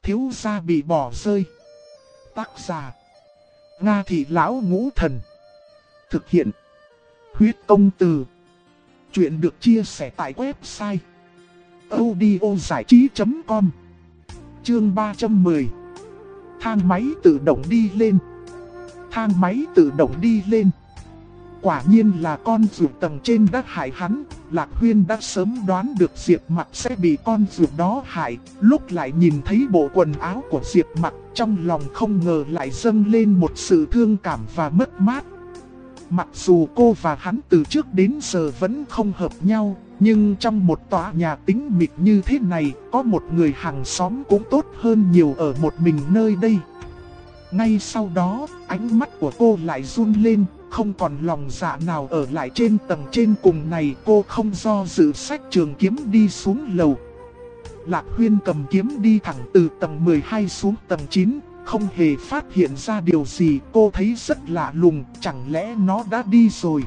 Thiếu gia bị bỏ rơi. Tác giả: Nga Thị Lão Ngũ Thần. Thực hiện: Huyết Công Từ. Chuyện được chia sẻ tại website audiozảichí.com. Chương 310. Thang máy tự động đi lên. Thang máy tự động đi lên. Quả nhiên là con ruột tầng trên đã hại hắn. Lạc Huyên đã sớm đoán được Diệp Mặc sẽ bị con ruột đó hại. Lúc lại nhìn thấy bộ quần áo của Diệp Mặc, trong lòng không ngờ lại dâng lên một sự thương cảm và mất mát. Mặc dù cô và hắn từ trước đến giờ vẫn không hợp nhau, nhưng trong một tòa nhà tĩnh mịch như thế này, có một người hàng xóm cũng tốt hơn nhiều ở một mình nơi đây. Ngay sau đó, ánh mắt của cô lại run lên, không còn lòng dạ nào ở lại trên tầng trên cùng này. Cô không do dự xách trường kiếm đi xuống lầu. Lạc Huyên cầm kiếm đi thẳng từ tầng 12 xuống tầng 9, không hề phát hiện ra điều gì. Cô thấy rất lạ lùng, chẳng lẽ nó đã đi rồi.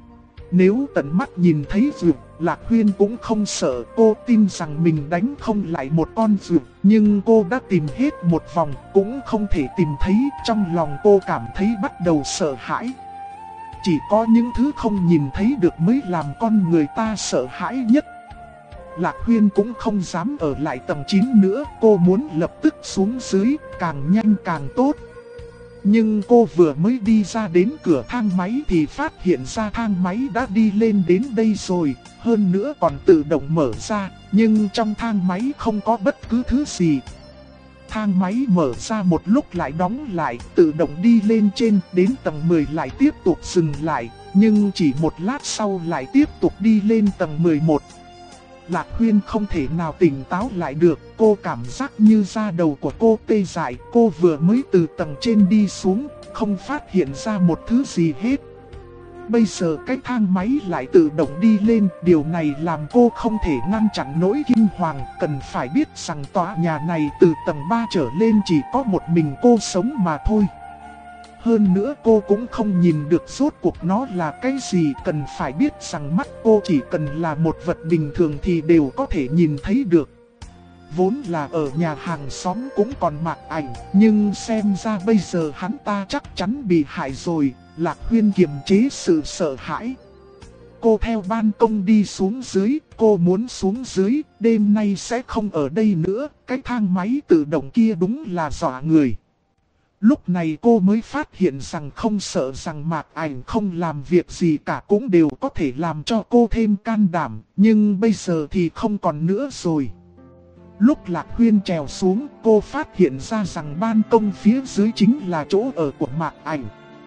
Nếu tận mắt nhìn thấy ruột, Lạc Huyên cũng không sợ. Cô tin rằng mình đánh không lại một con ruột, nhưng cô đã tìm hết một vòng cũng không thể tìm thấy. Trong lòng cô cảm thấy bắt đầu sợ hãi. Chỉ có những thứ không nhìn thấy được mới làm con người ta sợ hãi nhất. Lạc Huyên cũng không dám ở lại tầng 9 nữa. Cô muốn lập tức xuống dưới, càng nhanh càng tốt. Nhưng cô vừa mới đi ra đến cửa thang máy thì phát hiện ra thang máy đã đi lên đến đây rồi. Hơn nữa còn tự động mở ra, nhưng trong thang máy không có bất cứ thứ gì. Thang máy mở ra một lúc lại đóng lại, tự động đi lên trên, đến tầng 10 lại tiếp tục dừng lại. Nhưng chỉ một lát sau lại tiếp tục đi lên tầng 11. Lạc Huyên không thể nào tỉnh táo lại được. Cô cảm giác như da đầu của cô tê dại. Cô vừa mới từ tầng trên đi xuống, không phát hiện ra một thứ gì hết. Bây giờ cái thang máy lại tự động đi lên. Điều này làm cô không thể ngăn chặn nỗi kinh hoàng. Cần phải biết rằng tòa nhà này từ tầng 3 trở lên chỉ có một mình cô sống mà thôi. Hơn nữa cô cũng không nhìn được rốt cuộc nó là cái gì. Cần phải biết rằng mắt cô chỉ cần là một vật bình thường thì đều có thể nhìn thấy được. Vốn là ở nhà hàng xóm cũng còn Mạc Ảnh, nhưng xem ra bây giờ hắn ta chắc chắn bị hại rồi. Lạc Huyên kiềm chế sự sợ hãi. Cô theo ban công đi xuống dưới. Cô muốn xuống dưới, đêm nay sẽ không ở đây nữa. Cái thang máy tự động kia đúng là dọa người. Lúc này cô mới phát hiện rằng không sợ rằng Mạc Ảnh không làm việc gì cả cũng đều có thể làm cho cô thêm can đảm. Nhưng bây giờ thì không còn nữa rồi. Lúc Lạc Huyên trèo xuống, cô phát hiện ra rằng ban công phía dưới chính là chỗ ở của Mạc Ảnh.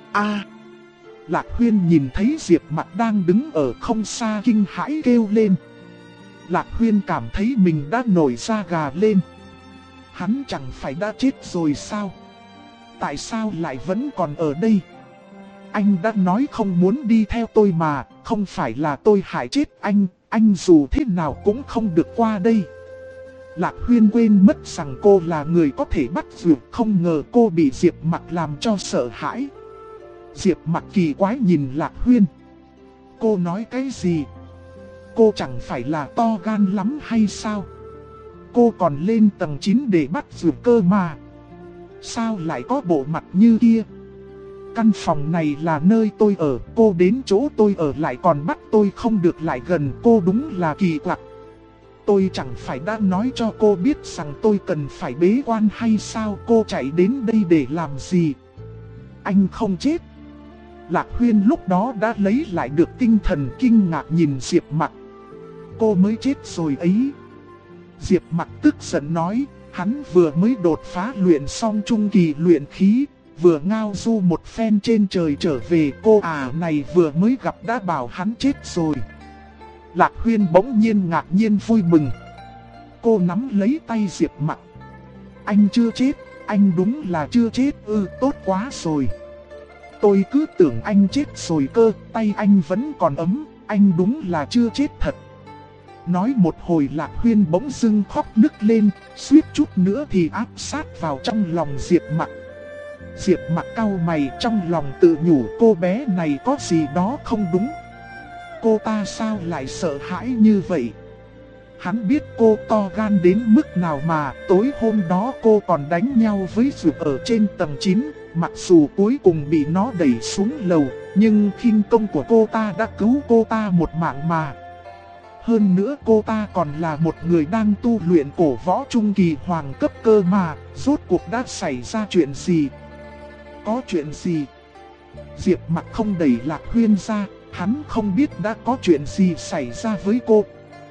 Lạc Huyên nhìn thấy Diệp Mặc đang đứng ở không xa, kinh hãi kêu lên. Lạc Huyên cảm thấy mình đã nổi da gà lên. Hắn chẳng phải đã chết rồi sao? Tại sao lại vẫn còn ở đây? Anh đã nói không muốn đi theo tôi mà, không phải là tôi hại chết anh dù thế nào cũng không được qua đây. Lạc Huyên quên mất rằng cô là người có thể bắt ruột, không ngờ cô bị Diệp Mặc làm cho sợ hãi. Diệp Mặc kỳ quái nhìn Lạc Huyên. Cô nói cái gì? Cô chẳng phải là to gan lắm hay sao? Cô còn lên tầng 9 để bắt ruột cơ mà. Sao lại có bộ mặt như kia? Căn phòng này là nơi tôi ở, cô đến chỗ tôi ở lại còn bắt tôi không được lại gần, cô đúng là kỳ quặc. Tôi chẳng phải đã nói cho cô biết rằng tôi cần phải bế quan hay sao? Cô chạy đến đây để làm gì? Anh không chết. Lạc Huyên lúc đó đã lấy lại được tinh thần, kinh ngạc nhìn Diệp Mặc. Cô mới chết rồi ấy. Diệp Mặc tức giận nói. Hắn vừa mới đột phá luyện xong trung kỳ luyện khí, vừa ngao du một phen trên trời trở về. Cô này vừa mới gặp đã bảo hắn chết rồi. Lạc Huyên bỗng nhiên ngạc nhiên vui mừng. Cô nắm lấy tay Diệp Mặc. Anh chưa chết, anh đúng là chưa chết tốt quá rồi. Tôi cứ tưởng anh chết rồi cơ, tay anh vẫn còn ấm, anh đúng là chưa chết thật. Nói một hồi Lạc Huyên bỗng dưng khóc nức lên, suýt chút nữa thì áp sát vào trong lòng Diệp Mặc. Diệp Mặc cau mày, trong lòng tự nhủ cô bé này có gì đó không đúng. Cô ta sao lại sợ hãi như vậy? Hắn biết cô to gan đến mức nào mà tối hôm đó cô còn đánh nhau với Dược ở trên tầng 9. Mặc dù cuối cùng bị nó đẩy xuống lầu, nhưng khinh công của cô ta đã cứu cô ta một mạng mà. Hơn nữa cô ta còn là một người đang tu luyện cổ võ trung kỳ hoàng cấp cơ mà. Rốt cuộc đã xảy ra chuyện gì? Có chuyện gì? Diệp Mặc không đẩy Lạc Huyên ra, hắn không biết đã có chuyện gì xảy ra với cô.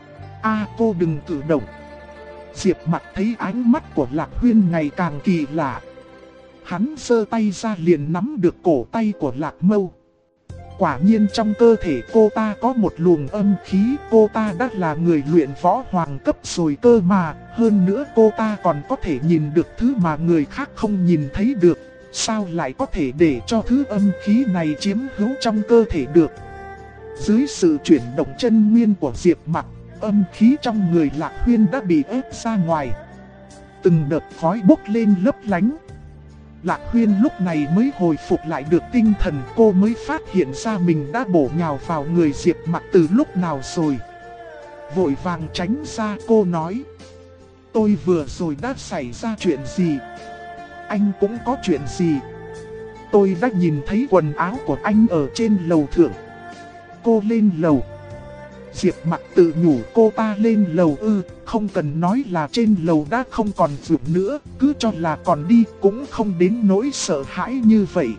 Cô đừng cử động. Diệp Mặc thấy ánh mắt của Lạc Huyên ngày càng kỳ lạ. Hắn giơ tay ra liền nắm được cổ tay của Lạc Mâu. Quả nhiên trong cơ thể cô ta có một luồng âm khí. Cô ta đã là người luyện võ hoàng cấp rồi cơ mà. Hơn nữa cô ta còn có thể nhìn được thứ mà người khác không nhìn thấy được. Sao lại có thể để cho thứ âm khí này chiếm hữu trong cơ thể được? Dưới sự chuyển động chân nguyên của Diệp Mặc, âm khí trong người Lạc Huyên đã bị ép ra ngoài. Từng đợt khói bốc lên lấp lánh. Lạc Huyên lúc này mới hồi phục lại được tinh thần. Cô mới phát hiện ra mình đã bổ nhào vào người Diệp Mặc từ lúc nào rồi. Vội vàng tránh ra, cô nói: tôi vừa rồi đã xảy ra chuyện gì? Anh cũng có chuyện gì? Tôi đã nhìn thấy quần áo của anh ở trên lầu thượng. Cô lên lầu. Diệp Mặc tự nhủ cô ta lên lầu không cần nói là trên lầu đã không còn Dược nữa, cứ cho là còn đi cũng không đến nỗi sợ hãi như vậy.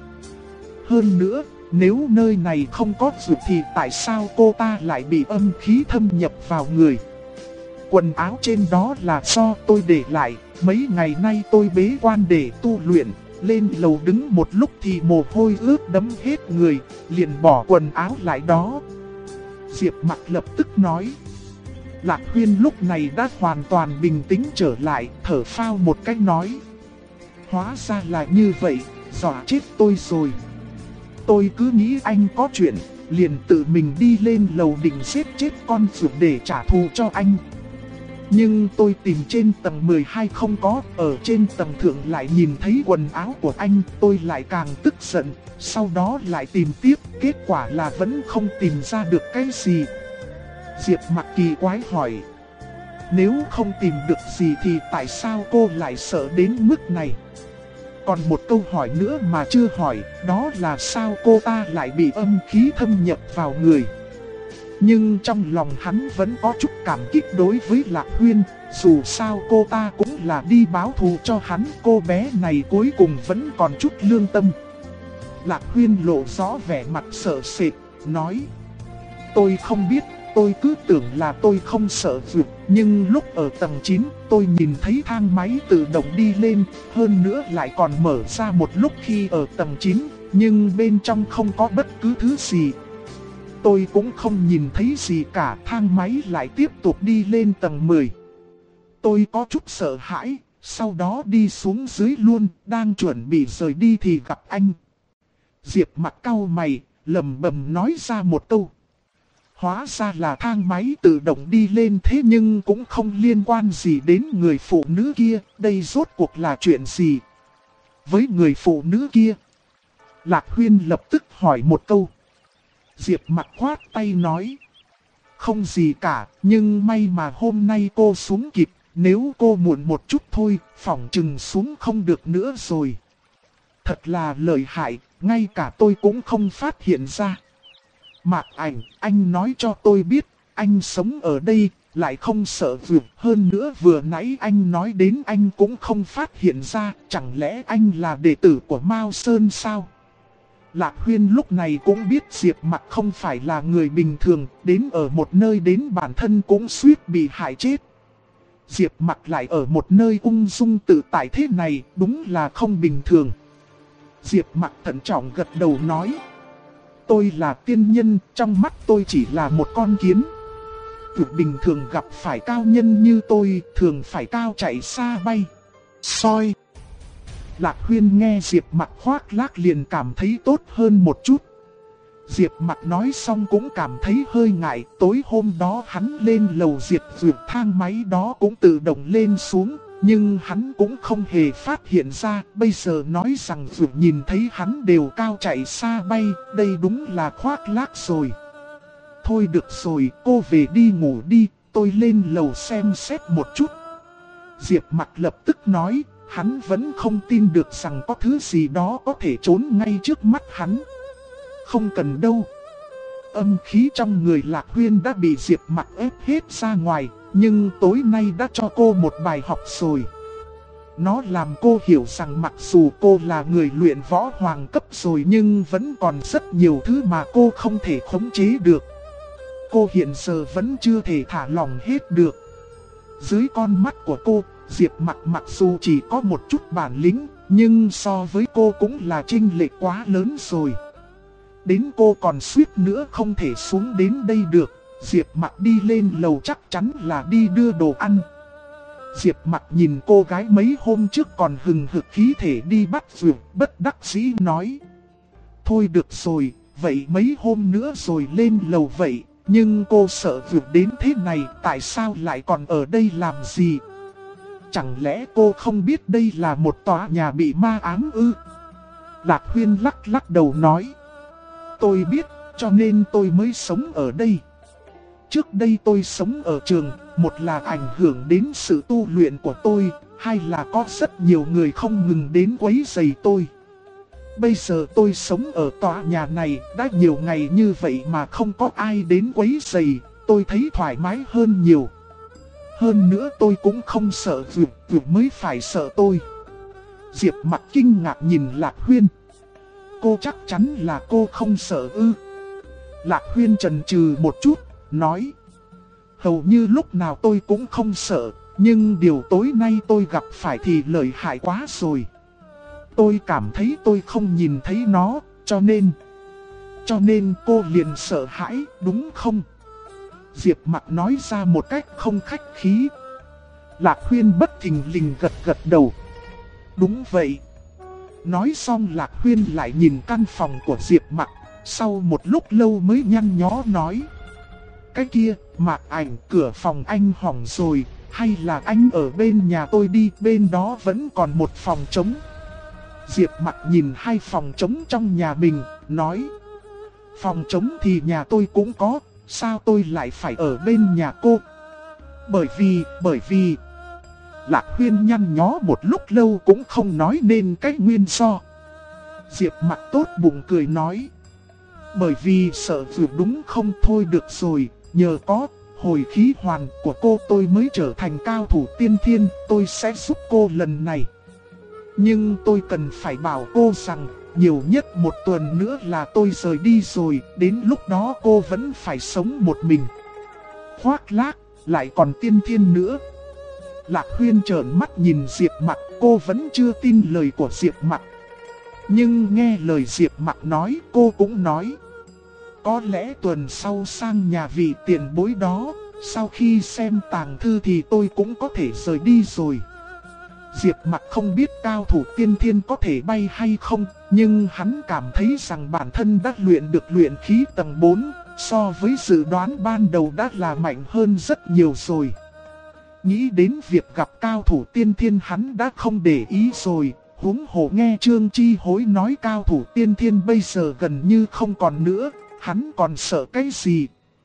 Hơn nữa, nếu nơi này không có Dược thì tại sao cô ta lại bị âm khí thâm nhập vào người? Quần áo trên đó là do tôi để lại, mấy ngày nay tôi bế quan để tu luyện, lên lầu đứng một lúc thì mồ hôi ướt đẫm hết người, liền bỏ quần áo lại đó. Diệp Mặc lập tức nói. Lạc Huyên lúc này đã hoàn toàn bình tĩnh trở lại, thở phào một cách nói: hóa ra là như vậy, dọa chết tôi rồi. Tôi cứ nghĩ anh có chuyện, liền tự mình đi lên lầu định giết chết con Dược để trả thù cho anh. Nhưng tôi tìm trên tầng 12 không có, ở trên tầng thượng lại nhìn thấy quần áo của anh, tôi lại càng tức giận. Sau đó lại tìm tiếp, kết quả là vẫn không tìm ra được cái gì. Diệp Mặc kỳ quái hỏi: nếu không tìm được gì thì tại sao cô lại sợ đến mức này? Còn một câu hỏi nữa mà chưa hỏi, đó là sao cô ta lại bị âm khí thâm nhập vào người? Nhưng trong lòng hắn vẫn có chút cảm kích đối với Lạc Huyên, dù sao cô ta cũng là đi báo thù cho hắn, cô bé này cuối cùng vẫn còn chút lương tâm. Lạc Huyên lộ rõ vẻ mặt sợ sệt, nói: tôi không biết, tôi cứ tưởng là tôi không sợ Dược, nhưng lúc ở tầng 9 tôi nhìn thấy thang máy tự động đi lên, hơn nữa lại còn mở ra một lúc khi ở tầng 9, nhưng bên trong không có bất cứ thứ gì. Tôi cũng không nhìn thấy gì cả, thang máy lại tiếp tục đi lên tầng 10. Tôi có chút sợ hãi, sau đó đi xuống dưới luôn, đang chuẩn bị rời đi thì gặp anh. Diệp Mặc cau mày, lẩm bẩm nói ra một câu: hóa ra là thang máy tự động đi lên, thế nhưng cũng không liên quan gì đến người phụ nữ kia, đây rốt cuộc là chuyện gì? Với người phụ nữ kia, Lạc Huyên lập tức hỏi một câu. Diệp Mặc khoát tay nói: không gì cả, nhưng may mà hôm nay cô xuống kịp, nếu cô muộn một chút thôi, phỏng chừng xuống không được nữa rồi. Thật là lợi hại, ngay cả tôi cũng không phát hiện ra. Mạc Ảnh, anh nói cho tôi biết, anh sống ở đây, lại không sợ Dược. Hơn nữa vừa nãy anh nói đến anh cũng không phát hiện ra, chẳng lẽ anh là đệ tử của Mao Sơn sao? Lạc Huyên lúc này cũng biết Diệp Mặc không phải là người bình thường, đến ở một nơi đến bản thân cũng suýt bị hại chết. Diệp Mặc lại ở một nơi ung dung tự tại thế này, đúng là không bình thường. Diệp Mặc thận trọng gật đầu nói: tôi là tiên nhân, trong mắt tôi chỉ là một con kiến. Việc bình thường gặp phải cao nhân như tôi, thường phải cao chạy xa bay. Soi. Lạc Huyên nghe Diệp Mặc khoác lác liền cảm thấy tốt hơn một chút. Diệp Mặc nói xong cũng cảm thấy hơi ngại, tối hôm đó hắn lên lầu diệt Dược, thang máy đó cũng tự động lên xuống, nhưng hắn cũng không hề phát hiện ra, bây giờ nói rằng Dược nhìn thấy hắn đều cao chạy xa bay, đây đúng là khoác lác rồi. Thôi được rồi, cô về đi ngủ đi, tôi lên lầu xem xét một chút. Diệp Mặc lập tức nói, hắn vẫn không tin được rằng có thứ gì đó có thể trốn ngay trước mắt hắn. Không cần đâu. Âm khí trong người Lạc Huyên đã bị Diệp Mặc ép hết ra ngoài, nhưng tối nay đã cho cô một bài học rồi. Nó làm cô hiểu rằng mặc dù cô là người luyện võ hoàng cấp rồi nhưng vẫn còn rất nhiều thứ mà cô không thể khống chế được. Cô hiện giờ vẫn chưa thể thả lỏng hết được. Dưới con mắt của cô, Diệp Mặc mặc dù chỉ có một chút bản lĩnh, nhưng so với cô cũng là chênh lệch quá lớn rồi. Đến cô còn suýt nữa không thể xuống đến đây được. Diệp Mặc đi lên lầu chắc chắn là đi đưa đồ ăn. Diệp Mặc nhìn cô gái mấy hôm trước còn hừng hực khí thể đi bắt vượt, bất đắc dĩ nói. Thôi được rồi, vậy mấy hôm nữa rồi lên lầu vậy. Nhưng cô sợ vượt đến thế này, tại sao lại còn ở đây làm gì? Chẳng lẽ cô không biết đây là một tòa nhà bị ma ám ư? Lạc Huyên lắc lắc đầu nói. Tôi biết, cho nên tôi mới sống ở đây. Trước đây tôi sống ở trường, một là ảnh hưởng đến sự tu luyện của tôi, hai là có rất nhiều người không ngừng đến quấy rầy tôi. Bây giờ tôi sống ở tòa nhà này đã nhiều ngày như vậy mà không có ai đến quấy rầy, tôi thấy thoải mái hơn nhiều. Hơn nữa tôi cũng không sợ vượt mới phải sợ tôi. Diệp Mặc kinh ngạc nhìn Lạc Huyên. Cô chắc chắn là cô không sợ ư? Lạc Huyên chần chừ một chút, nói. Hầu như lúc nào tôi cũng không sợ, nhưng điều tối nay tôi gặp phải thì lợi hại quá rồi. Tôi cảm thấy tôi không nhìn thấy nó, cho nên cô liền sợ hãi, đúng không? Diệp Mặc nói ra một cách không khách khí. Lạc Huyên bất thình lình gật gật đầu. Đúng vậy. Nói xong Lạc Huyên lại nhìn căn phòng của Diệp Mặc, sau một lúc lâu mới nhăn nhó nói. Cái kia, Mạc Ảnh, cửa phòng anh hỏng rồi, hay là anh ở bên nhà tôi đi, bên đó vẫn còn một phòng trống. Diệp Mặc nhìn hai phòng trống trong nhà mình, nói. Phòng trống thì nhà tôi cũng có, sao tôi lại phải ở bên nhà cô? Bởi vì... Lạc Huyên nhăn nhó một lúc lâu cũng không nói nên cái nguyên do. Diệp Mặc tốt bụng cười nói. Bởi vì sợ vượt đúng không? Thôi được rồi, nhờ có hồi khí hoàn của cô tôi mới trở thành cao thủ tiên thiên, tôi sẽ giúp cô lần này. Nhưng tôi cần phải bảo cô rằng, nhiều nhất một tuần nữa là tôi rời đi rồi, đến lúc đó cô vẫn phải sống một mình. Khoác lác, lại còn tiên thiên nữa. Lạc Huyên trợn mắt nhìn Diệp Mặc, cô vẫn chưa tin lời của Diệp Mặc. Nhưng nghe lời Diệp Mặc nói, cô cũng nói. Có lẽ tuần sau sang nhà vị tiền bối đó, sau khi xem tàng thư thì tôi cũng có thể rời đi rồi. Diệp Mặc không biết cao thủ tiên thiên có thể bay hay không, nhưng hắn cảm thấy rằng bản thân đã luyện được luyện khí tầng 4, so với dự đoán ban đầu đã là mạnh hơn rất nhiều rồi. Nghĩ đến việc gặp cao thủ tiên thiên hắn đã không để ý rồi, huống hồ nghe Trương Chi Hối nói cao thủ tiên thiên bây giờ gần như không còn nữa, hắn còn sợ cái gì?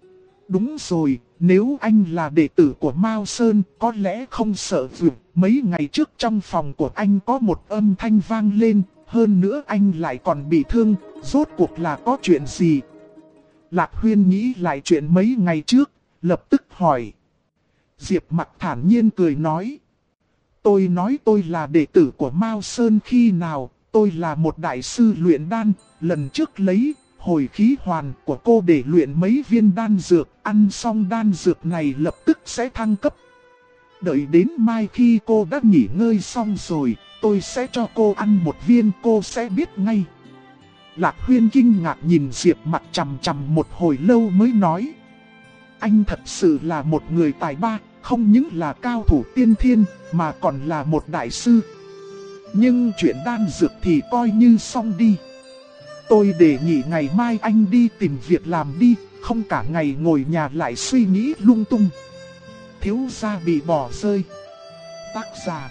Đúng rồi, nếu anh là đệ tử của Mao Sơn có lẽ không sợ vượt. Mấy ngày trước trong phòng của anh có một âm thanh vang lên, hơn nữa anh lại còn bị thương, rốt cuộc là có chuyện gì? Lạc Huyên nghĩ lại chuyện mấy ngày trước, lập tức hỏi. Diệp Mặc thản nhiên cười nói. Tôi nói tôi là đệ tử của Mao Sơn khi nào, tôi là một đại sư luyện đan, lần trước lấy hồi khí hoàn của cô để luyện mấy viên đan dược, ăn xong đan dược này lập tức sẽ thăng cấp. Đợi đến mai khi cô đã nghỉ ngơi xong rồi, tôi sẽ cho cô ăn một viên, cô sẽ biết ngay. Lạc Huyên kinh ngạc nhìn Diệp Mặc chằm chằm một hồi lâu mới nói. Anh thật sự là một người tài ba, không những là cao thủ tiên thiên, mà còn là một đại sư. Nhưng chuyện đan dược thì coi như xong đi. Tôi đề nghị ngày mai anh đi tìm việc làm đi, không cả ngày ngồi nhà lại suy nghĩ lung tung. Thiếu gia bị bỏ rơi. Tác giả: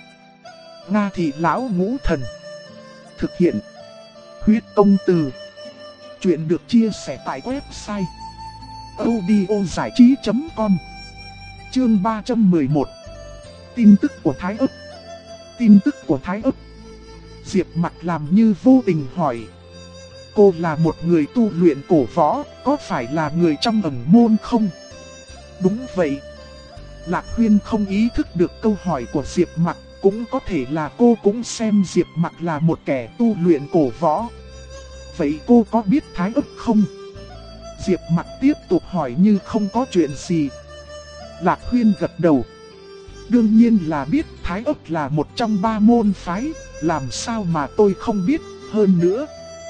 Nga Thị Lão Ngũ Thần. Thực hiện: Huyết Công Từ. Chuyện được chia sẻ tại website audiozảichí.com. Chương 311. Tin tức của Thái Ức. Tin tức của Thái Ức. Diệp Mặc làm như vô tình hỏi. Cô là một người tu luyện cổ võ, có phải là người trong ẩn môn không? Đúng vậy. Lạc Huyên không ý thức được câu hỏi của Diệp Mặc, cũng có thể là cô cũng xem Diệp Mặc là một kẻ tu luyện cổ võ. Vậy cô có biết Thái Ức không? Diệp Mặc tiếp tục hỏi như không có chuyện gì. Lạc Huyên gật đầu. Đương nhiên là biết, Thái Ức là một trong 3 môn phái, làm sao mà tôi không biết, hơn nữa.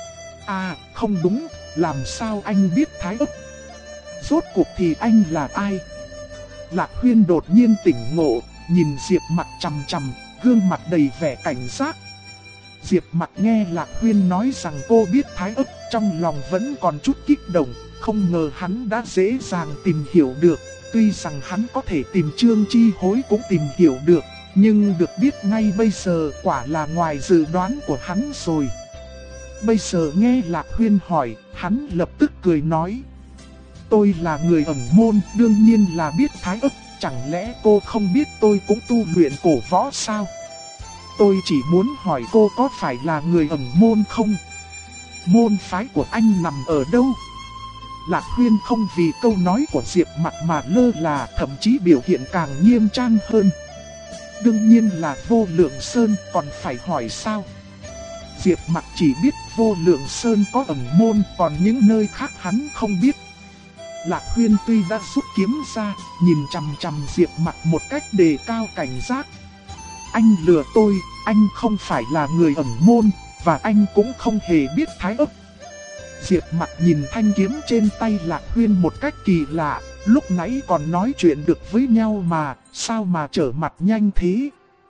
À, không đúng, làm sao anh biết Thái Ức? Rốt cuộc thì anh là ai? Lạc Huyên đột nhiên tỉnh ngộ, nhìn Diệp Mặc chằm chằm, gương mặt đầy vẻ cảnh giác. Diệp Mặc nghe Lạc Huyên nói rằng cô biết Thái Ức, trong lòng vẫn còn chút kích động, không ngờ hắn đã dễ dàng tìm hiểu được. Tuy rằng hắn có thể tìm Trương Chi Hối cũng tìm hiểu được, nhưng được biết ngay bây giờ quả là ngoài dự đoán của hắn rồi. Bây giờ nghe Lạc Huyên hỏi, hắn lập tức cười nói. Tôi là người ẩn môn, đương nhiên là biết Thái Ức, chẳng lẽ cô không biết tôi cũng tu luyện cổ võ sao? Tôi chỉ muốn hỏi cô có phải là người ẩn môn không? Môn phái của anh nằm ở đâu? Lạc Huyên không vì câu nói của Diệp Mặc mà lơ là, thậm chí biểu hiện càng nghiêm trang hơn. Đương nhiên là Vô Lượng Sơn, còn phải hỏi sao? Diệp Mặc chỉ biết Vô Lượng Sơn có ẩn môn, còn những nơi khác hắn không biết. Lạc Huyên tuy đã rút kiếm ra, nhìn chằm chằm Diệp Mặc một cách đề cao cảnh giác. Anh lừa tôi, anh không phải là người ẩn môn, và anh cũng không hề biết Thái Ức. Diệp Mặc nhìn thanh kiếm trên tay Lạc Huyên một cách kỳ lạ, lúc nãy còn nói chuyện được với nhau mà, sao mà trở mặt nhanh thế?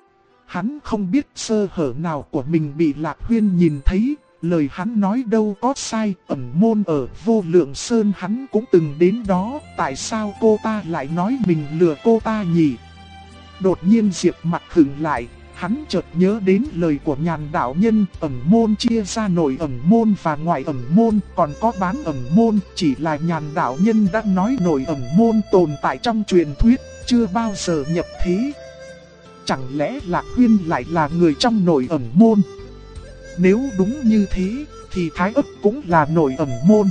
Hắn không biết sơ hở nào của mình bị Lạc Huyên nhìn thấy, lời hắn nói đâu có sai, ẩn môn ở Vô Lượng Sơn hắn cũng từng đến đó, tại sao cô ta lại nói mình lừa cô ta nhỉ? Đột nhiên Diệp Mặc khựng lại, hắn chợt nhớ đến lời của Nhàn đạo nhân, ẩn môn chia ra nội ẩn môn và ngoại ẩn môn, còn có bán ẩn môn, chỉ là Nhàn đạo nhân đã nói nội ẩn môn tồn tại trong truyền thuyết, chưa bao giờ nhập thế. Chẳng lẽ Lạc Huyên lại là người trong nội ẩn môn? Nếu đúng như thế, thì Thái Ức cũng là nội ẩn môn.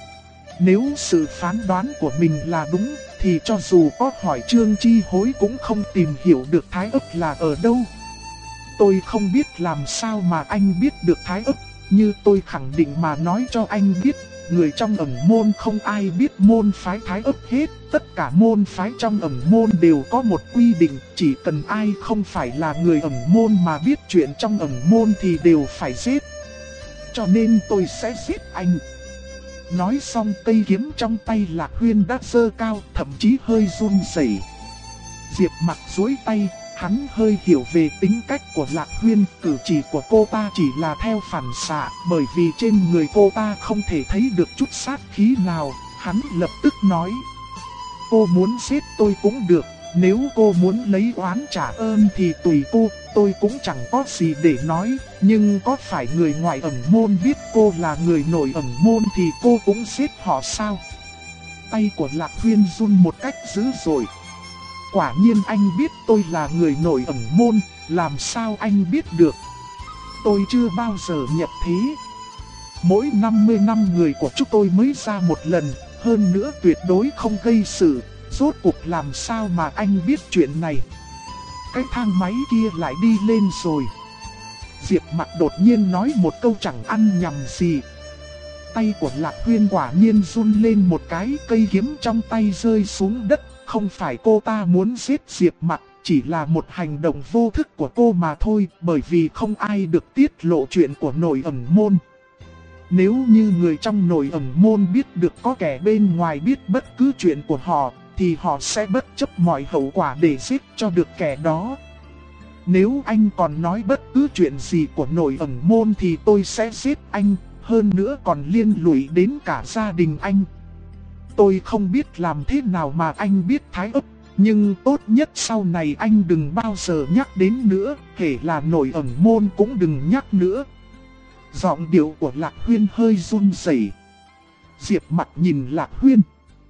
Nếu sự phán đoán của mình là đúng, thì cho dù có hỏi Trương Chi Hối cũng không tìm hiểu được Thái Ức là ở đâu. Tôi không biết làm sao mà anh biết được Thái Ức, như tôi khẳng định mà nói cho anh biết, người trong ẩn môn không ai biết môn phái Thái Ức hết. Tất cả môn phái trong ẩn môn đều có một quy định, chỉ cần ai không phải là người ẩn môn mà biết chuyện trong ẩn môn thì đều phải giết. Cho nên tôi sẽ giết anh. Nói xong cây kiếm trong tay Lạc Huyên đã giơ cao, thậm chí hơi run rẩy. Diệp Mặc duỗi tay, hắn hơi hiểu về tính cách của Lạc Huyên, cử chỉ của cô ta chỉ là theo phản xạ, bởi vì trên người cô ta không thể thấy được chút sát khí nào. Hắn lập tức nói, cô muốn giết tôi cũng được, nếu cô muốn lấy oán trả ơn thì tùy cô, tôi cũng chẳng có gì để nói, nhưng có phải người ngoài ẩn môn biết cô là người nội ẩn môn thì cô cũng giết họ sao? Tay của Lạc Huyên run một cách dữ dội. Quả nhiên anh biết tôi là người nội ẩn môn, làm sao anh biết được? Tôi chưa bao giờ nhập thế. Mỗi 50 năm người của chúng tôi mới ra một lần, hơn nữa tuyệt đối không gây sự. Rốt cuộc làm sao mà anh biết chuyện này? Cái thang máy kia lại đi lên rồi. Diệp Mặc đột nhiên nói một câu chẳng ăn nhầm gì. Tay của Lạc Huyên quả nhiên run lên một cái, cây kiếm trong tay rơi xuống đất. Không phải cô ta muốn giết Diệp Mặc, chỉ là một hành động vô thức của cô mà thôi, bởi vì không ai được tiết lộ chuyện của nội ẩn môn. Nếu như người trong nội ẩn môn biết được có kẻ bên ngoài biết bất cứ chuyện của họ, thì họ sẽ bất chấp mọi hậu quả để giết cho được kẻ đó. Nếu anh còn nói bất cứ chuyện gì của nội ẩn môn thì tôi sẽ giết anh, hơn nữa còn liên lụy đến cả gia đình anh. Tôi không biết làm thế nào mà anh biết Thái Ức, nhưng tốt nhất sau này anh đừng bao giờ nhắc đến nữa, kể là nội ẩn môn cũng đừng nhắc nữa. Giọng điệu của Lạc Huyên hơi run rẩy. Diệp Mặc nhìn Lạc Huyên.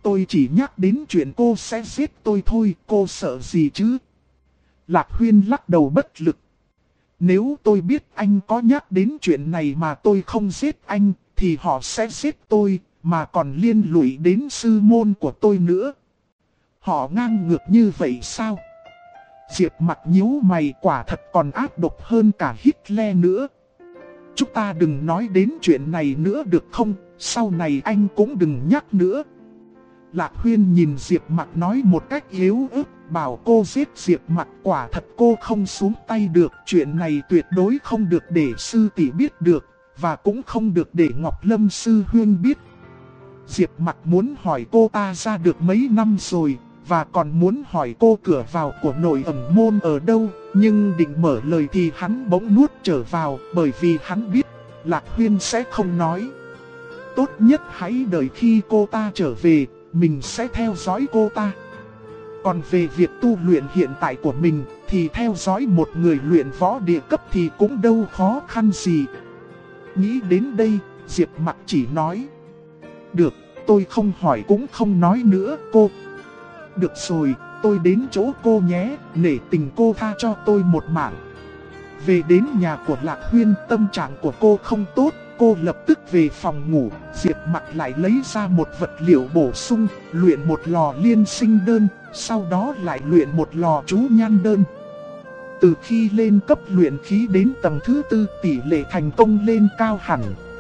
Tôi chỉ nhắc đến chuyện cô sẽ giết tôi thôi, cô sợ gì chứ? Lạc Huyên lắc đầu bất lực. Nếu tôi biết anh có nhắc đến chuyện này mà tôi không giết anh, thì họ sẽ giết tôi, mà còn liên lụy đến sư môn của tôi nữa. Họ ngang ngược như vậy sao? Diệp Mặc nhíu mày, quả thật còn ác độc hơn cả Hitler nữa. Chúng ta đừng nói đến chuyện này nữa được không? Sau này anh cũng đừng nhắc nữa. Lạc Huyên nhìn Diệp Mặc nói một cách yếu ớt, bảo cô giết Diệp Mặc, quả thật cô không xuống tay được. Chuyện này tuyệt đối không được để sư tỷ biết được, và cũng không được để Ngọc Lâm sư huynh biết. Diệp Mặc muốn hỏi cô ta ra được mấy năm rồi, và còn muốn hỏi cô cửa vào của nội ẩn môn ở đâu, nhưng định mở lời thì hắn bỗng nuốt trở vào, bởi vì hắn biết Lạc Huyên sẽ không nói. Tốt nhất hãy đợi khi cô ta trở về, mình sẽ theo dõi cô ta. Còn về việc tu luyện hiện tại của mình, thì theo dõi một người luyện võ địa cấp thì cũng đâu khó khăn gì. Nghĩ đến đây, Diệp Mặc chỉ nói: được, tôi không hỏi cũng không nói nữa cô. Được rồi, tôi đến chỗ cô nhé, nể tình cô tha cho tôi một mạng. Về đến nhà của Lạc Huyên, tâm trạng của cô không tốt, cô lập tức về phòng ngủ. Diệp Mặc lại lấy ra một vật liệu bổ sung, luyện một lò liên sinh đơn, sau đó lại luyện một lò chú nhan đơn. Từ khi lên cấp luyện khí đến tầng thứ 4, tỷ lệ thành công lên cao hẳn.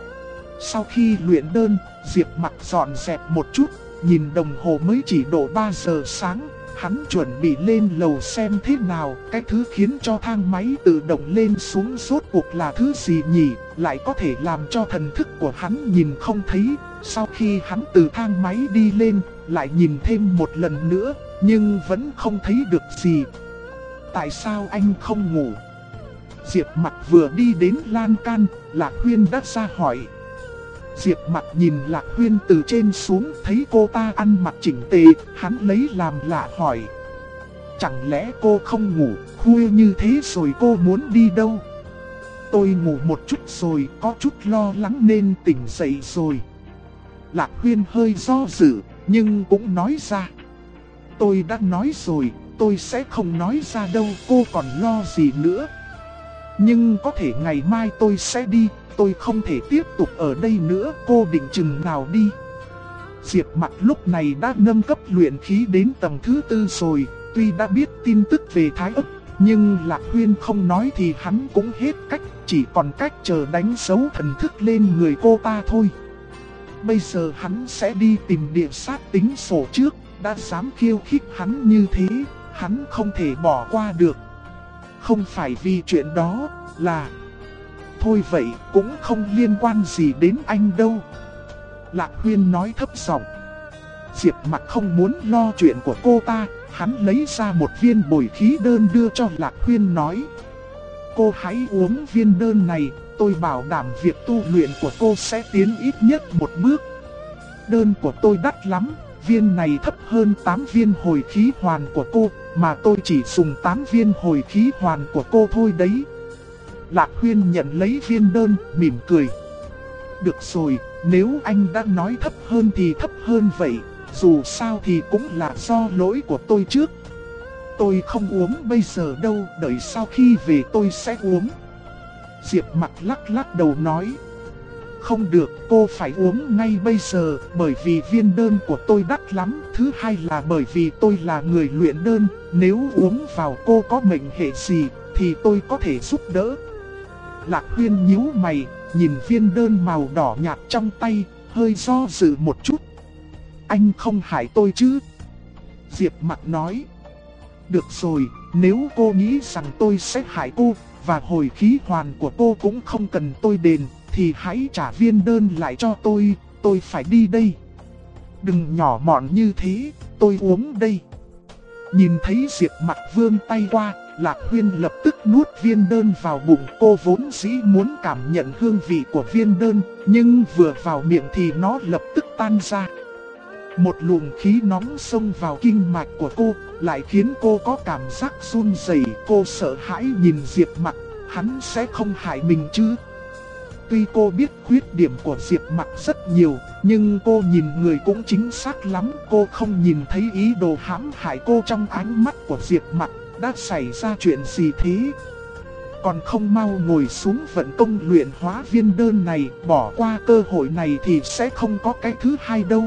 Sau khi luyện đơn, Diệp Mặc dọn dẹp một chút, nhìn đồng hồ mới chỉ độ 3 giờ sáng, hắn chuẩn bị lên lầu xem thế nào. Cái thứ khiến cho thang máy tự động lên xuống rốt cuộc là thứ gì nhỉ, lại có thể làm cho thần thức của hắn nhìn không thấy. Sau khi hắn từ thang máy đi lên, lại nhìn thêm một lần nữa, nhưng vẫn không thấy được gì. Tại sao anh không ngủ? Diệp Mặc vừa đi đến lan can, Lạc Huyên đã ra hỏi. Diệp Mặc nhìn Lạc Huyên từ trên xuống, thấy cô ta ăn mặc chỉnh tề, hắn lấy làm lạ hỏi: chẳng lẽ cô không ngủ, khuya như thế rồi cô muốn đi đâu? Tôi ngủ một chút rồi, có chút lo lắng nên tỉnh dậy rồi. Lạc Huyên hơi do dự, nhưng cũng nói ra: tôi đã nói rồi, tôi sẽ không nói ra đâu, cô còn lo gì nữa. Nhưng có thể ngày mai tôi sẽ đi, tôi không thể tiếp tục ở đây nữa, cô định chừng nào đi? Diệp Mặc lúc này đã nâng cấp luyện khí đến tầng thứ 4 rồi, tuy đã biết tin tức về Thái Ức, nhưng Lạc Huyên không nói thì hắn cũng hết cách, chỉ còn cách chờ đánh dấu thần thức lên người cô ta thôi. Bây giờ hắn sẽ đi tìm địa sát tính sổ trước, đã dám khiêu khích hắn như thế, hắn không thể bỏ qua được. Không phải vì chuyện đó, là... thôi vậy, cũng không liên quan gì đến anh đâu. Lạc Huyên nói thấp giọng. Diệp Mặc không muốn lo chuyện của cô ta, hắn lấy ra một viên bồi khí đơn đưa cho Lạc Huyên nói: cô hãy uống viên đơn này, tôi bảo đảm việc tu luyện của cô sẽ tiến ít nhất một bước. Đơn của tôi đắt lắm, viên này thấp hơn 8 viên hồi khí hoàn của cô, mà tôi chỉ dùng 8 viên hồi khí hoàn của cô thôi đấy. Lạc Huyên nhận lấy viên đơn, mỉm cười. Được rồi, nếu anh đã nói thấp hơn thì thấp hơn vậy, dù sao thì cũng là do lỗi của tôi trước. Tôi không uống bây giờ đâu, đợi sau khi về tôi sẽ uống. Diệp Mặc lắc đầu nói: không được, cô phải uống ngay bây giờ, bởi vì viên đơn của tôi đắt lắm. Thứ hai là bởi vì tôi là người luyện đơn, nếu uống vào cô có mệnh hệ gì, thì tôi có thể giúp đỡ. Lạc Huyên nhíu mày, nhìn viên đơn màu đỏ nhạt trong tay, hơi do dự một chút. Anh không hại tôi chứ? Diệp Mặc nói. Được rồi, nếu cô nghĩ rằng tôi sẽ hại cô, và hồi khí hoàn của cô cũng không cần tôi đền, thì hãy trả viên đơn lại cho tôi phải đi đây. Đừng nhỏ mọn như thế, tôi uống đây. Nhìn thấy Diệp Mặc vươn tay qua, Lạc Huyên lập tức nuốt viên đơn vào bụng. Cô vốn dĩ muốn cảm nhận hương vị của viên đơn, nhưng vừa vào miệng thì nó lập tức tan ra. Một luồng khí nóng xông vào kinh mạch của cô, lại khiến cô có cảm giác run rẩy. Cô sợ hãi nhìn Diệp Mặc, hắn sẽ không hại mình chứ? tuy cô biết khuyết điểm của Diệp Mặc rất nhiều, nhưng cô nhìn người cũng chính xác lắm. Cô không nhìn thấy ý đồ hãm hại cô trong ánh mắt của Diệp Mặc. Đã xảy ra chuyện gì thế? Còn không mau ngồi xuống vận công luyện hóa viên đơn này, bỏ qua cơ hội này thì sẽ không có cái thứ hai đâu.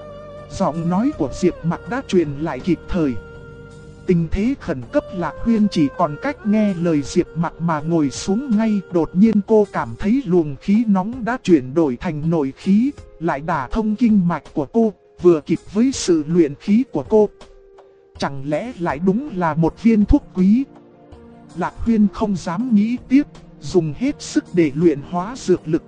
Giọng nói của Diệp Mặc đã truyền lại kịp thời. Tình thế khẩn cấp, Lạc Huyên chỉ còn cách nghe lời Diệp Mặc mà ngồi xuống ngay. Đột nhiên cô cảm thấy luồng khí nóng đã chuyển đổi thành nội khí, lại đả thông kinh mạch của cô, vừa kịp với sự luyện khí của cô. Chẳng lẽ lại đúng là một viên thuốc quý? Lạc Huyên không dám nghĩ tiếp, dùng hết sức để luyện hóa dược lực.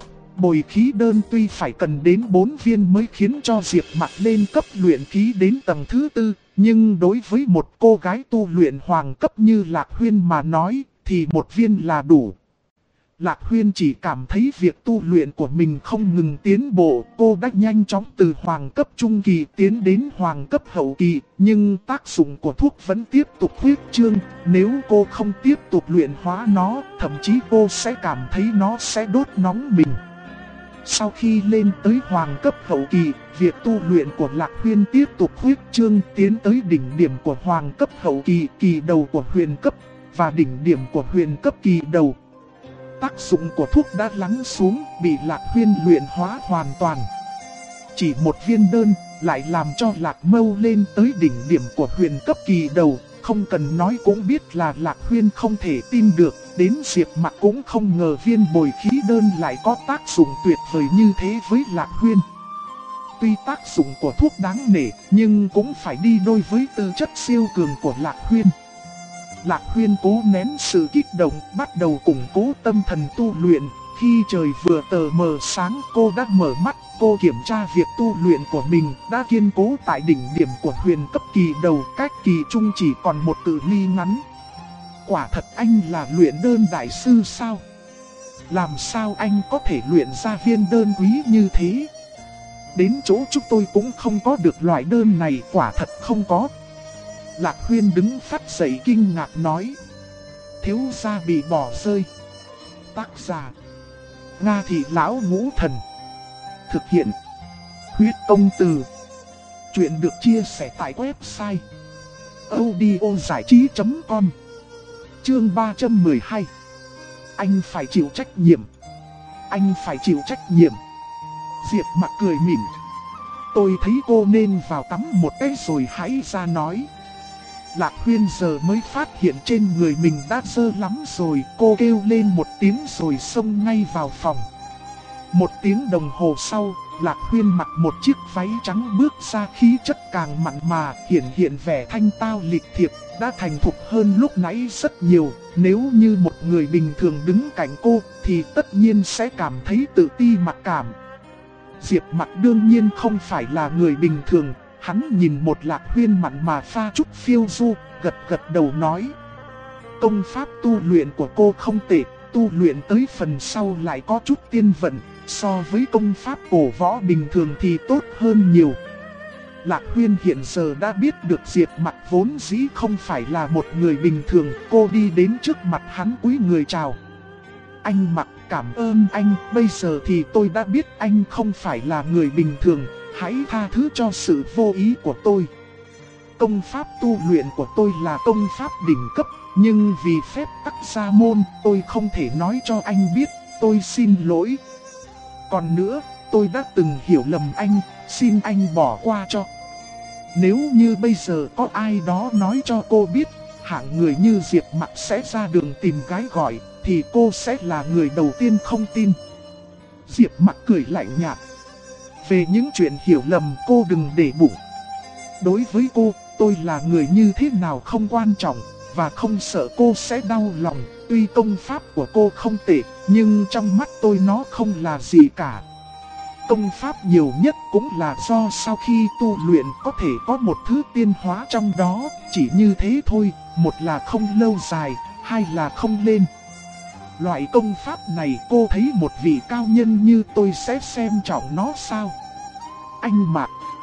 Bồi khí đơn tuy phải cần đến 4 viên mới khiến cho Diệp Mặc lên cấp luyện khí đến tầng thứ 4, nhưng đối với một cô gái tu luyện hoàng cấp như Lạc Huyên mà nói, thì 1 viên là đủ. Lạc Huyên chỉ cảm thấy việc tu luyện của mình không ngừng tiến bộ. Cô đã nhanh chóng từ hoàng cấp trung kỳ tiến đến hoàng cấp hậu kỳ, nhưng tác dụng của thuốc vẫn tiếp tục huyết trương. Nếu cô không tiếp tục luyện hóa nó, thậm chí cô sẽ cảm thấy nó sẽ đốt nóng mình. Sau khi lên tới hoàng cấp hậu kỳ, việc tu luyện của Lạc Huyên tiếp tục huyết trương, tiến tới đỉnh điểm của hoàng cấp hậu kỳ, kỳ đầu của huyền cấp, và đỉnh điểm của huyền cấp kỳ đầu. Tác dụng của thuốc đã lắng xuống, bị Lạc Huyên luyện hóa hoàn toàn. Chỉ 1 viên đơn lại làm cho Lạc Mâu lên tới đỉnh điểm của huyền cấp kỳ đầu. Không cần nói cũng biết là Lạc Huyên không thể tin được. Đến Diệp Mặc cũng không ngờ viên bồi khí đơn lại có tác dụng tuyệt vời như thế với Lạc Huyên. Tuy tác dụng của thuốc đáng nể, nhưng cũng phải đi đôi với tư chất siêu cường của Lạc Huyên. Lạc Huyên cố nén sự kích động, bắt đầu củng cố tâm thần tu luyện. Khi trời vừa tờ mờ sáng, cô đã mở mắt. Cô kiểm tra việc tu luyện của mình, đã kiên cố tại đỉnh điểm của huyền cấp kỳ đầu, cách kỳ trung chỉ còn một cự ly ngắn. Quả thật anh là luyện đơn đại sư sao? Làm sao anh có thể luyện ra viên đơn quý như thế? Đến chỗ chúng tôi cũng không có được loại đơn này, quả thật không có. Lạc Huyên đứng phát dậy kinh ngạc nói. Thiếu gia bị bỏ rơi. Tác giả: Nga Thị Lão Ngũ Thần. Thực hiện: Huyết Công Từ. Chuyện được chia sẻ tại website audiozảichí.com. Chương 312. Anh phải chịu trách nhiệm. Anh phải chịu trách nhiệm. Diệp Mặc cười mỉm. Tôi thấy cô nên vào tắm một cái rồi hãy ra nói. Lạc Huyên giờ mới phát hiện trên người mình đã dơ lắm rồi. Cô kêu lên một tiếng rồi xông ngay vào phòng. 1 tiếng đồng hồ sau, Lạc Huyên mặc một chiếc váy trắng bước ra, khí chất càng mặn mà, hiện vẻ thanh tao lịch thiệp, đã thành thục hơn lúc nãy rất nhiều. Nếu như một người bình thường đứng cạnh cô, thì tất nhiên sẽ cảm thấy tự ti mặc cảm. Diệp Mặc đương nhiên không phải là người bình thường, hắn nhìn một Lạc Huyên mặn mà pha chút phiêu du, gật đầu nói. Công pháp tu luyện của cô không tệ, tu luyện tới phần sau lại có chút tiên vận, so với công pháp cổ võ bình thường thì tốt hơn nhiều. Lạc Huyên hiện giờ đã biết được Diệp Mặc vốn dĩ không phải là một người bình thường. Cô đi đến trước mặt hắn cúi người chào. Anh Mặc, cảm ơn anh, bây giờ thì tôi đã biết anh không phải là người bình thường, hãy tha thứ cho sự vô ý của tôi. Công pháp tu luyện của tôi là công pháp đỉnh cấp, nhưng vì phép tắc gia môn, tôi không thể nói cho anh biết, tôi xin lỗi. Còn nữa, tôi đã từng hiểu lầm anh, xin anh bỏ qua cho. Nếu như bây giờ có ai đó nói cho cô biết, hạng người như Diệp Mặc sẽ ra đường tìm gái gọi, thì cô sẽ là người đầu tiên không tin. Diệp Mặc cười lạnh nhạt. Về những chuyện hiểu lầm cô đừng để bụng. Đối với cô, tôi là người như thế nào không quan trọng, và không sợ cô sẽ đau lòng. Tuy công pháp của cô không tệ, nhưng trong mắt tôi nó không là gì cả. Công pháp nhiều nhất cũng là do sau khi tu luyện có thể có một thứ tiên hóa trong đó, chỉ như thế thôi, một là không lâu dài, hai là không lên. Loại công pháp này cô thấy một vị cao nhân như tôi sẽ xem trọng nó sao? Anh Mạc,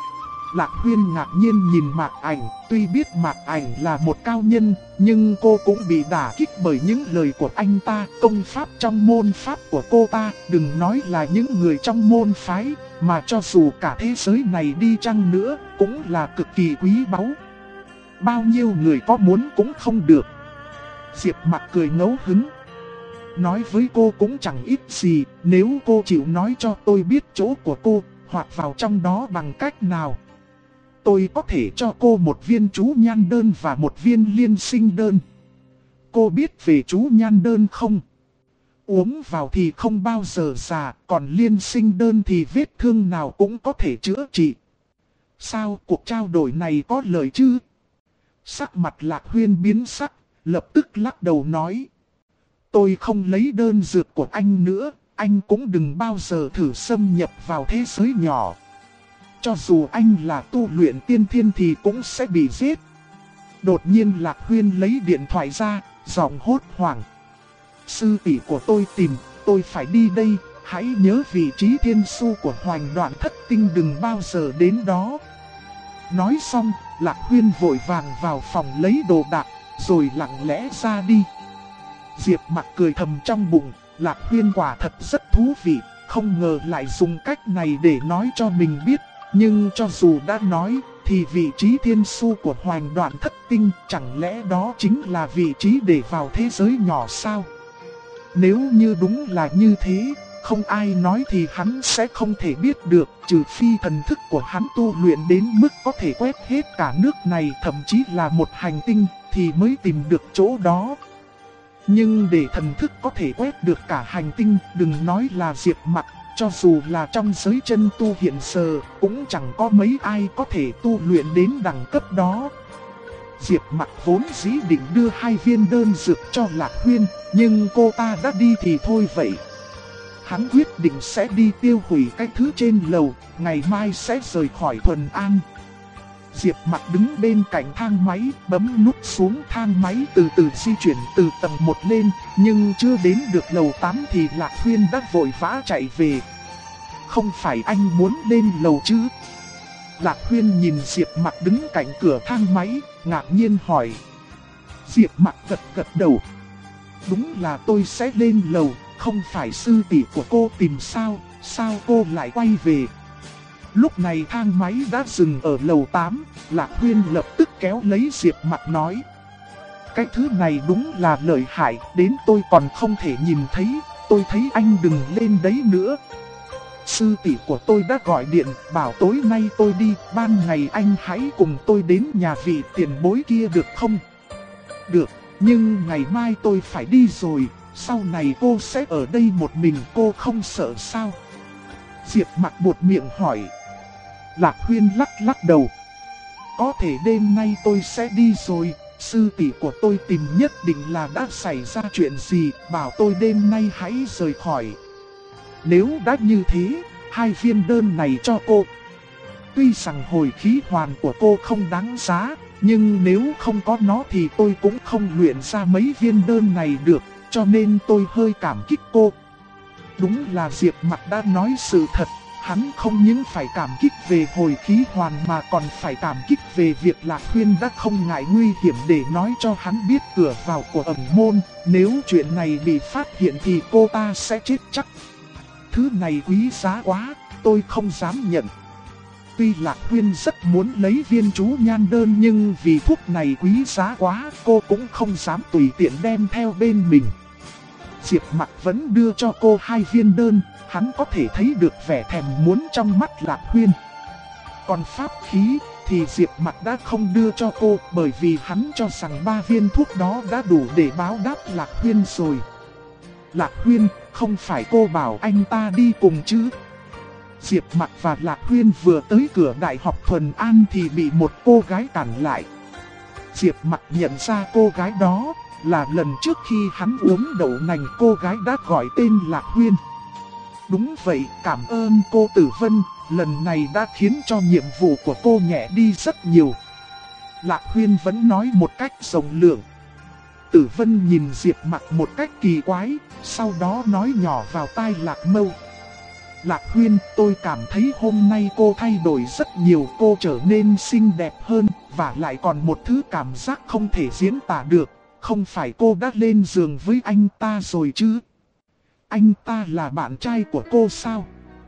Lạc Huyên ngạc nhiên nhìn Mạc Ảnh, tuy biết Mạc Ảnh là một cao nhân, nhưng cô cũng bị đả kích bởi những lời của anh ta. Công pháp trong môn pháp của cô ta, đừng nói là những người trong môn phái, mà cho dù cả thế giới này đi chăng nữa, cũng là cực kỳ quý báu. Bao nhiêu người có muốn cũng không được. Diệp Mặc cười ngẫu hứng. Nói với cô cũng chẳng ít gì, nếu cô chịu nói cho tôi biết chỗ của cô, hoặc vào trong đó bằng cách nào. Tôi có thể cho cô một viên chú nhan đơn và một viên liên sinh đơn. Cô biết về chú nhan đơn không? Uống vào thì không bao giờ già, còn liên sinh đơn thì vết thương nào cũng có thể chữa trị. Sao cuộc trao đổi này có lợi chứ? Sắc mặt Lạc Huyên biến sắc, lập tức lắc đầu nói. Tôi không lấy đơn dược của anh nữa, anh cũng đừng bao giờ thử xâm nhập vào thế giới nhỏ. Cho dù anh là tu luyện tiên thiên thì cũng sẽ bị giết. Đột nhiên Lạc Huyên lấy điện thoại ra, giọng hốt hoảng. Sư tỷ của tôi tìm, tôi phải đi đây, hãy nhớ vị trí thiên su của Hoành Đoạn Thất Tinh, đừng bao giờ đến đó. Nói xong, Lạc Huyên vội vàng vào phòng lấy đồ đạc, rồi lặng lẽ ra đi. Diệp Mặc cười thầm trong bụng, Lạc Huyên quả thật rất thú vị, không ngờ lại dùng cách này để nói cho mình biết. Nhưng cho dù đã nói, thì vị trí thiên su của Hoành Đoạn Thất Tinh chẳng lẽ đó chính là vị trí để vào thế giới nhỏ sao? Nếu như đúng là như thế, không ai nói thì hắn sẽ không thể biết được, trừ phi thần thức của hắn tu luyện đến mức có thể quét hết cả nước này, thậm chí là một hành tinh, thì mới tìm được chỗ đó. Nhưng để thần thức có thể quét được cả hành tinh, đừng nói là Diệp Mặc, cho dù là trong giới chân tu hiện giờ, cũng chẳng có mấy ai có thể tu luyện đến đẳng cấp đó. Diệp Mặc vốn dĩ định đưa 2 viên đơn dược cho Lạc Huyên, nhưng cô ta đã đi thì thôi vậy. Hắn quyết định sẽ đi tiêu hủy cái thứ trên lầu, ngày mai sẽ rời khỏi Thuần An. Diệp Mặc đứng bên cạnh thang máy, bấm nút xuống, thang máy từ từ di chuyển từ tầng 1 lên, nhưng chưa đến được lầu 8 thì Lạc Huyên đã vội vã chạy về. Không phải anh muốn lên lầu chứ? Lạc Huyên nhìn Diệp Mặc đứng cạnh cửa thang máy, ngạc nhiên hỏi. Diệp Mặc gật gật đầu. Đúng là tôi sẽ lên lầu, không phải sư tỷ của cô tìm sao cô lại quay về? Lúc này thang máy đã dừng ở lầu 8, Lạc Huyên lập tức kéo lấy Diệp Mặc nói. Cái thứ này đúng là lợi hại, đến tôi còn không thể nhìn thấy, tôi thấy anh đừng lên đấy nữa. Sư tỷ của tôi đã gọi điện, bảo tối nay tôi đi, ban ngày anh hãy cùng tôi đến nhà vị tiền bối kia được không? Được, nhưng ngày mai tôi phải đi rồi, sau này cô sẽ ở đây một mình, cô không sợ sao? Diệp Mặc buột miệng hỏi. Lạc Huyên lắc lắc đầu. Có thể đêm nay tôi sẽ đi rồi, sư tỷ của tôi tìm nhất định là đã xảy ra chuyện gì, bảo tôi đêm nay hãy rời khỏi. Nếu đã như thế, 2 viên đơn này cho cô. Tuy rằng hồi khí hoàn của cô không đáng giá, nhưng nếu không có nó thì tôi cũng không luyện ra mấy viên đơn này được, cho nên tôi hơi cảm kích cô. Đúng là Diệp Mặc đã nói sự thật, hắn không những phải cảm kích về hồi khí hoàn mà còn phải cảm kích về việc Lạc Huyên đã không ngại nguy hiểm để nói cho hắn biết cửa vào của ẩn môn, nếu chuyện này bị phát hiện thì cô ta sẽ chết chắc. Thứ này quý giá quá, tôi không dám nhận. Tuy Lạc Huyên rất muốn lấy viên chú nhan đơn nhưng vì thuốc này quý giá quá, cô cũng không dám tùy tiện đem theo bên mình. Diệp Mặc vẫn đưa cho cô 2 viên đơn, hắn có thể thấy được vẻ thèm muốn trong mắt Lạc Huyên. Còn pháp khí thì Diệp Mặc đã không đưa cho cô, bởi vì hắn cho rằng 3 viên thuốc đó đã đủ để báo đáp Lạc Huyên rồi. Lạc Huyên, không phải cô bảo anh ta đi cùng chứ? Diệp Mặc và Lạc Huyên vừa tới cửa Đại học Thuần An thì bị một cô gái cản lại. Diệp Mặc nhận ra cô gái đó là lần trước khi hắn uống đậu nành cô gái đã gọi tên Lạc Huyên. Đúng vậy, cảm ơn cô Tử Vân, lần này đã khiến cho nhiệm vụ của cô nhẹ đi rất nhiều. Lạc Huyên vẫn nói một cách rộng lượng. Tử Vân nhìn Diệp Mặc một cách kỳ quái, sau đó nói nhỏ vào tai Lạc Mâu. Lạc Huyên, tôi cảm thấy hôm nay cô thay đổi rất nhiều, cô trở nên xinh đẹp hơn, và lại còn một thứ cảm giác không thể diễn tả được. Không phải cô đã lên giường với anh ta rồi chứ? Anh ta là bạn trai của cô sao?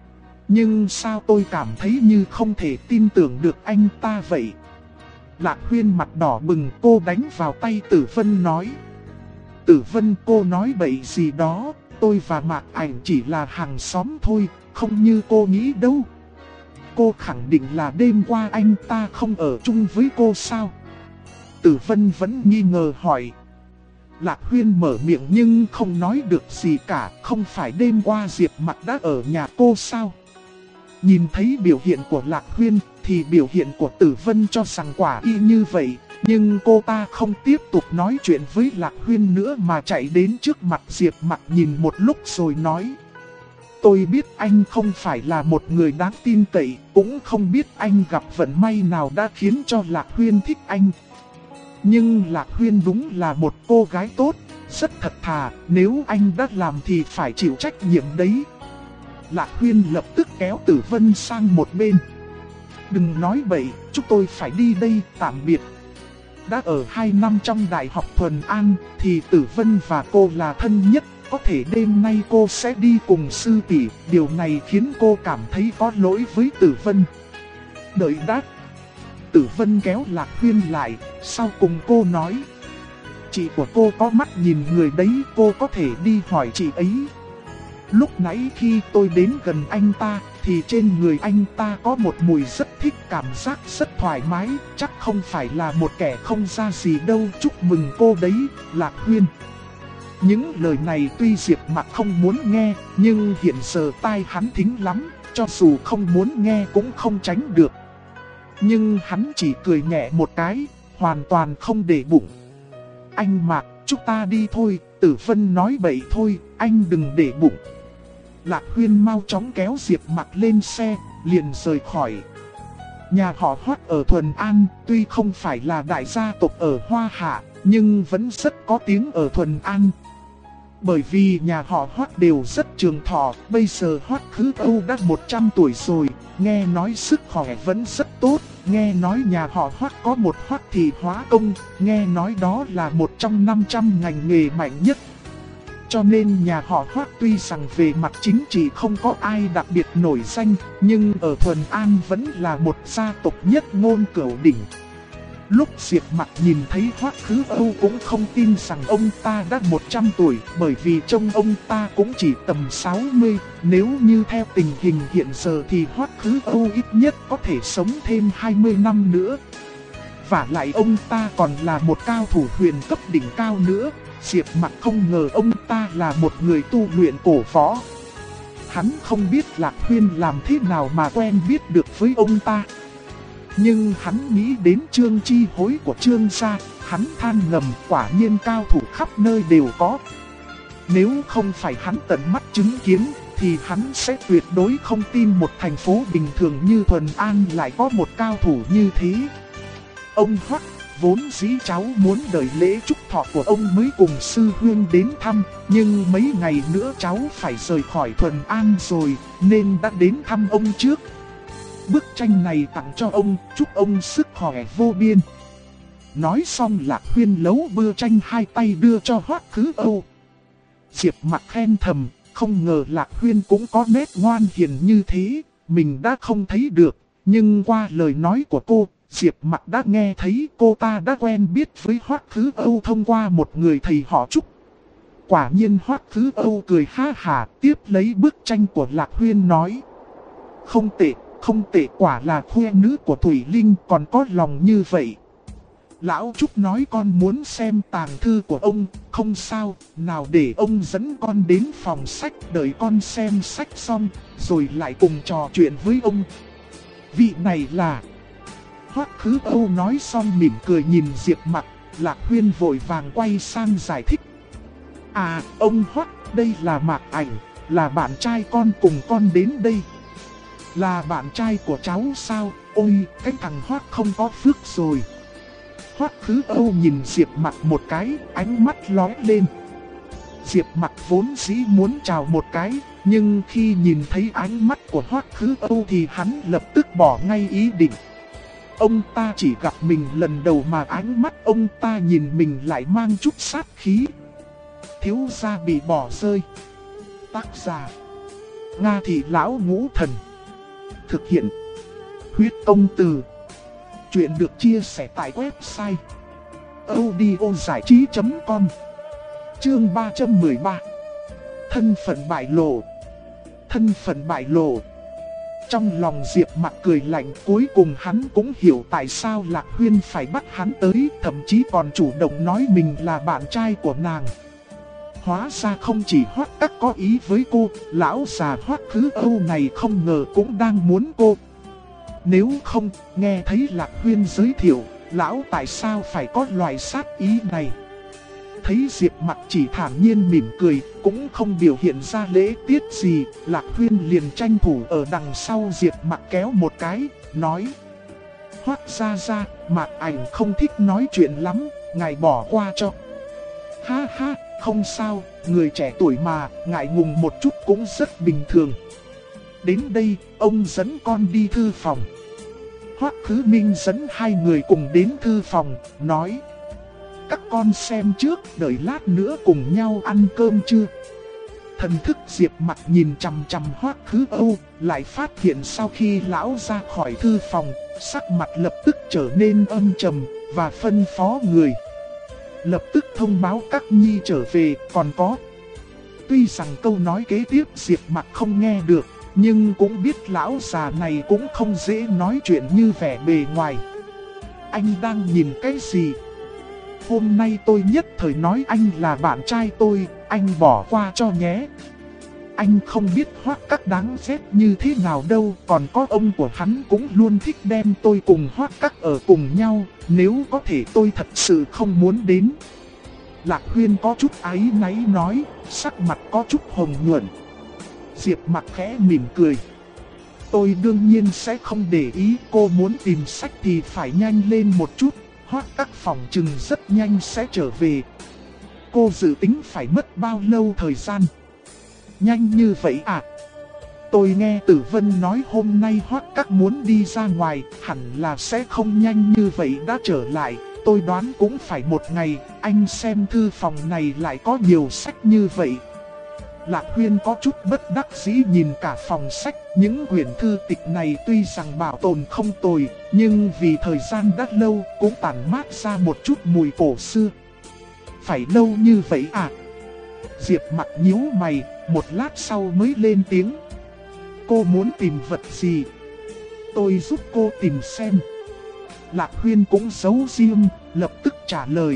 Nhưng sao tôi cảm thấy như không thể tin tưởng được anh ta vậy? Lạc Huyên mặt đỏ bừng, cô đánh vào tay Tử Vân nói. Tử Vân, cô nói bậy gì đó, tôi và Mạc Ảnh chỉ là hàng xóm thôi, không như cô nghĩ đâu. Cô khẳng định là đêm qua anh ta không ở chung với cô sao? Tử Vân vẫn nghi ngờ hỏi. Lạc Huyên mở miệng nhưng không nói được gì cả, không phải đêm qua Diệp Mặc đã ở nhà cô sao? Nhìn thấy biểu hiện của Lạc Huyên thì biểu hiện của Tử Vân cho rằng quả y như vậy. Nhưng cô ta không tiếp tục nói chuyện với Lạc Huyên nữa mà chạy đến trước mặt Diệp Mặc nhìn một lúc rồi nói. Tôi biết anh không phải là một người đáng tin cậy, cũng không biết anh gặp vận may nào đã khiến cho Lạc Huyên thích anh. Nhưng Lạc Huyên đúng là một cô gái tốt, rất thật thà, nếu anh đã làm thì phải chịu trách nhiệm đấy. Lạc Huyên lập tức kéo Tử Vân sang một bên. Đừng nói bậy, chúng tôi phải đi đây, tạm biệt. Đã ở 2 năm trong Đại học Thuần An thì Tử Vân và cô là thân nhất. Có thể đêm nay cô sẽ đi cùng sư tỷ, điều này khiến cô cảm thấy có lỗi với Tử Vân. Đợi đã. Tử Vân kéo Lạc Huyên lại, sau cùng cô nói. Chị của cô có mắt nhìn người đấy, cô có thể đi hỏi chị ấy. Lúc nãy khi tôi đến gần anh ta, thì trên người anh ta có một mùi rất thích, cảm giác rất thoải mái, chắc không phải là một kẻ không ra gì đâu, chúc mừng cô đấy, Lạc Huyên. Những lời này tuy Diệp Mặc không muốn nghe, nhưng hiện giờ tai hắn thính lắm, cho dù không muốn nghe cũng không tránh được. Nhưng hắn chỉ cười nhẹ một cái, hoàn toàn không để bụng. Anh Mạc, chúng ta đi thôi, Tử Vân nói bậy thôi, anh đừng để bụng. Lạc Huyên mau chóng kéo Diệp Mặc lên xe, liền rời khỏi. Nhà họ Hoắc ở Thuần An, tuy không phải là đại gia tộc ở Hoa Hạ, nhưng vẫn rất có tiếng ở Thuần An. Bởi vì nhà họ Hoắc đều rất trường thọ, bây giờ Hoắc Khứ Âu đã 100 tuổi rồi, nghe nói sức khỏe vẫn rất tốt. Nghe nói nhà họ Hoắc có một Hoắc Thị Hóa Công, nghe nói đó là một trong 500 ngành nghề mạnh nhất. Cho nên nhà họ Hoắc tuy rằng về mặt chính trị không có ai đặc biệt nổi danh, nhưng ở Thuần An vẫn là một gia tộc nhất ngôn cửu đỉnh. Lúc Diệp Mặc nhìn thấy Hoắc Khứ Âu cũng không tin rằng ông ta đã 100 tuổi, bởi vì trông ông ta cũng chỉ tầm 60, nếu như theo tình hình hiện giờ thì Hoắc Khứ Âu ít nhất có thể sống thêm 20 năm nữa. Và lại ông ta còn là một cao thủ huyền cấp đỉnh cao nữa, Diệp Mặc không ngờ ông ta là một người tu luyện cổ võ. Hắn không biết Lạc Huyên làm thế nào mà quen biết được với ông ta. Nhưng hắn nghĩ đến Trương Chi Hối của Trương gia, hắn than ngầm, quả nhiên cao thủ khắp nơi đều có. Nếu không phải hắn tận mắt chứng kiến, thì hắn sẽ tuyệt đối không tin một thành phố bình thường như Thuần An lại có một cao thủ như thế. Ông Hoắc, vốn dĩ cháu muốn đợi lễ chúc thọ của ông mới cùng sư huynh đến thăm, nhưng mấy ngày nữa cháu phải rời khỏi Thuần An rồi, nên đã đến thăm ông trước. Bức tranh này tặng cho ông, chúc ông sức khỏe vô biên. Nói xong Lạc Huyên lấu bưa tranh hai tay đưa cho Hoắc Khứ Âu. Diệp Mặc khen thầm, không ngờ Lạc Huyên cũng có nét ngoan hiền như thế, mình đã không thấy được. Nhưng qua lời nói của cô, Diệp Mặc đã nghe thấy cô ta đã quen biết với Hoắc Khứ Âu thông qua một người thầy họ Trúc. Quả nhiên Hoắc Khứ Âu cười ha hả, tiếp lấy bức tranh của Lạc Huyên nói. Không tệ, không tệ, quả là khuê nữ của Thủy Linh còn có lòng như vậy. Lão Trúc nói con muốn xem tàng thư của ông, không sao, nào để ông dẫn con đến phòng sách đợi con xem sách xong, rồi lại cùng trò chuyện với ông. Vị này là... Hoắc Khứ Âu nói xong mỉm cười nhìn Diệp Mặc, Lạc Huyên vội vàng quay sang giải thích. À, ông Hoắc, đây là Mạc Ảnh, là bạn trai con cùng con đến đây. Là bạn trai của cháu sao? Ôi, cái thằng Hoắc không có phước rồi. Hoắc Khứ Âu nhìn Diệp Mặc một cái, ánh mắt lóe lên. Diệp Mặc vốn dĩ muốn chào một cái, Nhưng khi nhìn thấy ánh mắt của Hoắc Khứ Âu thì hắn lập tức bỏ ngay ý định. Ông ta chỉ gặp mình lần đầu mà ánh mắt ông ta nhìn mình lại mang chút sát khí. Thiếu gia bị bỏ rơi. Tác giả: Nga Thị Lão Ngũ Thần. Thực hiện: Huyết Công Từ. Chuyện được chia sẻ tại website audiozảichí.com. Chương 313. Thân phận bại lộ. Thân phận bại lộ. Trong lòng Diệp Mặc cười lạnh, cuối cùng hắn cũng hiểu tại sao Lạc Huyên phải bắt hắn tới, thậm chí còn chủ động nói mình là bạn trai của nàng. Hóa ra không chỉ Hoắc Các có ý với cô, lão già Hoắc Khứ Âu này không ngờ cũng đang muốn cô. Nếu không, nghe thấy Lạc Huyên giới thiệu, lão tại sao phải có loại sát ý này? Thấy Diệp Mặc chỉ thản nhiên mỉm cười, cũng không biểu hiện ra lễ tiết gì, Lạc Huyên liền tranh thủ ở đằng sau Diệp Mặc kéo một cái, nói: Hoắc gia, Mạc Ảnh không thích nói chuyện lắm, ngài bỏ qua cho. Ha ha, không sao, người trẻ tuổi mà, ngại ngùng một chút cũng rất bình thường. Đến đây, ông dẫn con đi thư phòng. Hoắc Khứ Minh dẫn hai người cùng đến thư phòng, nói: Các con xem trước, đợi lát nữa cùng nhau ăn cơm chưa? Thần thức Diệp Mặc nhìn chằm chằm Hoắc Khứ Âu, lại phát hiện sau khi lão ra khỏi thư phòng, sắc mặt lập tức trở nên âm trầm, và phân phó người: Lập tức thông báo các nhi trở về, còn có. Tuy rằng câu nói kế tiếp Diệp Mặc không nghe được, nhưng cũng biết lão già này cũng không dễ nói chuyện như vẻ bề ngoài. Anh đang nhìn cái gì? Hôm nay tôi nhất thời nói anh là bạn trai tôi, anh bỏ qua cho nhé. Anh không biết Hoắc Các đáng ghét như thế nào đâu, còn có ông của hắn cũng luôn thích đem tôi cùng Hoắc Các ở cùng nhau, nếu có thể tôi thật sự không muốn đến. Lạc Huyên có chút áy náy nói, sắc mặt có chút hồng nhuận. Diệp Mặc khẽ mỉm cười: Tôi đương nhiên sẽ không để ý, cô muốn tìm sách thì phải nhanh lên một chút, Hoắc Các phòng trừng rất nhanh sẽ trở về. Cô dự tính phải mất bao lâu thời gian? Nhanh như vậy à? Tôi nghe Tử Vân nói hôm nay Hoắc Các muốn đi ra ngoài, hẳn là sẽ không nhanh như vậy đã trở lại. Tôi đoán cũng phải một ngày, anh xem thư phòng này lại có nhiều sách như vậy. Lạc Huyên có chút bất đắc dĩ nhìn cả phòng sách, những quyển thư tịch này tuy rằng bảo tồn không tồi, nhưng vì thời gian đã lâu cũng tản mát ra một chút mùi cổ xưa. Phải lâu như vậy à? Diệp Mặc nhíu mày, một lát sau mới lên tiếng: Cô muốn tìm vật gì? Tôi giúp cô tìm xem. Lạc Huyên cũng giấu riêng, lập tức trả lời: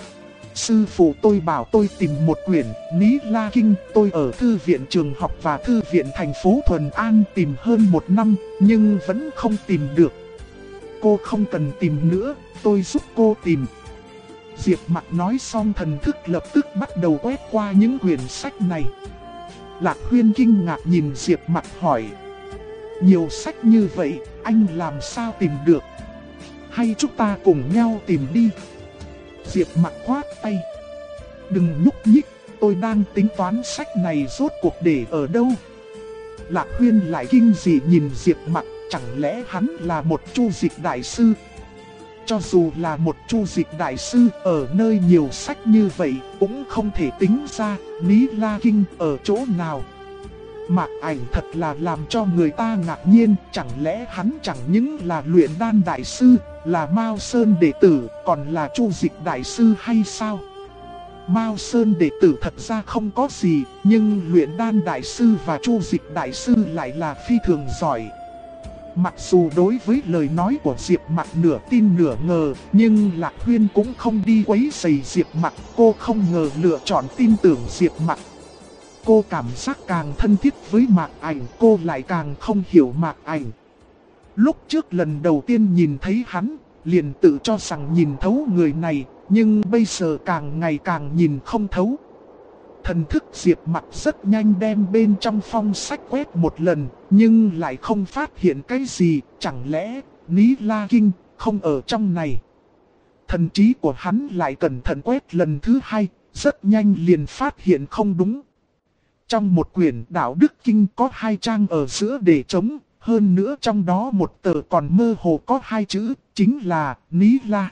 Sư phụ tôi bảo tôi tìm một quyển Ní La Kinh, tôi ở thư viện trường học và thư viện thành phố Thuần An tìm hơn một năm, nhưng vẫn không tìm được. Cô không cần tìm nữa, tôi giúp cô tìm. Diệp Mặc nói xong thần thức lập tức bắt đầu quét qua những quyển sách này. Lạc Huyên kinh ngạc nhìn Diệp Mặc hỏi: Nhiều sách như vậy, anh làm sao tìm được? Hay chúng ta cùng nhau tìm đi? Diệp Mặc khoát tay: Đừng nhúc nhích, tôi đang tính toán sách này rốt cuộc để ở đâu. Lạc Huyên lại kinh dị nhìn Diệp Mặc, chẳng lẽ hắn là một chu dịch đại sư? Cho dù là một chu dịch đại sư, ở nơi nhiều sách như vậy cũng không thể tính ra Ní La Kinh ở chỗ nào. Mạc Ảnh thật là làm cho người ta ngạc nhiên, chẳng lẽ hắn chẳng những là luyện đan đại sư, là Mao Sơn đệ tử, còn là chu dịch đại sư hay sao? Mao Sơn đệ tử thật ra không có gì, nhưng luyện đan đại sư và chu dịch đại sư lại là phi thường giỏi. Mặc dù đối với lời nói của Diệp Mặc nửa tin nửa ngờ, nhưng Lạc Huyên cũng không đi quấy rầy Diệp Mặc, cô không ngờ lựa chọn tin tưởng Diệp Mặc. Cô cảm giác càng thân thiết với Mạc Ảnh, cô lại càng không hiểu Mạc Ảnh. Lúc trước lần đầu tiên nhìn thấy hắn, liền tự cho rằng nhìn thấu người này, nhưng bây giờ càng ngày càng nhìn không thấu. Thần thức Diệp Mặc rất nhanh đem bên trong phong sách quét một lần, nhưng lại không phát hiện cái gì, chẳng lẽ Ní La Kinh không ở trong này. Thần trí của hắn lại cẩn thận quét lần thứ hai, rất nhanh liền phát hiện không đúng. trong một quyển đạo đức kinh có 2 trang ở giữa để trống, hơn nữa trong đó một tờ còn mơ hồ có 2 chữ, chính là Ní La.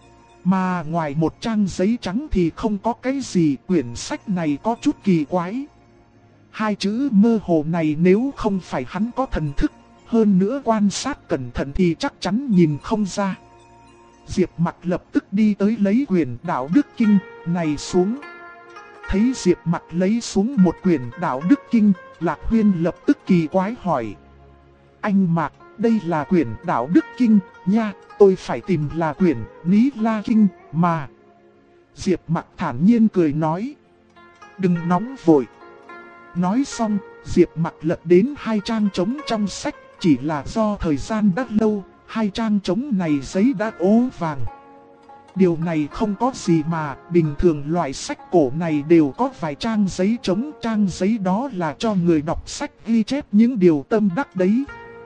Mà ngoài một trang giấy trắng thì không có cái gì, quyển sách này có chút kỳ quái. 2 chữ mơ hồ này nếu không phải hắn có thần thức, hơn nữa quan sát cẩn thận thì chắc chắn nhìn không ra. Diệp Mặc lập tức đi tới lấy quyển đạo đức kinh này xuống. Thấy Diệp Mặc lấy xuống một quyển đạo đức kinh, Lạc Huyên lập tức kỳ quái hỏi: anh Mạc, đây là quyển đạo đức kinh nha, tôi phải tìm là quyển Ní La kinh mà. Diệp Mặc thản nhiên cười nói: đừng nóng vội. Nói xong, Diệp Mặc lật đến 2 trang trống trong sách, chỉ là do thời gian đã lâu, 2 trang trống này giấy đã ố vàng. Điều này không có gì mà, bình thường loại sách cổ này đều có vài trang giấy trống, trang giấy đó là cho người đọc sách ghi chép những điều tâm đắc đấy.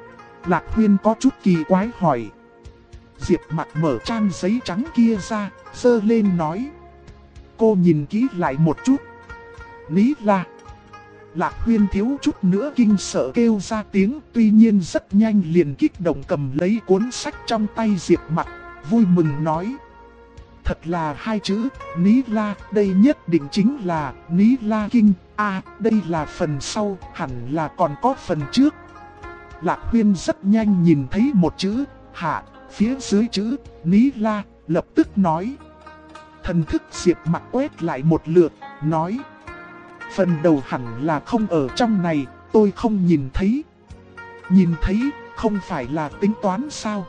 Lạc Huyên có chút kỳ quái hỏi. Diệp Mặc mở trang giấy trắng kia ra, giơ lên nói: cô nhìn kỹ lại một chút. Ní La. Lạc Huyên thiếu chút nữa kinh sợ kêu ra tiếng, tuy nhiên rất nhanh liền kích động cầm lấy cuốn sách trong tay Diệp Mặc, vui mừng nói: thật là 2 chữ, Ní La, đây nhất định chính là Ní La kinh, đây là phần sau, hẳn là còn có phần trước. Lạc Huyên rất nhanh nhìn thấy một chữ hạ, phía dưới chữ Ní La, lập tức nói. Thần thức Diệp Mặc quét lại một lượt, nói: phần đầu hẳn là không ở trong này, tôi không nhìn thấy. Nhìn thấy, không phải là tính toán sao?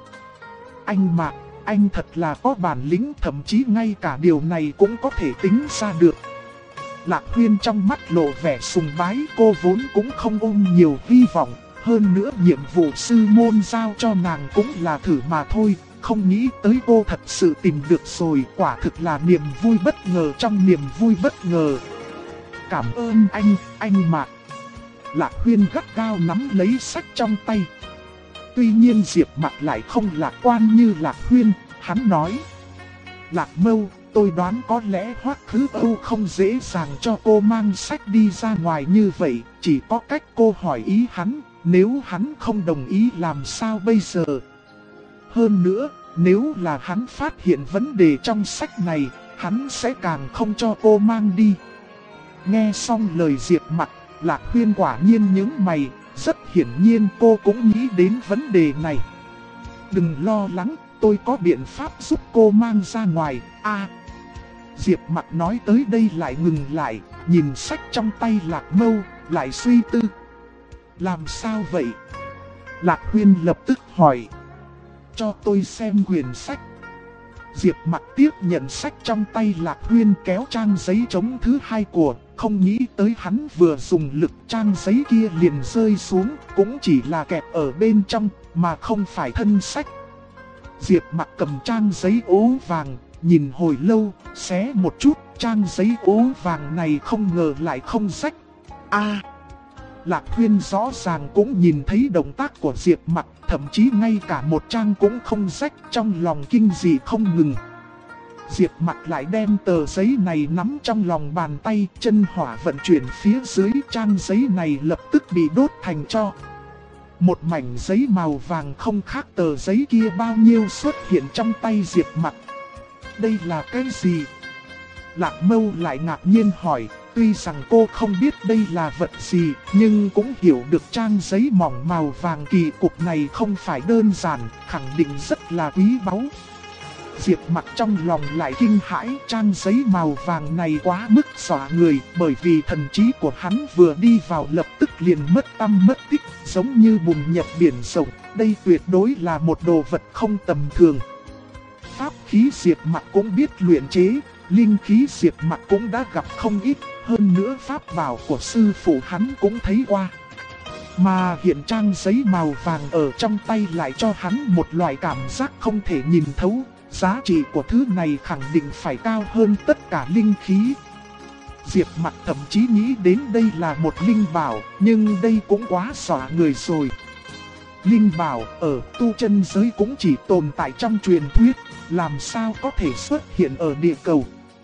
Anh Mạc, anh thật là có bản lĩnh, thậm chí ngay cả điều này cũng có thể tính ra được. Lạc Huyên trong mắt lộ vẻ sùng bái, cô vốn cũng không ôm nhiều hy vọng. Hơn nữa nhiệm vụ sư môn giao cho nàng cũng là thử mà thôi, không nghĩ tới cô thật sự tìm được rồi, quả thực là niềm vui bất ngờ trong niềm vui bất ngờ. Cảm ơn anh Mạc. Lạc Huyên gắt gao nắm lấy sách trong tay. Tuy nhiên Diệp Mặc lại không lạc quan như Lạc Huyên, hắn nói: Lạc Mâu, tôi đoán có lẽ Hoắc Khứ Âu không dễ dàng cho cô mang sách đi ra ngoài như vậy, chỉ có cách cô hỏi ý hắn, nếu hắn không đồng ý làm sao bây giờ? Hơn nữa, nếu là hắn phát hiện vấn đề trong sách này, hắn sẽ càng không cho cô mang đi. Nghe xong lời Diệp Mặc, Lạc Huyên quả nhiên nhướng mày, rất hiển nhiên cô cũng nghĩ đến vấn đề này. Đừng lo lắng, tôi có biện pháp giúp cô mang ra ngoài. Diệp Mặc nói tới đây lại ngừng lại, nhìn sách trong tay Lạc Mâu, lại suy tư. Làm sao vậy? Lạc Huyên lập tức hỏi. Cho tôi xem quyển sách. Diệp Mặc tiếp nhận sách trong tay Lạc Huyên, kéo trang giấy trống thứ 2 của, không nghĩ tới hắn vừa dùng lực trang giấy kia liền rơi xuống, cũng chỉ là kẹp ở bên trong, mà không phải thân sách. Diệp Mặc cầm trang giấy ố vàng, nhìn hồi lâu, xé một chút, trang giấy ố vàng này không ngờ lại không rách. Lạc Huyên rõ ràng cũng nhìn thấy động tác của Diệp Mặc, thậm chí ngay cả một trang cũng không rách, trong lòng kinh dị không ngừng. Diệp Mặc lại đem tờ giấy này nắm trong lòng bàn tay, chân hỏa vận chuyển phía dưới, trang giấy này lập tức bị đốt thành tro. Một mảnh giấy màu vàng không khác tờ giấy kia bao nhiêu xuất hiện trong tay Diệp Mặc. Đây là cái gì? Lạc Mâu lại ngạc nhiên hỏi, tuy rằng cô không biết đây là vật gì, nhưng cũng hiểu được trang giấy mỏng màu vàng kỳ cục này không phải đơn giản, khẳng định rất là quý báu. Diệp Mặc trong lòng lại kinh hãi, trang giấy màu vàng này quá mức dọa người, bởi vì thần trí của hắn vừa đi vào lập tức liền mất tăm mất tích, giống như bùn nhập biển rộng, đây tuyệt đối là một đồ vật không tầm thường. Pháp khí Diệp Mặc cũng biết luyện chế, linh khí Diệp Mặc cũng đã gặp không ít, hơn nữa pháp bảo của sư phụ hắn cũng thấy qua. Mà hiện trang giấy màu vàng ở trong tay lại cho hắn một loại cảm giác không thể nhìn thấu, giá trị của thứ này khẳng định phải cao hơn tất cả linh khí. Diệp Mặc thậm chí nghĩ đến đây là một linh bảo, nhưng đây cũng quá dọa người rồi. Linh bảo ở tu chân giới cũng chỉ tồn tại trong truyền thuyết, làm sao có thể xuất hiện ở địa cầu.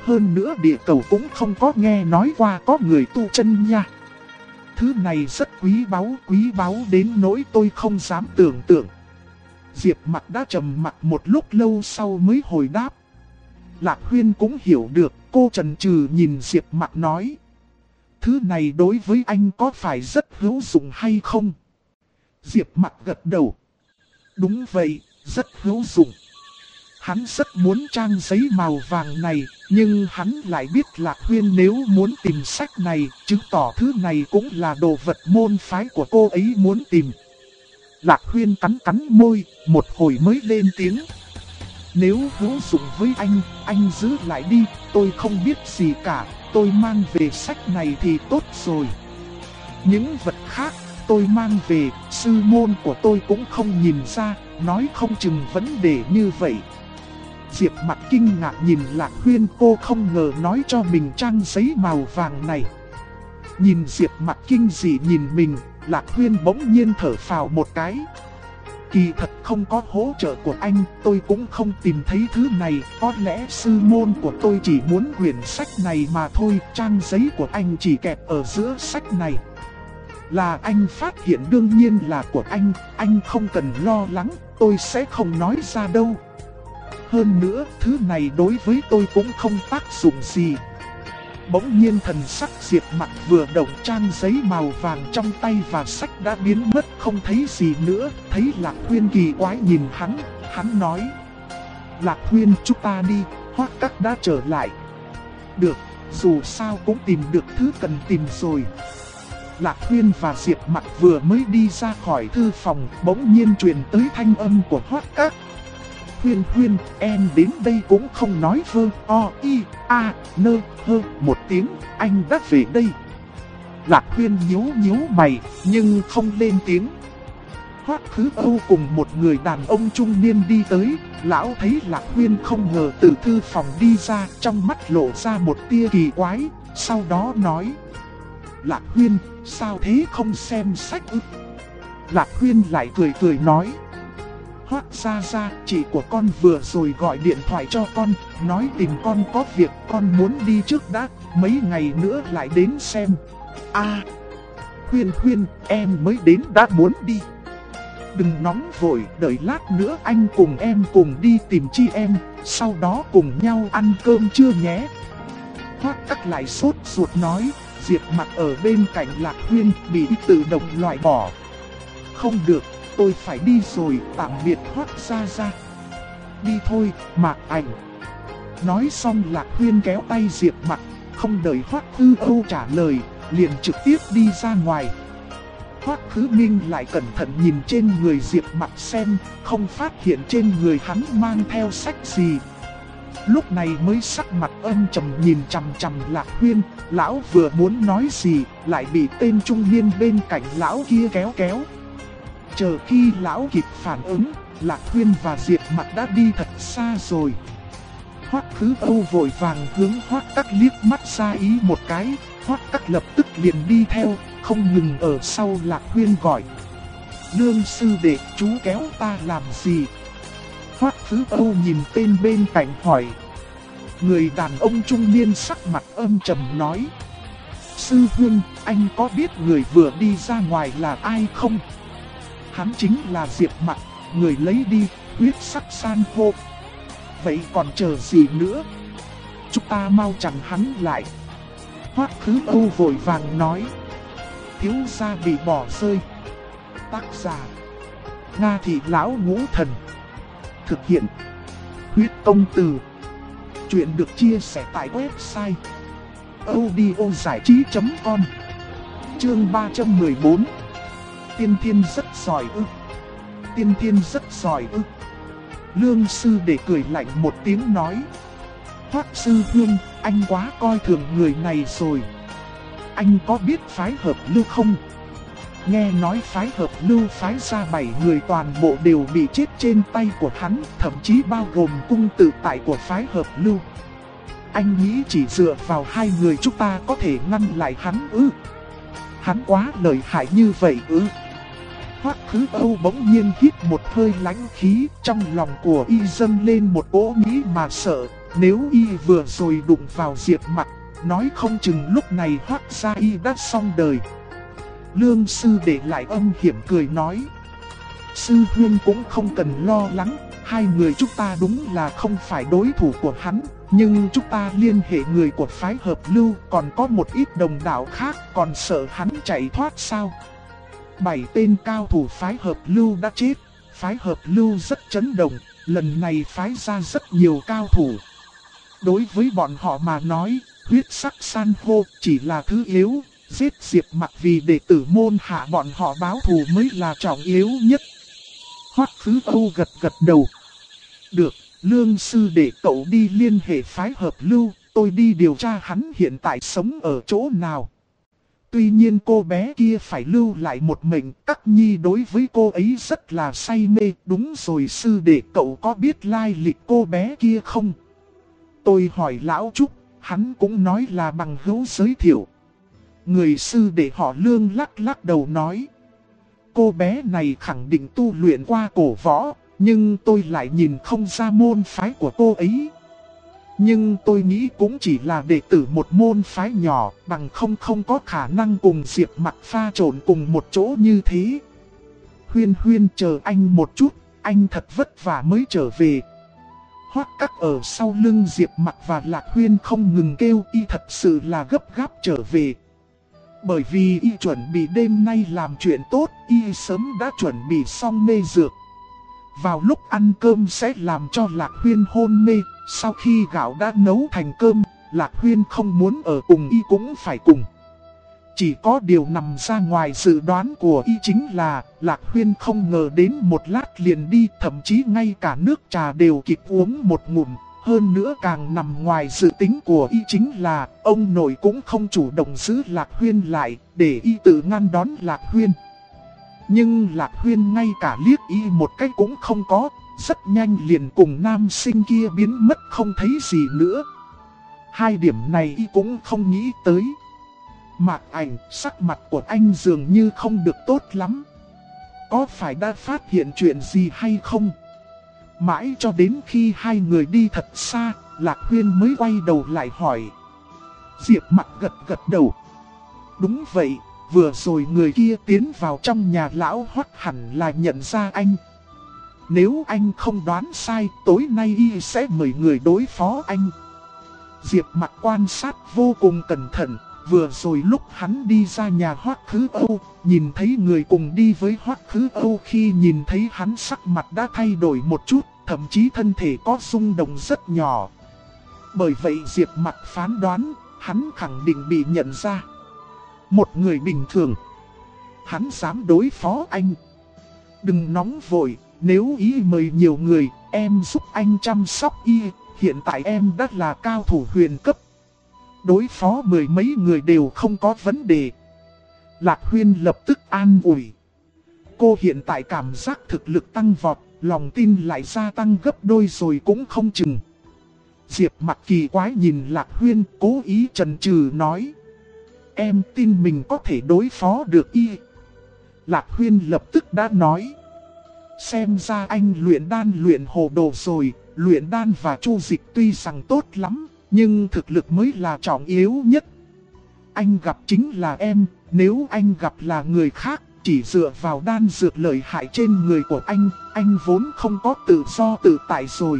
hơn nữa địa cầu cũng không có nghe nói qua có người tu chân nha. Thứ này rất quý báu đến nỗi tôi không dám tưởng tượng. Diệp Mặc đã trầm mặc một lúc lâu sau mới hồi đáp. Lạc Huyên cũng hiểu được, cô chần chừ nhìn Diệp Mặc nói. Thứ này đối với anh có phải rất hữu dụng hay không? Diệp Mặc gật đầu. Đúng vậy, rất hữu dụng. Hắn rất muốn trang giấy màu vàng này, nhưng hắn lại biết Lạc Huyên nếu muốn tìm sách này, chứng tỏ thứ này cũng là đồ vật môn phái của cô ấy muốn tìm. Lạc Huyên cắn môi, một hồi mới lên tiếng. Nếu hữu dụng với anh giữ lại đi, tôi không biết gì cả, tôi mang về sách này thì tốt rồi. Những vật khác, tôi mang về, sư môn của tôi cũng không nhìn ra, nói không chừng vấn đề như vậy. Diệp Mặc kinh ngạc nhìn Lạc Huyên, cô không ngờ nói cho mình trang giấy màu vàng này. Nhìn Diệp Mặc kinh dị nhìn mình, Lạc Huyên bỗng nhiên thở phào một cái. Kỳ thật không có hỗ trợ của anh, tôi cũng không tìm thấy thứ này, có lẽ sư môn của tôi chỉ muốn quyển sách này mà thôi, trang giấy của anh chỉ kẹp ở giữa sách này. Là anh phát hiện đương nhiên là của anh không cần lo lắng, tôi sẽ không nói ra đâu. Hơn nữa, thứ này đối với tôi cũng không tác dụng gì. Bỗng nhiên thần sắc Diệp Mặc vừa động, trang giấy màu vàng trong tay và sách đã biến mất không thấy gì nữa. Thấy Lạc Huyên kỳ quái nhìn hắn nói. Lạc Huyên, chúng ta đi, Hoắc Các đã trở lại. Được, dù sao cũng tìm được thứ cần tìm rồi. Lạc Huyên và Diệp Mặc vừa mới đi ra khỏi thư phòng, bỗng nhiên truyền tới thanh âm của Hoắc Các. Huyên, em đến đây cũng không nói vơ, nơ, hơ một tiếng, anh đã về đây. Lạc Huyên nhíu mày, nhưng không lên tiếng. Hoắc Khứ Âu cùng một người đàn ông trung niên đi tới, lão thấy Lạc Huyên không ngờ từ thư phòng đi ra, trong mắt lộ ra một tia kỳ quái, sau đó nói. Lạc Huyên, sao thế không xem sách ư? Lạc Huyên lại cười nói. Hoắc gia, chị của con vừa rồi gọi điện thoại cho con, nói tìm con có việc, con muốn đi trước đã, mấy ngày nữa lại đến xem. Huyên, em mới đến đã muốn đi. Đừng nóng vội, đợi lát nữa anh cùng em cùng đi tìm chị em, sau đó cùng nhau ăn cơm trưa nhé. Hoắc Các lại sốt ruột nói. Diệp Mặc ở bên cạnh Lạc Huyên bị tự động loại bỏ. Không được, tôi phải đi rồi, tạm biệt Hoắc gia. Đi thôi, Mạc Ảnh. Nói xong Lạc Huyên kéo tay Diệp Mặc, không đợi Hoắc Khứ Âu trả lời, liền trực tiếp đi ra ngoài. Hoắc Khứ Minh lại cẩn thận nhìn trên người Diệp Mặc xem, không phát hiện trên người hắn mang theo sách gì. Lúc này mới sắc mặt âm trầm nhìn chằm chằm Lạc Huyên, lão vừa muốn nói gì, lại bị tên trung niên bên cạnh lão kia kéo. Chờ khi lão kịp phản ứng, Lạc Huyên và Diệp Mặc đã đi thật xa rồi. Hoắc Khứ Âu vội vàng hướng Hoắc Các liếc mắt ra ý một cái, Hoắc Các lập tức liền đi theo, không ngừng ở sau Lạc Huyên gọi. Lương sư đệ, chú kéo ta làm gì? Hoắc Khứ Âu nhìn tên bên cạnh hỏi. Người đàn ông trung niên sắc mặt âm trầm nói. Sư huynh, anh có biết người vừa đi ra ngoài là ai không? Hắn chính là Diệp Mặc, người lấy đi huyết sắc san hô. Vậy còn chờ gì nữa? Chúng ta mau chặn hắn lại. Hoắc Khứ Âu vội vàng nói. Thiếu gia bị bỏ rơi. Tác giả Nga Thị Lão Ngũ Thần. Thực hiện Huyết Công Từ. Chuyện được chia sẻ tại website audiozảichí.com. Chương 314. Tiên Thiên rất giỏi ư? Tiên Thiên rất giỏi ư? Lương sư đệ cười lạnh một tiếng nói. Hoắc sư huynh, anh quá coi thường người này rồi. Anh có biết phái Hợp Lưu không? Nghe nói phái Hợp Lưu phái ra 7 người toàn bộ đều bị chết trên tay của hắn, thậm chí bao gồm cung tự tại của phái Hợp Lưu. Anh nghĩ chỉ dựa vào 2 người chúng ta có thể ngăn lại hắn ư? Hắn quá lợi hại như vậy ư? Hoắc Khứ Âu bỗng nhiên hít một hơi lãnh khí, trong lòng của y dâng lên một cỗ nghĩ mà sợ, Nếu y vừa rồi đụng vào Diệp Mặc, nói không chừng lúc này Hoắc gia y đã xong đời. Lương sư đệ lại âm hiểm cười nói. Sư huynh cũng không cần lo lắng, hai người chúng ta đúng là không phải đối thủ của hắn. Nhưng chúng ta liên hệ người của phái hợp lưu, còn có một ít đồng đạo khác, còn sợ hắn chạy thoát sao? 7 tên cao thủ phái hợp lưu đã chết, phái hợp lưu rất chấn động, lần này phái ra rất nhiều cao thủ. Đối với bọn họ mà nói, huyết sắc san hô chỉ là thứ yếu, giết Diệp Mặc vì đệ tử môn hạ bọn họ báo thù mới là trọng yếu nhất. Hoắc Khứ Âu gật gật đầu. Được, Lương sư đệ cậu đi liên hệ phái hợp lưu, tôi đi điều tra hắn hiện tại sống ở chỗ nào. Tuy nhiên cô bé kia phải lưu lại một mình, Các Nhi đối với cô ấy rất là say mê. Đúng rồi sư đệ, cậu có biết lai lịch cô bé kia không? Tôi hỏi Lão Trúc, hắn cũng nói là bằng hữu giới thiệu. Người sư đệ họ Lương lắc lắc đầu nói. Cô bé này khẳng định tu luyện qua cổ võ, nhưng tôi lại nhìn không ra môn phái của cô ấy. Nhưng tôi nghĩ cũng chỉ là đệ tử một môn phái nhỏ, bằng không có khả năng cùng Diệp Mặc pha trộn cùng một chỗ như thế. Huyên Huyên chờ anh một chút, anh thật vất vả mới trở về. Hoắc Các ở sau lưng Diệp Mặc và Lạc Huyên không ngừng kêu y thật sự là gấp gáp trở về. Bởi vì y chuẩn bị đêm nay làm chuyện tốt, y sớm đã chuẩn bị xong mê dược. Vào lúc ăn cơm sẽ làm cho Lạc Huyên hôn mê, sau khi gạo đã nấu thành cơm, Lạc Huyên không muốn ở cùng y cũng phải cùng. Chỉ có điều nằm ra ngoài dự đoán của y chính là Lạc Huyên không ngờ đến một lát liền đi, thậm chí ngay cả nước trà đều kịp uống một ngụm. Hơn nữa càng nằm ngoài dự tính của y chính là ông nội cũng không chủ động giữ Lạc Huyên lại để y tự ngăn đón Lạc Huyên. Nhưng Lạc Huyên ngay cả liếc y một cái cũng không có, rất nhanh liền cùng nam sinh kia biến mất không thấy gì nữa. Hai điểm này y cũng không nghĩ tới. Mạc Ảnh, sắc mặt của anh dường như không được tốt lắm. Có phải đã phát hiện chuyện gì hay không? Mãi cho đến khi hai người đi thật xa, Lạc Huyên mới quay đầu lại hỏi. Diệp Mặc gật gật đầu. Đúng vậy, vừa rồi người kia tiến vào trong nhà lão Hoắc hẳn là nhận ra anh. Nếu anh không đoán sai, tối nay y sẽ mời người đối phó anh. Diệp Mặc quan sát vô cùng cẩn thận. Vừa rồi lúc hắn đi ra nhà Hoắc Khứ Âu, nhìn thấy người cùng đi với Hoắc Khứ Âu, khi nhìn thấy hắn sắc mặt đã thay đổi một chút, thậm chí thân thể có rung động rất nhỏ. Bởi vậy Diệp Mặc phán đoán, hắn khẳng định bị nhận ra. Một người bình thường, hắn dám đối phó anh. Đừng nóng vội, nếu ý mời nhiều người, em giúp anh chăm sóc y, hiện tại em đã là cao thủ huyền cấp. Đối phó mười mấy người đều không có vấn đề. Lạc Huyên lập tức an ủi. Cô hiện tại cảm giác thực lực tăng vọt, lòng tin lại gia tăng gấp đôi rồi cũng không chừng. Diệp Mặc kỳ quái nhìn Lạc Huyên, cố ý chần chừ nói. Em tin mình có thể đối phó được y. Lạc Huyên lập tức đã nói. Xem ra anh luyện đan luyện hồ đồ rồi, luyện đan và chu dịch tuy rằng tốt lắm, nhưng thực lực mới là trọng yếu nhất. Anh gặp chính là em, nếu anh gặp là người khác, chỉ dựa vào đan dược lợi hại trên người của anh vốn không có tự do tự tại rồi.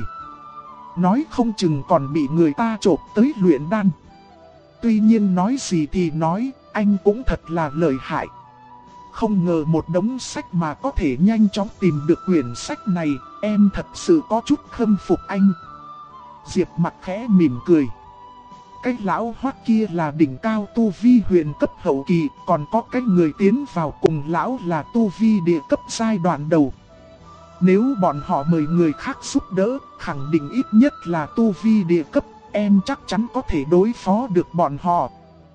Nói không chừng còn bị người ta chộp tới luyện đan. Tuy nhiên nói gì thì nói, anh cũng thật là lợi hại. Không ngờ một đống sách mà có thể nhanh chóng tìm được quyển sách này, em thật sự có chút khâm phục anh. Diệp Mặc khẽ mỉm cười. Cái lão Hoắc kia là đỉnh cao tu vi huyền cấp hậu kỳ, còn có cái người tiến vào cùng lão là tu vi địa cấp giai đoạn đầu. Nếu bọn họ mời người khác giúp đỡ, khẳng định ít nhất là tu vi địa cấp, em chắc chắn có thể đối phó được bọn họ.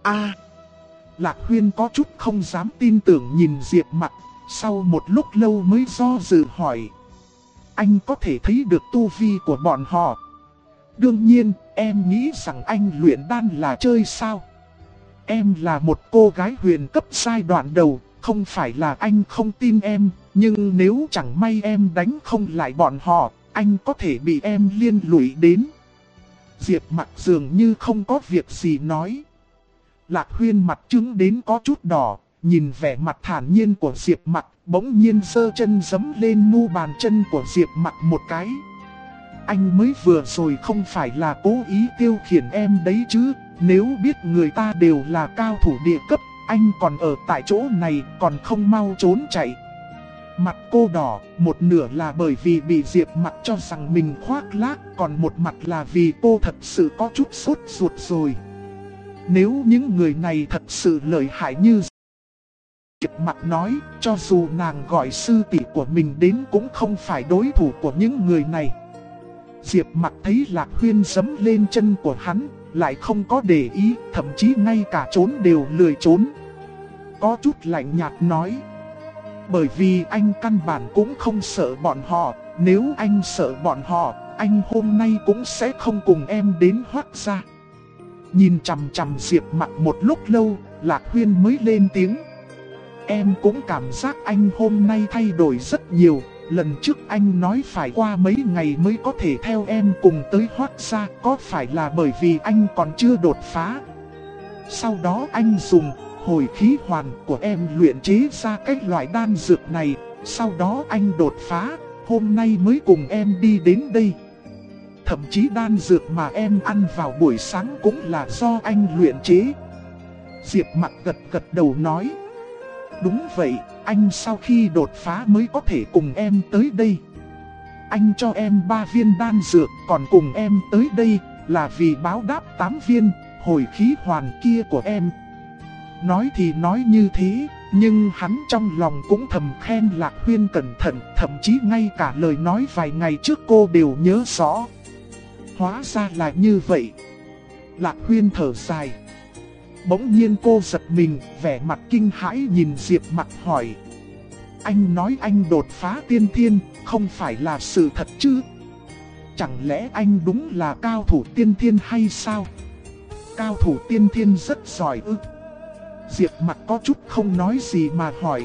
Lạc Huyên có chút không dám tin tưởng nhìn Diệp Mặc, sau một lúc lâu mới do dự hỏi. Anh có thể thấy được tu vi của bọn họ? Đương nhiên, em nghĩ rằng anh luyện đan là chơi sao? Em là một cô gái huyền cấp giai đoạn đầu, không phải là anh không tin em, nhưng nếu chẳng may em đánh không lại bọn họ, anh có thể bị em liên lụy đến. Diệp Mặc dường như không có việc gì nói. Lạc Huyên mặt trứng đến có chút đỏ, nhìn vẻ mặt thản nhiên của Diệp Mặc, bỗng nhiên giơ chân giẫm lên mu bàn chân của Diệp Mặc một cái. Anh mới vừa rồi không phải là cố ý tiêu khiển em đấy chứ, nếu biết người ta đều là cao thủ địa cấp, anh còn ở tại chỗ này còn không mau trốn chạy. Mặt cô đỏ, một nửa là bởi vì bị Diệp Mặc cho rằng mình khoác lác, còn một mặt là vì cô thật sự có chút sốt ruột rồi. Nếu những người này thật sự lợi hại như Diệp Mặc nói, cho dù nàng gọi sư tỷ của mình đến cũng không phải đối thủ của những người này. Diệp Mặc thấy Lạc Huyên giẫm lên chân của hắn, lại không có để ý, thậm chí ngay cả trốn đều lười trốn. Có chút lạnh nhạt nói. Bởi vì anh căn bản cũng không sợ bọn họ, nếu anh sợ bọn họ, anh hôm nay cũng sẽ không cùng em đến Hoác gia. Nhìn chằm chằm Diệp Mặc một lúc lâu, Lạc Huyên mới lên tiếng. Em cũng cảm giác anh hôm nay thay đổi rất nhiều. Lần trước anh nói phải qua mấy ngày mới có thể theo em cùng tới Hoác gia, có phải là bởi vì anh còn chưa đột phá? Sau đó anh dùng hồi khí hoàn của em luyện chế ra cái loại đan dược này, sau đó anh đột phá, hôm nay mới cùng em đi đến đây. Thậm chí đan dược mà em ăn vào buổi sáng cũng là do anh luyện chế. Diệp Mặc gật đầu nói. Đúng vậy, anh sau khi đột phá mới có thể cùng em tới đây. Anh cho em 3 viên đan dược, còn cùng em tới đây là vì báo đáp 8 viên hồi khí hoàn kia của em. Nói thì nói như thế, nhưng hắn trong lòng cũng thầm khen Lạc Huyên cẩn thận, thậm chí ngay cả lời nói vài ngày trước cô đều nhớ rõ. Hóa ra là như vậy. Lạc Huyên thở dài. Bỗng nhiên cô giật mình, vẻ mặt kinh hãi nhìn Diệp Mặc hỏi. Anh nói anh đột phá tiên thiên, không phải là sự thật chứ? Chẳng lẽ anh đúng là cao thủ tiên thiên hay sao? Cao thủ tiên thiên rất giỏi ư? Diệp Mặc có chút không nói gì mà hỏi.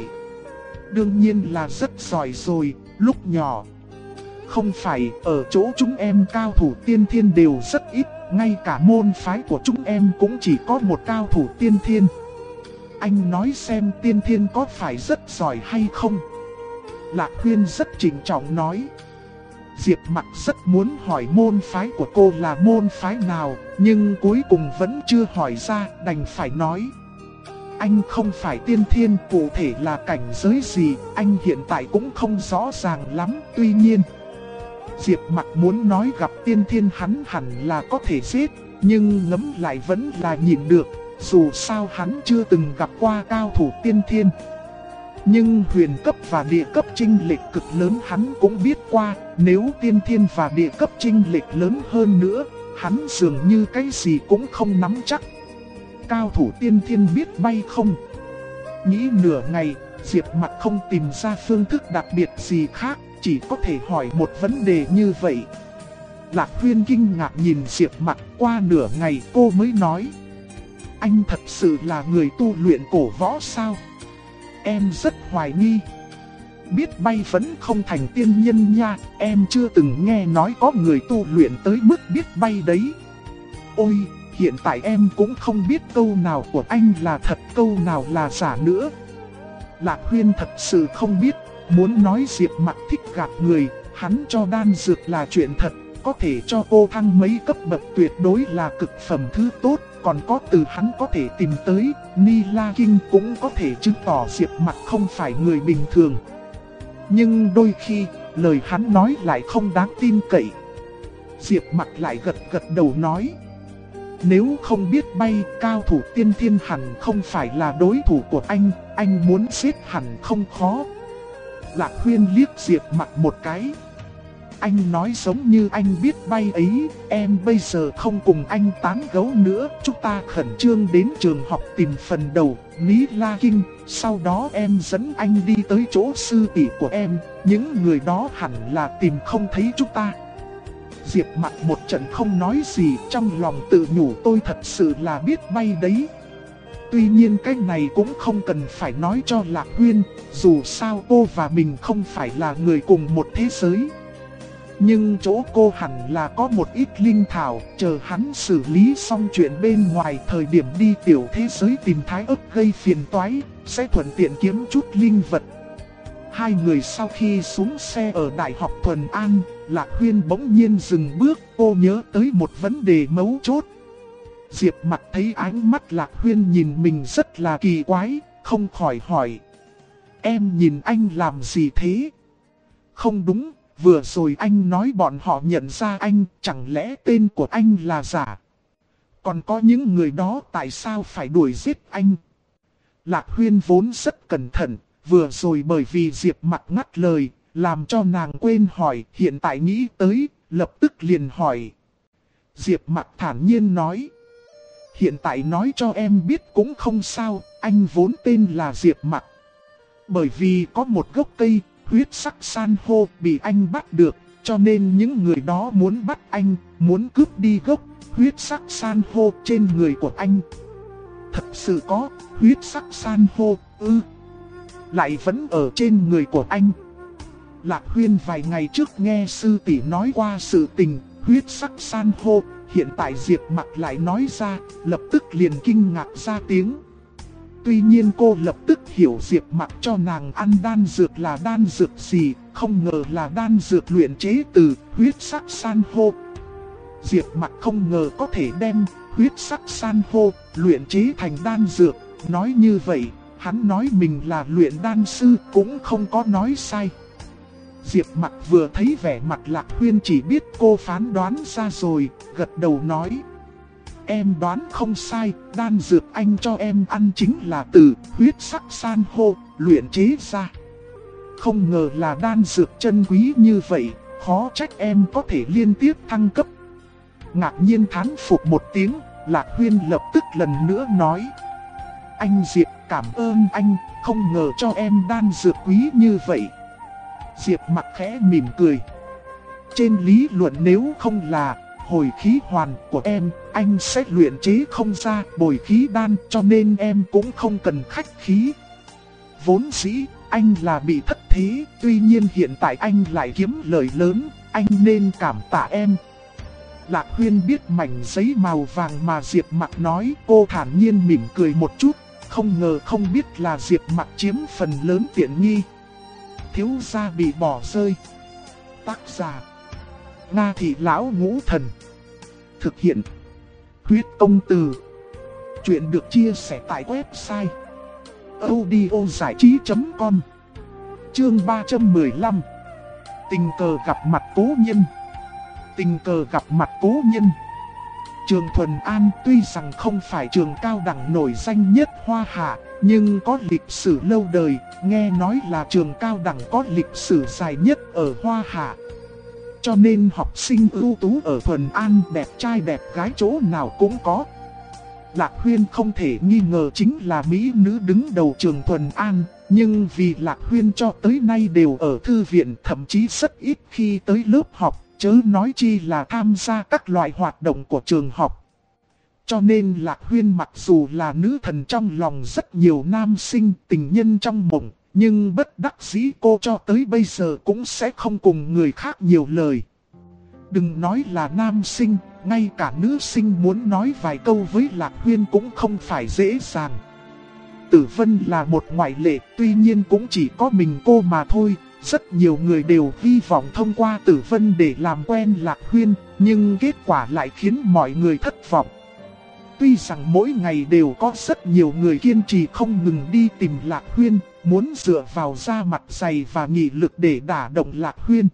Đương nhiên là rất giỏi rồi, lúc nhỏ. Không phải, ở chỗ chúng em cao thủ tiên thiên đều rất ít, ngay cả môn phái của chúng em cũng chỉ có một cao thủ tiên thiên. Anh nói xem tiên thiên có phải rất giỏi hay không? Lạc Huyên rất trịnh trọng nói. Diệp Mặc rất muốn hỏi môn phái của cô là môn phái nào, nhưng cuối cùng vẫn chưa hỏi ra, đành phải nói. Anh không phải tiên thiên, cụ thể là cảnh giới gì, anh hiện tại cũng không rõ ràng lắm, tuy nhiên Diệp Mặc muốn nói gặp tiên thiên hắn hẳn là có thể giết, nhưng ngẫm lại vẫn là nhịn được, dù sao hắn chưa từng gặp qua cao thủ tiên thiên. Nhưng huyền cấp và địa cấp chênh lệch cực lớn hắn cũng biết qua, nếu tiên thiên và địa cấp chênh lệch lớn hơn nữa, hắn dường như cái gì cũng không nắm chắc. Cao thủ tiên thiên biết bay không? Nghĩ nửa ngày, Diệp Mặc không tìm ra phương thức đặc biệt gì khác, chỉ có thể hỏi một vấn đề như vậy. Lạc Huyên kinh ngạc nhìn Diệp Mặc, qua nửa ngày cô mới nói. Anh thật sự là người tu luyện cổ võ sao? Em rất hoài nghi. Biết bay vẫn không thành tiên nhân nha, em chưa từng nghe nói có người tu luyện tới mức biết bay đấy. Ôi, hiện tại em cũng không biết câu nào của anh là thật, câu nào là giả nữa. Lạc Huyên thật sự không biết, muốn nói Diệp Mặc thích gạt người, hắn cho đan dược là chuyện thật, có thể cho cô thăng mấy cấp bậc tuyệt đối là cực phẩm thứ tốt, còn có từ hắn có thể tìm tới, Ni La Kinh cũng có thể chứng tỏ Diệp Mặc không phải người bình thường. Nhưng đôi khi, lời hắn nói lại không đáng tin cậy. Diệp Mặc lại gật đầu nói. Nếu không biết bay, cao thủ tiên thiên hẳn không phải là đối thủ của anh muốn giết hẳn không khó. Lạc Huyên liếc Diệp Mặc một cái. Anh nói giống như anh biết bay ấy, em bây giờ không cùng anh tán gẫu nữa, chúng ta khẩn trương đến trường học tìm phần đầu, Ní La Kinh, sau đó em dẫn anh đi tới chỗ sư tỷ của em, những người đó hẳn là tìm không thấy chúng ta. Diệp Mặc một trận không nói gì, trong lòng tự nhủ tôi thật sự là biết bay đấy. Tuy nhiên cái này cũng không cần phải nói cho Lạc Huyên, dù sao cô và mình không phải là người cùng một thế giới. Nhưng chỗ cô hẳn là có một ít linh thảo, chờ hắn xử lý xong chuyện bên ngoài, thời điểm đi tiểu thế giới tìm Thái Ức gây phiền toái, sẽ thuận tiện kiếm chút linh vật. Hai người sau khi xuống xe ở Đại học Thuần An, Lạc Huyên bỗng nhiên dừng bước, cô nhớ tới một vấn đề mấu chốt. Diệp Mặc thấy ánh mắt Lạc Huyên nhìn mình rất là kỳ quái, không khỏi hỏi. Em nhìn anh làm gì thế? Không đúng, vừa rồi anh nói bọn họ nhận ra anh, chẳng lẽ tên của anh là giả? Còn có những người đó tại sao phải đuổi giết anh? Lạc Huyên vốn rất cẩn thận, vừa rồi bởi vì Diệp Mặc ngắt lời, làm cho nàng quên hỏi, hiện tại nghĩ tới, lập tức liền hỏi. Diệp Mặc thản nhiên nói. Hiện tại nói cho em biết cũng không sao, anh vốn tên là Diệp Mặc. Bởi vì có một gốc cây, huyết sắc san hô bị anh bắt được, cho nên những người đó muốn bắt anh, muốn cướp đi gốc huyết sắc san hô trên người của anh. Thật sự có huyết sắc san hô ư? Lại vẫn ở trên người của anh. Lạc Huyên vài ngày trước nghe sư tỷ nói qua sự tình huyết sắc san hô, hiện tại Diệp Mặc lại nói ra, lập tức liền kinh ngạc ra tiếng. Tuy nhiên cô lập tức hiểu Diệp Mặc cho nàng ăn đan dược là đan dược gì, không ngờ là đan dược luyện chế từ huyết sắc san hô. Diệp Mặc không ngờ có thể đem huyết sắc san hô luyện chế thành đan dược, nói như vậy, hắn nói mình là luyện đan sư cũng không có nói sai. Diệp Mặc vừa thấy vẻ mặt Lạc Huyên chỉ biết cô phán đoán ra rồi, gật đầu nói. Em đoán không sai, đan dược anh cho em ăn chính là từ huyết sắc san hô luyện chế ra. Không ngờ là đan dược chân quý như vậy, khó trách em có thể liên tiếp thăng cấp. Ngạc nhiên thán phục một tiếng, Lạc Huyên lập tức lần nữa nói. Anh Diệp cảm ơn anh, không ngờ cho em đan dược quý như vậy. Diệp Mặc khẽ mỉm cười. Trên lý luận nếu không là hồi khí hoàn của em, anh sẽ luyện chế không ra bồi khí đan, cho nên em cũng không cần khách khí. Vốn dĩ anh là bị thất thế, tuy nhiên hiện tại anh lại kiếm lời lớn, anh nên cảm tạ em. Lạc Huyên biết mảnh giấy màu vàng mà Diệp Mặc nói, cô thản nhiên mỉm cười một chút, không ngờ không biết là Diệp Mặc chiếm phần lớn tiện nghi. Thiếu gia bị bỏ rơi. Tác giả Nga Thị Lão Ngũ Thần. Thực hiện Huyết Công Từ. Chuyện được chia sẻ tại website audiozảichí.com. Chương 315. Tình cờ gặp mặt cố nhân. Tình cờ gặp mặt cố nhân. Trường Thuần An tuy rằng không phải trường cao đẳng nổi danh nhất Hoa Hạ, nhưng có lịch sử lâu đời, nghe nói là trường cao đẳng có lịch sử dài nhất ở Hoa Hạ. Cho nên học sinh ưu tú ở Thuần An đẹp trai đẹp gái chỗ nào cũng có. Lạc Huyên không thể nghi ngờ chính là mỹ nữ đứng đầu trường Thuần An, nhưng vì Lạc Huyên cho tới nay đều ở thư viện, thậm chí rất ít khi tới lớp học, chớ nói chi là tham gia các loại hoạt động của trường học. Cho nên Lạc Huyên mặc dù là nữ thần trong lòng rất nhiều nam sinh tình nhân trong mộng, nhưng bất đắc dĩ cô cho tới bây giờ cũng sẽ không cùng người khác nhiều lời. Đừng nói là nam sinh, ngay cả nữ sinh muốn nói vài câu với Lạc Huyên cũng không phải dễ dàng. Tử Vân là một ngoại lệ, tuy nhiên cũng chỉ có mình cô mà thôi. Rất nhiều người đều hy vọng thông qua Tử Vân để làm quen Lạc Huyên, nhưng kết quả lại khiến mọi người thất vọng. Tuy rằng mỗi ngày đều có rất nhiều người kiên trì không ngừng đi tìm Lạc Huyên, muốn dựa vào da mặt dày và nghị lực để đả động Lạc Huyên,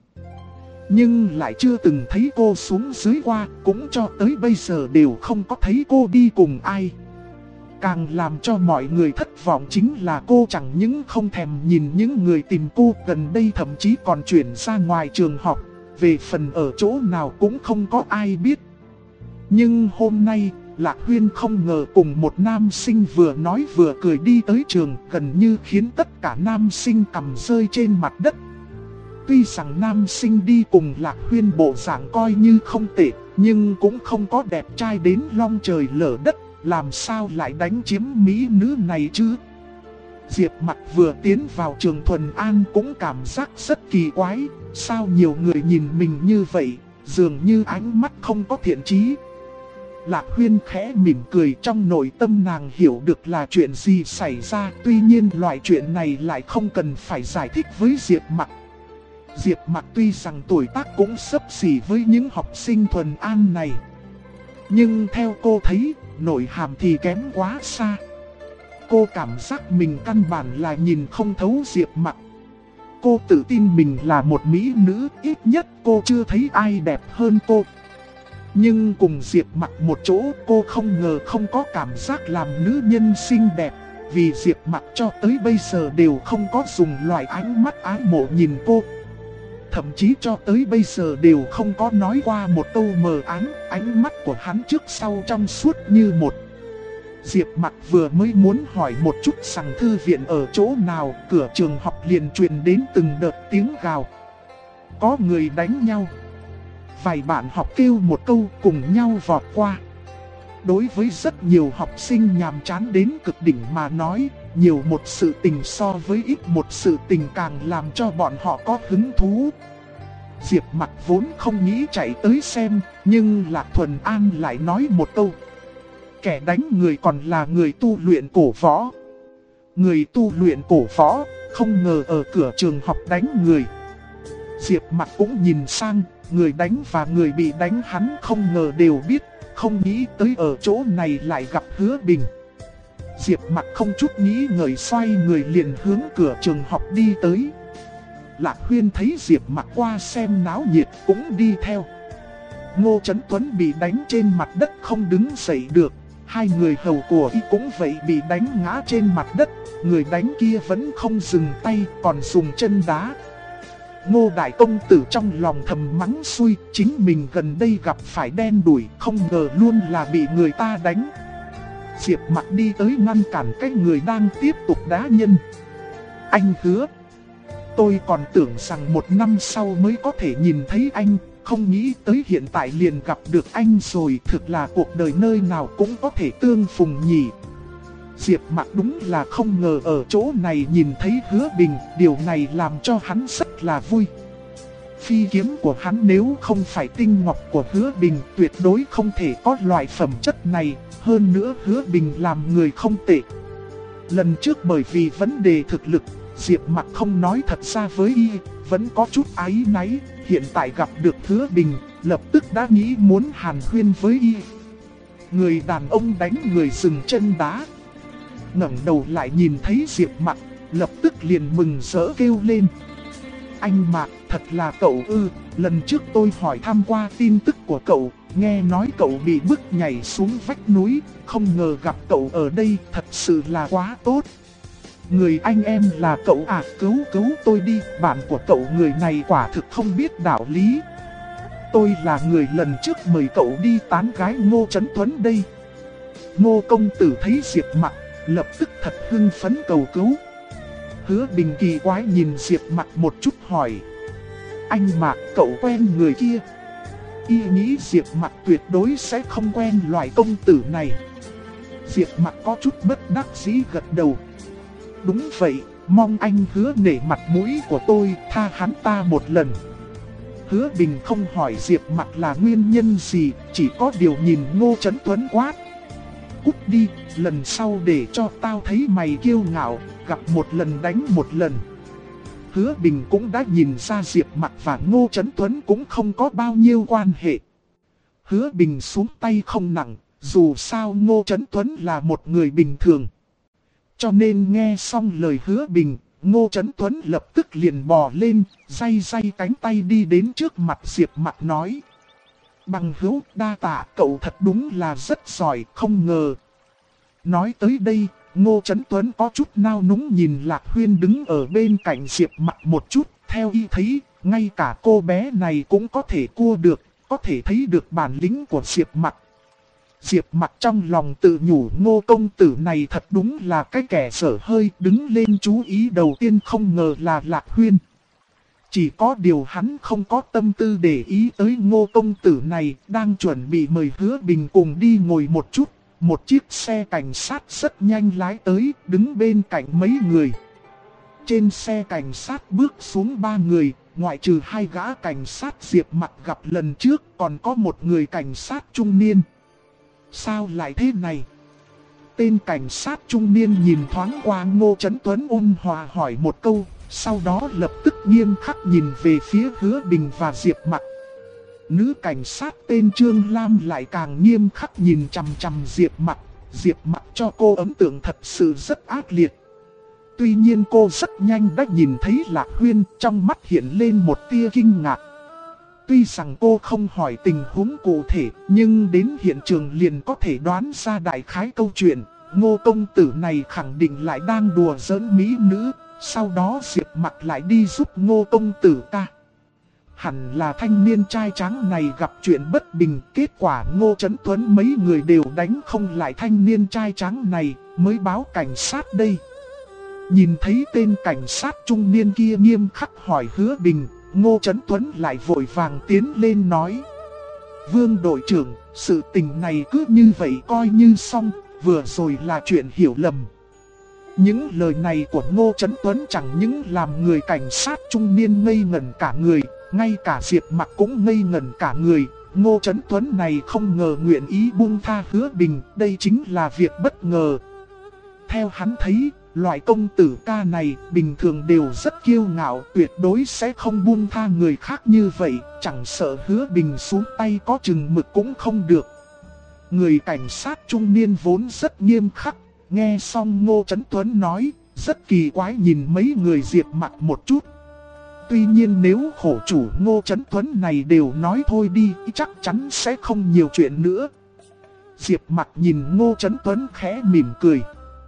nhưng lại chưa từng thấy cô xuống dưới qua, cũng cho tới bây giờ đều không có thấy cô đi cùng ai. Càng làm cho mọi người thất vọng chính là cô chẳng những không thèm nhìn những người tìm cô, gần đây thậm chí còn chuyển ra ngoài trường học, về phần ở chỗ nào cũng không có ai biết. Nhưng hôm nay, Lạc Huyên không ngờ cùng một nam sinh vừa nói vừa cười đi tới trường, gần như khiến tất cả nam sinh cằm rơi trên mặt đất. Tuy rằng nam sinh đi cùng Lạc Huyên bộ dạng coi như không tệ, nhưng cũng không có đẹp trai đến long trời lở đất, làm sao lại đánh chiếm mỹ nữ này chứ? Diệp Mặc vừa tiến vào trường Thuần An cũng cảm giác rất kỳ quái, sao nhiều người nhìn mình như vậy, dường như ánh mắt không có thiện chí. Lạc Huyên khẽ mỉm cười, trong nội tâm nàng hiểu được là chuyện gì xảy ra, tuy nhiên loại chuyện này lại không cần phải giải thích với Diệp Mặc. Diệp Mặc tuy rằng tuổi tác cũng xấp xỉ với những học sinh Thuần An này, nhưng theo cô thấy, nội hàm thì kém quá xa. Cô cảm giác mình căn bản là nhìn không thấu Diệp Mặc. Cô tự tin mình là một mỹ nữ, ít nhất cô chưa thấy ai đẹp hơn cô. Nhưng cùng Diệp Mặc một chỗ, cô không ngờ không có cảm giác làm nữ nhân xinh đẹp. Vì Diệp Mặc cho tới bây giờ đều không có dùng loại ánh mắt ái mộ nhìn cô. Thậm chí cho tới bây giờ đều không có nói qua một câu mờ ám, ánh mắt của hắn trước sau trong suốt như một. Diệp Mặc vừa mới muốn hỏi một chút rằng thư viện ở chỗ nào, cửa trường học liền truyền đến từng đợt tiếng gào. Có người đánh nhau. Vài bạn học kêu một câu cùng nhau vọt qua. Đối với rất nhiều học sinh nhàm chán đến cực đỉnh mà nói, nhiều một sự tình so với ít một sự tình càng làm cho bọn họ có hứng thú. Diệp Mặc vốn không nghĩ chạy tới xem, nhưng Lạc Thuần An lại nói một câu. Kẻ đánh người còn là người tu luyện cổ võ. Người tu luyện cổ võ, không ngờ ở cửa trường học đánh người. Diệp Mặc cũng nhìn sang, người đánh và người bị đánh hắn không ngờ đều biết, không nghĩ tới ở chỗ này lại gặp Hứa Bình. Diệp Mặc không chút nghĩ ngợi xoay người liền hướng cửa trường học đi tới. Lạc Huyên thấy Diệp Mặc qua xem náo nhiệt cũng đi theo. Ngô Chấn Tuấn bị đánh trên mặt đất không đứng dậy được. Hai người hầu của y cũng vậy bị đánh ngã trên mặt đất. Người đánh kia vẫn không dừng tay còn dùng chân đá. Ngô Đại Công Tử trong lòng thầm mắng xui, chính mình gần đây gặp phải đen đủi, không ngờ luôn là bị người ta đánh. Diệp Mặc đi tới ngăn cản cái người đang tiếp tục đá nhân. Anh Hứa, tôi còn tưởng rằng một năm sau mới có thể nhìn thấy anh, không nghĩ tới hiện tại liền gặp được anh rồi, thực là cuộc đời nơi nào cũng có thể tương phùng nhỉ. Diệp Mặc đúng là không ngờ ở chỗ này nhìn thấy Hứa Bình, điều này làm cho hắn rất là vui. Phi kiếm của hắn nếu không phải tinh ngọc của Hứa Bình tuyệt đối không thể có loại phẩm chất này, hơn nữa Hứa Bình làm người không tệ. Lần trước bởi vì vấn đề thực lực, Diệp Mặc không nói thật ra với y, vẫn có chút áy náy, hiện tại gặp được Hứa Bình, lập tức đã nghĩ muốn hàn huyên với y. Người đàn ông đánh người dừng chân đá. Ngẩng đầu lại nhìn thấy Diệp Mặc, lập tức liền mừng rỡ kêu lên. Anh Mạc, thật là cậu ư, lần trước tôi hỏi thăm qua tin tức của cậu, nghe nói cậu bị bức nhảy xuống vách núi, không ngờ gặp cậu ở đây, thật sự là quá tốt. Người anh em là cậu à, cứu tôi đi, bạn của cậu người này quả thực không biết đạo lý. Tôi là người lần trước mời cậu đi tán gái Ngô Chấn Tuấn đây. Ngô công tử thấy Diệp Mặc, lập tức thật hưng phấn cầu cứu. Hứa Bình kỳ quái nhìn Diệp Mặc một chút hỏi. Anh Mạc, cậu quen người kia? Y nghĩ Diệp Mặc tuyệt đối sẽ không quen loại công tử này. Diệp Mặc có chút bất đắc dĩ gật đầu. Đúng vậy, mong anh Hứa nể mặt mũi của tôi, tha hắn ta một lần. Hứa Bình không hỏi Diệp Mặc là nguyên nhân gì, chỉ có điều nhìn Ngô Chấn Tuấn quát. Cút đi, lần sau để cho tao thấy mày kiêu ngạo, gặp một lần đánh một lần. Hứa Bình cũng đã nhìn ra Diệp Mặc và Ngô Chấn Tuấn cũng không có bao nhiêu quan hệ. Hứa Bình xuống tay không nặng, dù sao Ngô Chấn Tuấn là một người bình thường. Cho nên nghe xong lời Hứa Bình, Ngô Chấn Tuấn lập tức liền bò lên, day cánh tay đi đến trước mặt Diệp Mặc nói. Bằng hữu đa tạ, cậu thật đúng là rất giỏi, không ngờ. Nói tới đây, Ngô Chấn Tuấn có chút nao núng nhìn Lạc Huyên đứng ở bên cạnh Diệp Mặc một chút, theo y thấy, ngay cả cô bé này cũng có thể cua được, có thể thấy được bản lĩnh của Diệp Mặc. Diệp Mặc trong lòng tự nhủ Ngô công tử này thật đúng là cái kẻ dở hơi, đứng lên chú ý đầu tiên không ngờ là Lạc Huyên. Chỉ có điều hắn không có tâm tư để ý tới Ngô công tử này, đang chuẩn bị mời Hứa Bình cùng đi ngồi một chút, một chiếc xe cảnh sát rất nhanh lái tới, đứng bên cạnh mấy người. Trên xe cảnh sát bước xuống 3 người, ngoại trừ 2 gã cảnh sát Diệp Mặc gặp lần trước, còn có một người cảnh sát trung niên. Sao lại thế này? Tên cảnh sát trung niên nhìn thoáng qua Ngô Chấn Tuấn ôn hòa hỏi một câu, sau đó lập tức nghiêm khắc nhìn về phía Hứa Bình và Diệp Mặc. Nữ cảnh sát tên Trương Lam lại càng nghiêm khắc nhìn chằm chằm Diệp Mặc. Diệp Mặc cho cô ấn tượng thật sự rất ác liệt. Tuy nhiên cô rất nhanh đã nhìn thấy Lạc Huyên, trong mắt hiện lên một tia kinh ngạc. Tuy rằng cô không hỏi tình huống cụ thể, nhưng đến hiện trường liền có thể đoán ra đại khái câu chuyện. Ngô công tử này khẳng định lại đang đùa giỡn mỹ nữ, sau đó Diệp Mặc lại đi giúp Ngô công tử ta. Hẳn là thanh niên trai tráng này gặp chuyện bất bình, kết quả Ngô Chấn Tuấn mấy người đều đánh không lại thanh niên trai tráng này, mới báo cảnh sát đây. Nhìn thấy tên cảnh sát trung niên kia nghiêm khắc hỏi Hứa Bình, Ngô Chấn Tuấn lại vội vàng tiến lên nói: Vương đội trưởng, sự tình này cứ như vậy coi như xong, vừa rồi là chuyện hiểu lầm. Những lời này của Ngô Chấn Tuấn chẳng những làm người cảnh sát trung niên ngây ngẩn cả người, ngay cả Diệp Mặc cũng ngây ngẩn cả người. Ngô Chấn Tuấn này không ngờ nguyện ý buông tha Hứa Bình, đây chính là việc bất ngờ. Theo hắn thấy, loại công tử ca này bình thường đều rất kiêu ngạo, tuyệt đối sẽ không buông tha người khác như vậy, chẳng sợ Hứa Bình xuống tay có chừng mực cũng không được. Người cảnh sát trung niên vốn rất nghiêm khắc, nghe xong Ngô Chấn Tuấn nói, rất kỳ quái nhìn mấy người Diệp Mặc một chút. Tuy nhiên nếu khổ chủ Ngô Chấn Tuấn này đều nói thôi đi, chắc chắn sẽ không nhiều chuyện nữa. Diệp Mặc nhìn Ngô Chấn Tuấn khẽ mỉm cười.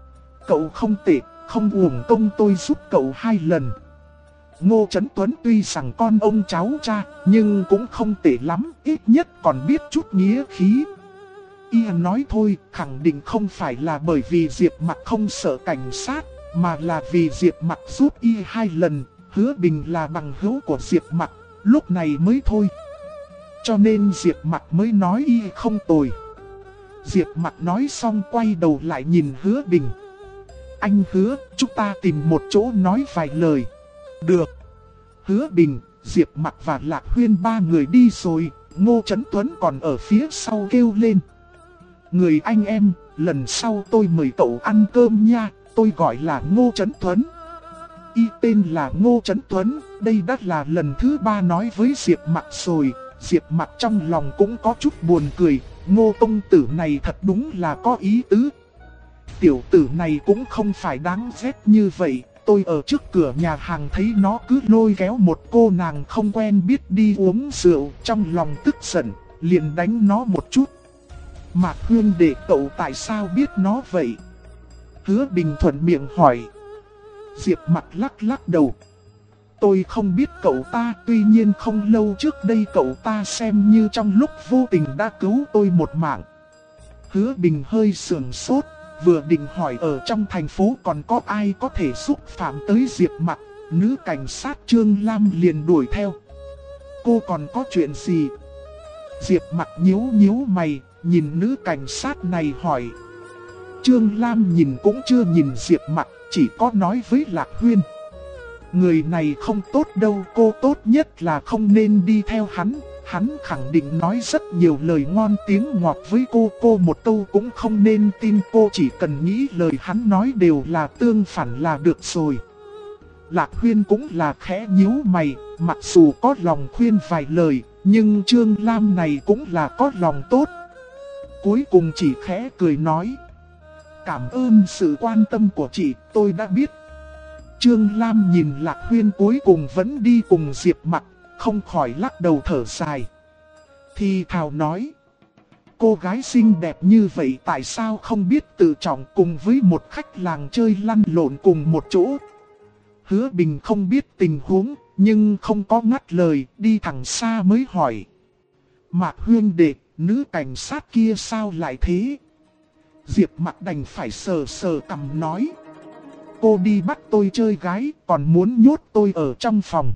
Cậu không tệ, không uổng công tôi giúp cậu 2 lần. Ngô Chấn Tuấn tuy rằng con ông cháu cha, nhưng cũng không tệ lắm, ít nhất còn biết chút nghĩa khí. Y nói thôi, khẳng định không phải là bởi vì Diệp Mặc không sợ cảnh sát, mà là vì Diệp Mặc giúp Y 2 lần. Hứa Bình là bằng hữu của Diệp Mặc, lúc này mới thôi. Cho nên Diệp Mặc mới nói Y không tồi. Diệp Mặc nói xong quay đầu lại nhìn Hứa Bình. Anh Hứa, chúng ta tìm một chỗ nói vài lời. Được. Hứa Bình, Diệp Mặc và Lạc Huyên 3 người đi rồi, Ngô Chấn Tuấn còn ở phía sau kêu lên. Người anh em, lần sau tôi mời cậu ăn cơm nha, tôi gọi là Ngô Chấn Tuấn. Y tên là Ngô Chấn Tuấn, đây đã là lần thứ 3 nói với Diệp Mặc rồi. Diệp Mặc trong lòng cũng có chút buồn cười, Ngô công tử này thật đúng là có ý tứ. Tiểu tử này cũng không phải đáng ghét như vậy, tôi ở trước cửa nhà hàng thấy nó cứ lôi kéo một cô nàng không quen biết đi uống rượu, trong lòng tức giận, liền đánh nó một chút. Mạc Huyên đệ, cậu tại sao biết nó vậy? Hứa Bình thuận miệng hỏi. Diệp Mặc lắc lắc đầu. Tôi không biết cậu ta, tuy nhiên không lâu trước đây cậu ta xem như trong lúc vô tình đã cứu tôi một mạng. Hứa Bình hơi sườn sốt, vừa định hỏi ở trong thành phố còn có ai có thể xúc phạm tới Diệp Mặc, nữ cảnh sát Trương Lam liền đuổi theo. Cô còn có chuyện gì? Diệp Mặc nhíu nhíu mày, nhìn nữ cảnh sát này hỏi. Trương Lam nhìn cũng chưa nhìn Diệp Mặc, chỉ có nói với Lạc Huyên. Người này không tốt đâu, cô tốt nhất là không nên đi theo hắn. Hắn khẳng định nói rất nhiều lời ngon tiếng ngọt với cô một câu cũng không nên tin, cô chỉ cần nghĩ lời hắn nói đều là tương phản là được rồi. Lạc Huyên cũng là khẽ nhíu mày, mặc dù có lòng khuyên vài lời, nhưng Trương Lam này cũng là có lòng tốt. Cuối cùng chỉ khẽ cười nói. Cảm ơn sự quan tâm của chị, tôi đã biết. Trương Lam nhìn Lạc Huyên cuối cùng vẫn đi cùng Diệp Mặc, không khỏi lắc đầu thở dài. Thì thào nói. Cô gái xinh đẹp như vậy tại sao không biết tự trọng cùng với một khách làng chơi lăn lộn cùng một chỗ. Hứa Bình không biết tình huống, nhưng không có ngắt lời, đi thẳng xa mới hỏi. Mạc Huyên đệ, nữ cảnh sát kia sao lại thế? Diệp Mặc đành phải sờ sờ cằm nói. Cô đi bắt tôi chơi gái, còn muốn nhốt tôi ở trong phòng.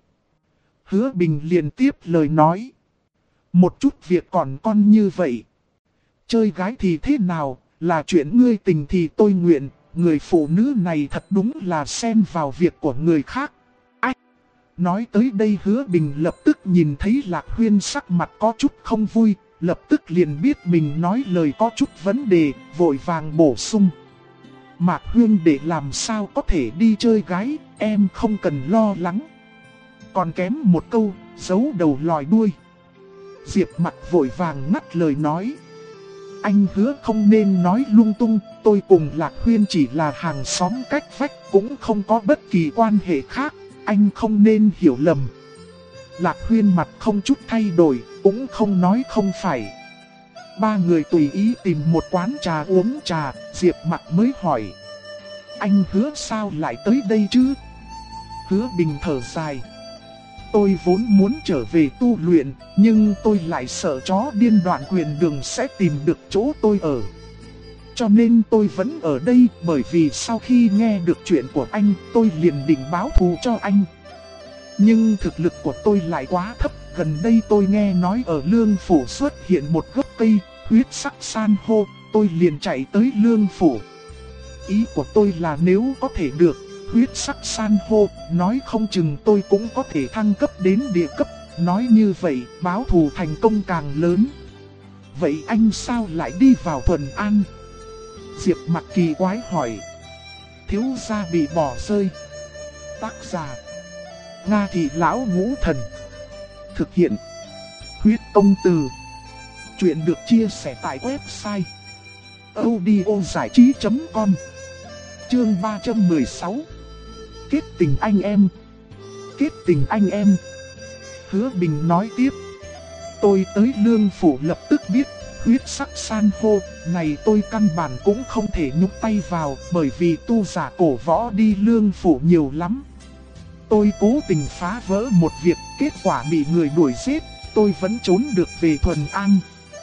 Hứa Bình liền tiếp lời nói. Một chút việc còn con như vậy. Chơi gái thì thế nào, là chuyện ngươi tình thì tôi nguyện, người phụ nữ này thật đúng là xen vào việc của người khác. Ách! Nói tới đây Hứa Bình lập tức nhìn thấy Lạc Huyên sắc mặt có chút không vui, lập tức liền biết mình nói lời có chút vấn đề, vội vàng bổ sung. Mạc Huyên để làm sao có thể đi chơi gái, em không cần lo lắng. Còn kém một câu, giấu đầu lòi đuôi. Diệp Mặc vội vàng ngắt lời nói. Anh Hứa không nên nói lung tung, tôi cùng Lạc Huyên chỉ là hàng xóm cách vách, cũng không có bất kỳ quan hệ khác, anh không nên hiểu lầm. Lạc Huyên mặt không chút thay đổi, cũng không nói không phải. Ba người tùy ý tìm một quán trà uống trà, Diệp Mặc mới hỏi. Anh Hứa sao lại tới đây chứ? Hứa Bình thở dài. Tôi vốn muốn trở về tu luyện, nhưng tôi lại sợ chó điên Đoạn Quyền Đường sẽ tìm được chỗ tôi ở. Cho nên tôi vẫn ở đây, bởi vì sau khi nghe được chuyện của anh, tôi liền định báo thù cho anh. Nhưng thực lực của tôi lại quá thấp, gần đây tôi nghe nói ở Lương Phủ xuất hiện một gốc cây, huyết sắc san hô, tôi liền chạy tới Lương Phủ. Ý của tôi là nếu có thể được huyết sắc san hô, nói không chừng tôi cũng có thể thăng cấp đến địa cấp, nói như vậy báo thù thành công càng lớn. Vậy anh sao lại đi vào Thuần An? Diệp Mặc kỳ quái hỏi. Thiếu gia bị bỏ rơi. Tác giả Nga Thị Lão Ngũ Thần. Thực hiện Huyết Công Từ. Chuyện được chia sẻ tại website audiozảichí.com. Chương 316. Kết tình anh em. Kết tình anh em. Hứa Bình nói tiếp. Tôi tới Lương Phủ lập tức biết huyết sắc san hô này tôi căn bản cũng không thể nhúc tay vào, bởi vì tu giả cổ võ đi Lương Phủ nhiều lắm. Tôi cố tình phá vỡ một việc, kết quả bị người đuổi giết, tôi vẫn trốn được về Thuần An.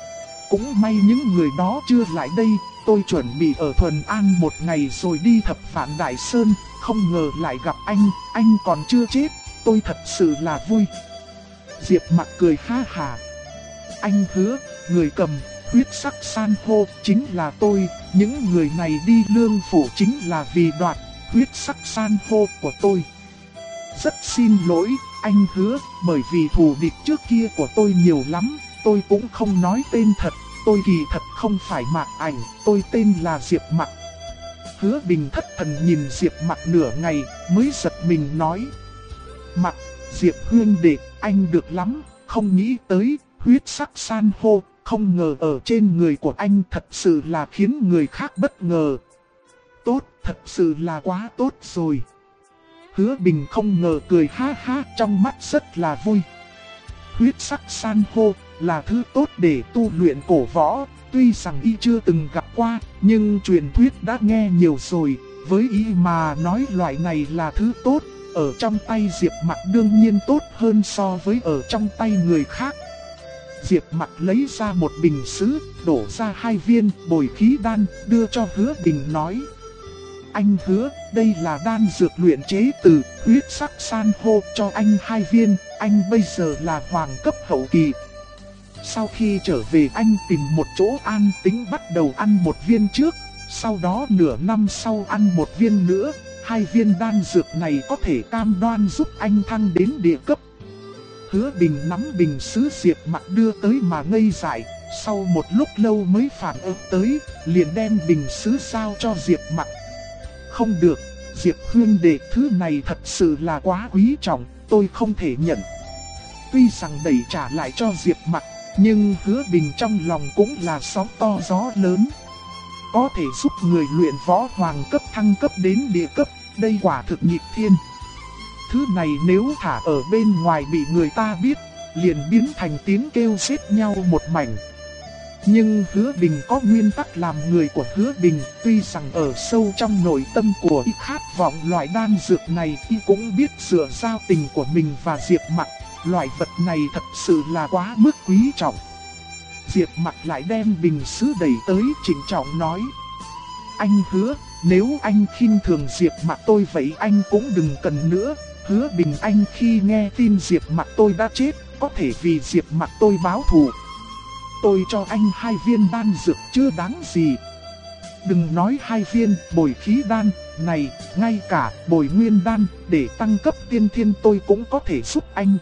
Cũng may những người đó chưa lại đây, tôi chuẩn bị ở Thuần An một ngày rồi đi Thập Vạn Đại Sơn, không ngờ lại gặp anh còn chưa chết, tôi thật sự là vui. Diệp Mặc cười ha hà. Anh Hứa, người cầm huyết sắc san hô chính là tôi, những người này đi Lương Phủ chính là vì đoạt huyết sắc san hô của tôi. Rất xin lỗi, anh Hứa, bởi vì thù địch trước kia của tôi nhiều lắm, tôi cũng không nói tên thật, tôi kỳ thật không phải Mạc Ảnh, tôi tên là Diệp Mặc. Hứa Bình thất thần nhìn Diệp Mặc nửa ngày, mới giật mình nói. Mặc, Diệp huynh đệ, anh được lắm, không nghĩ tới, huyết sắc san hô, không ngờ ở trên người của anh thật sự là khiến người khác bất ngờ. Tốt, thật sự là quá tốt rồi. Hứa Bình không ngờ cười ha ha, trong mắt rất là vui. Huyết sắc san hô là thứ tốt để tu luyện cổ võ, tuy rằng y chưa từng gặp qua, nhưng truyền thuyết đã nghe nhiều rồi, với y mà nói loại này là thứ tốt, ở trong tay Diệp Mặc đương nhiên tốt hơn so với ở trong tay người khác. Diệp Mặc lấy ra một bình sứ, đổ ra 2 viên bồi khí đan, đưa cho Hứa Bình nói. Anh Hứa, đây là đan dược luyện chế từ huyết sắc san hô, cho anh 2 viên, anh bây giờ là hoàng cấp hậu kỳ. Sau khi trở về anh tìm một chỗ an tĩnh bắt đầu ăn 1 viên trước, sau đó nửa năm sau ăn 1 viên nữa, 2 viên đan dược này có thể cam đoan giúp anh thăng đến địa cấp. Hứa Bình nắm bình sứ Diệp Mặc đưa tới mà ngây dại, sau một lúc lâu mới phản ứng tới, liền đem bình sứ giao cho Diệp Mặc. Không được, Diệp huynh đệ, thứ này thật sự là quá quý trọng, tôi không thể nhận. Tuy rằng đẩy trả lại cho Diệp Mặc, nhưng Hứa Bình trong lòng cũng là sóng to gió lớn. Có thể giúp người luyện võ hoàng cấp thăng cấp đến địa cấp, đây quả thực nghịch thiên. Thứ này nếu thả ở bên ngoài bị người ta biết, liền biến thành tiếng kêu giết nhau một mảnh. Nhưng Hứa Bình có nguyên tắc làm người của Hứa Bình, tuy rằng ở sâu trong nội tâm của y khát vọng loại đan dược này, y cũng biết dựa giao tình của mình và Diệp Mặc, loại vật này thật sự là quá mức quý trọng. Diệp Mặc lại đem bình sứ đẩy tới trịnh trọng nói. Anh Hứa, nếu anh khinh thường Diệp Mặc tôi vậy anh cũng đừng cần nữa. Hứa Bình, anh khi nghe tin Diệp Mặc tôi đã chết, có thể vì Diệp Mặc tôi báo thù. Tôi cho anh 2 viên đan dược chưa đáng gì. Đừng nói 2 viên bồi khí đan, này, ngay cả bồi nguyên đan để tăng cấp tiên thiên tôi cũng có thể giúp anh.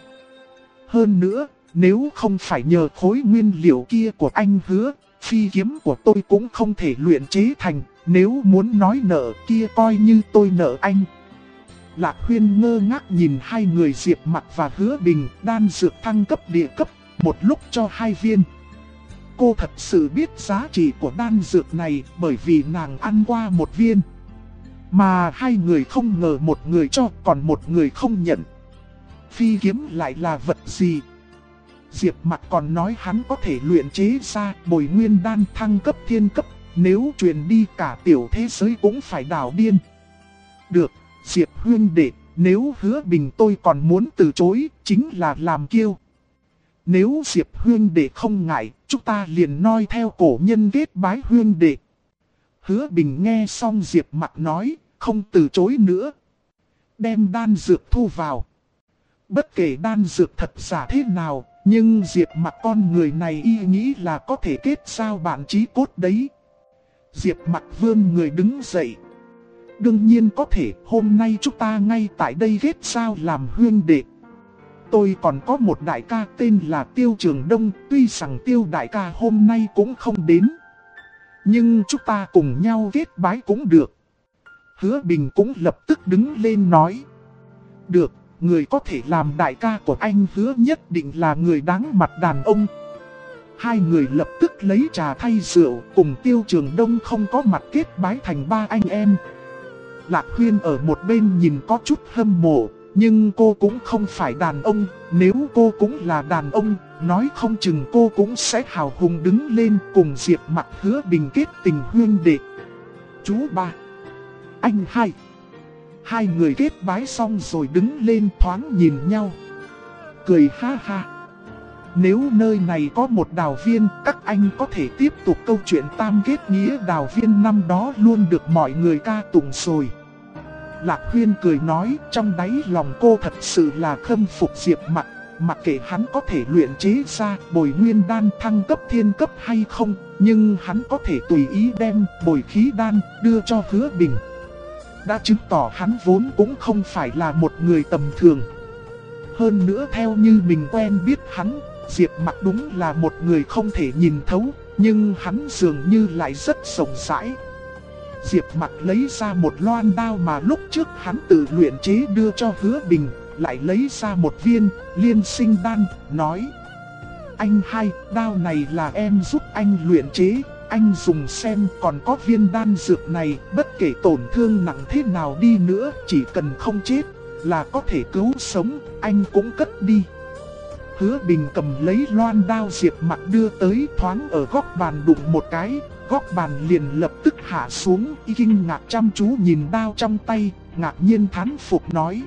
Hơn nữa, nếu không phải nhờ khối nguyên liệu kia của anh Hứa, phi kiếm của tôi cũng không thể luyện chế thành, nếu muốn nói nợ kia coi như tôi nợ anh. Lạc Huyên ngơ ngác nhìn hai người Diệp Mặc và Hứa Bình đan dược thăng cấp địa cấp, một lúc cho 2 viên. Cô thật sự biết giá trị của đan dược này bởi vì nàng ăn qua 1 viên. Mà 2 người không ngờ một người cho còn một người không nhận. Phi kiếm lại là vật gì? Diệp Mặc còn nói hắn có thể luyện chế ra bồi nguyên đan thăng cấp thiên cấp, nếu truyền đi cả tiểu thế giới cũng phải đảo điên. Được, Diệp huynh đệ, nếu Hứa Bình tôi còn muốn từ chối, chính là làm kiêu. Nếu Diệp huynh đệ không ngại, chúng ta liền noi theo cổ nhân kết bái huynh đệ. Hứa Bình nghe xong Diệp Mặc nói, không từ chối nữa. Đem đan dược thu vào. Bất kể đan dược thật giả thế nào, nhưng Diệp Mặc con người này y nghĩ là có thể kết giao bạn chí cốt đấy. Diệp Mặc vươn người đứng dậy. Đương nhiên có thể, hôm nay chúng ta ngay tại đây kết giao làm huynh đệ. Tôi còn có một đại ca tên là Tiêu Trường Đông, tuy rằng Tiêu đại ca hôm nay cũng không đến. Nhưng chúng ta cùng nhau kết bái cũng được. Hứa Bình cũng lập tức đứng lên nói. Được, người có thể làm đại ca của anh Hứa nhất định là người đáng mặt đàn ông. 2 người lập tức lấy trà thay rượu, cùng Tiêu Trường Đông không có mặt kết bái thành 3 anh em. Lạc Huyên ở một bên nhìn có chút hâm mộ, nhưng cô cũng không phải đàn ông, nếu cô cũng là đàn ông, nói không chừng cô cũng sẽ hào hùng đứng lên cùng Diệp Mặc Hứa Bình kết tình huynh đệ. Chú ba, anh hai. 2 người kết bái xong rồi đứng lên thoáng nhìn nhau, cười ha ha. Nếu nơi này có một đào viên, các anh có thể tiếp tục câu chuyện tam kết nghĩa đào viên năm đó luôn được mọi người ca tụng rồi. Lạc Huyên cười nói, trong đáy lòng cô thật sự là khâm phục Diệp Mặc, mặc kệ hắn có thể luyện chế ra bồi nguyên đan thăng cấp thiên cấp hay không, nhưng hắn có thể tùy ý đem bồi khí đan đưa cho Hứa Bình. Đã chứng tỏ hắn vốn cũng không phải là một người tầm thường. Hơn nữa theo như mình quen biết hắn, Diệp Mặc đúng là một người không thể nhìn thấu, nhưng hắn dường như lại rất rộng rãi. Diệp Mặc lấy ra một loan đao mà lúc trước hắn tự luyện chế đưa cho Hứa Bình, lại lấy ra một viên liên sinh đan, nói: Anh hai, đao này là em giúp anh luyện chế, anh dùng xem, còn có viên đan dược này, bất kể tổn thương nặng thế nào đi nữa, chỉ cần không chết là có thể cứu sống, anh cũng cất đi. Hứa Bình cầm lấy loan đao Diệp Mặc đưa tới, thoáng ở góc bàn đụng một cái, góc bàn liền lập tức hạ xuống, y kinh ngạc chăm chú nhìn đao trong tay, ngạc nhiên thán phục nói: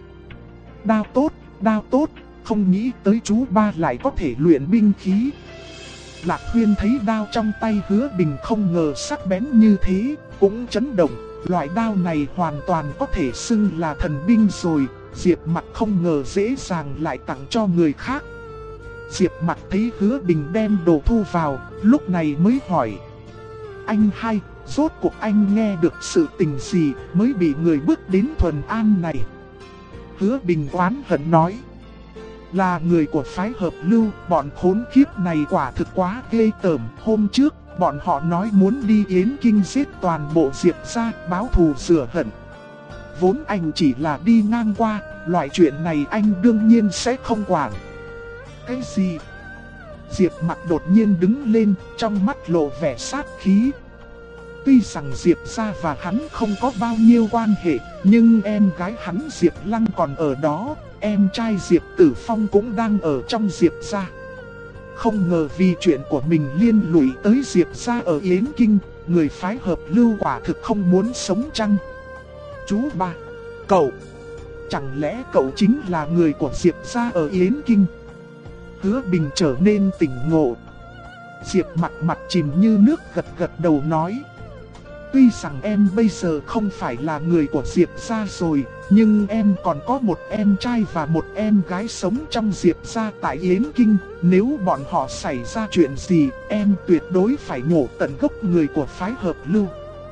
đao tốt, không nghĩ tới chú ba lại có thể luyện binh khí. Lạc Huyên thấy đao trong tay Hứa Bình không ngờ sắc bén như thế, cũng chấn động, loại đao này hoàn toàn có thể xưng là thần binh rồi, Diệp Mặc không ngờ dễ dàng lại tặng cho người khác. Diệp Mặc thấy Hứa Bình đem đồ thu vào, lúc này mới hỏi: Anh hai, rốt cuộc anh nghe được sự tình gì mới bị người bước đến Thuần An này? Hứa Bình oán hận nói: Là người của phái Hợp Lưu, bọn khốn kiếp này quả thực quá ghê tởm. Hôm trước, bọn họ nói muốn đi Yến Kinh giết toàn bộ Diệp gia, báo thù rửa hận. Vốn anh chỉ là đi ngang qua, loại chuyện này anh đương nhiên sẽ không quản. Cái gì? Diệp Mặc đột nhiên đứng lên, trong mắt lộ vẻ sát khí. Tuy rằng Diệp gia và hắn không có bao nhiêu quan hệ, nhưng em gái hắn Diệp Lăng còn ở đó, em trai Diệp Tử Phong cũng đang ở trong Diệp gia. Không ngờ vì chuyện của mình liên lụy tới Diệp gia ở Yến Kinh, người phái Hợp Lưu quả thực không muốn sống chăng? Chú ba, cậu, chẳng lẽ cậu chính là người của Diệp gia ở Yến Kinh? Hứa Bình trở nên tỉnh ngộ. Diệp Mặc mặt chìm như nước gật đầu nói: Tuy rằng em bây giờ không phải là người của Diệp gia rồi, nhưng em còn có một em trai và một em gái sống trong Diệp gia tại Yến Kinh. Nếu bọn họ xảy ra chuyện gì, em tuyệt đối phải nhổ tận gốc người của phái Hợp Lưu.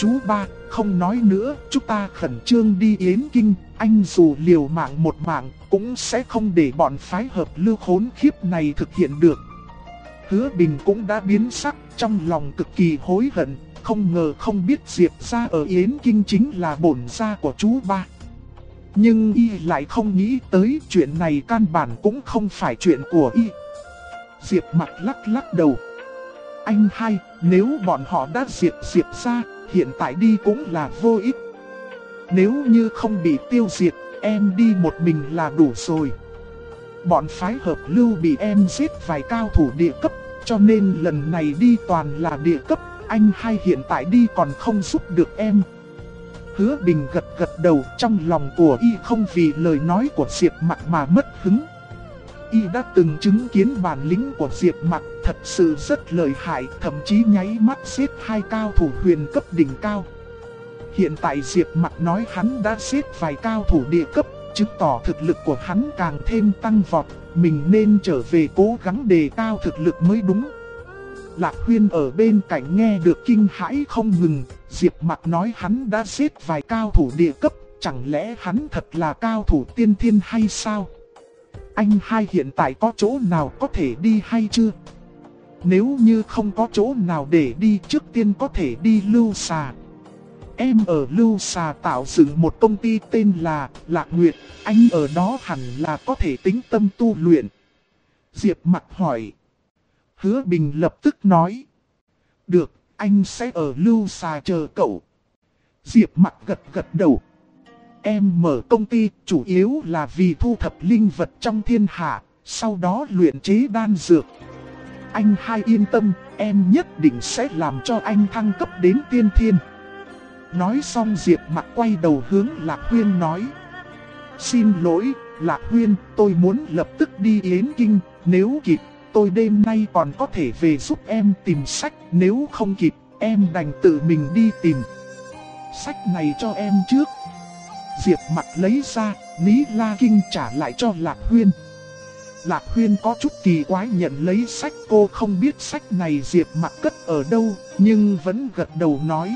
chú ba, không nói nữa, chúng ta khẩn trương đi Yến Kinh, anh dù liều mạng một mạng, cũng sẽ không để bọn phái hợp lưu khốn khiếp này thực hiện được. Hứa Bình cũng đã biến sắc, trong lòng cực kỳ hối hận, không ngờ không biết Diệp gia ở Yến Kinh chính là bổn gia của chú ba. Nhưng y lại không nghĩ tới chuyện này căn bản cũng không phải chuyện của y. Diệp Mặc lắc lắc đầu. Anh hai, nếu bọn họ đã diệt Diệp gia, hiện tại đi cũng là vô ích. Nếu như không bị tiêu diệt, em đi một mình là đủ rồi. Bọn phái hợp lưu bị em giết vài cao thủ địa cấp, cho nên lần này đi toàn là địa cấp. Anh hai hiện tại đi còn không giúp được em. Hứa Bình gật gật đầu, trong lòng của y không vì lời nói của Diệp Mặc mà mất hứng. Y đã từng chứng kiến bản lĩnh của Diệp Mặc thật sự rất lợi hại, thậm chí nháy mắt giết hai cao thủ huyền cấp đỉnh cao. Hiện tại Diệp Mặc nói hắn đã giết vài cao thủ địa cấp, chứng tỏ thực lực của hắn càng thêm tăng vọt, mình nên trở về cố gắng đề cao thực lực mới đúng. Lạc Huyên ở bên cạnh nghe được kinh hãi không ngừng, Diệp Mặc nói hắn đã giết vài cao thủ địa cấp, chẳng lẽ hắn thật là cao thủ tiên thiên hay sao? Anh hai hiện tại có chỗ nào có thể đi hay chưa? Nếu như không có chỗ nào để đi, trước tiên có thể đi Lưu Xà. Em ở Lưu Xà tạo dựng một công ty tên là Lạc Nguyệt, anh ở đó hẳn là có thể tĩnh tâm tu luyện. Diệp Mặc hỏi. Hứa Bình lập tức nói. Được, anh sẽ ở Lưu Xà chờ cậu. Diệp Mặc gật gật đầu. Em mở công ty chủ yếu là vì thu thập linh vật trong thiên hạ, sau đó luyện chế đan dược. Anh hai yên tâm, em nhất định sẽ làm cho anh thăng cấp đến tiên thiên. Nói xong Diệp Mặc quay đầu hướng Lạc Huyên nói. Xin lỗi, Lạc Huyên, tôi muốn lập tức đi Yến Kinh, nếu kịp, tôi đêm nay còn có thể về giúp em tìm sách, nếu không kịp, em đành tự mình đi tìm. Sách này cho em trước. Diệp Mặc lấy ra, Ní La Kinh trả lại cho Lạc Huyên. Lạc Huyên có chút kỳ quái nhận lấy sách, cô không biết sách này Diệp Mặc cất ở đâu, nhưng vẫn gật đầu nói.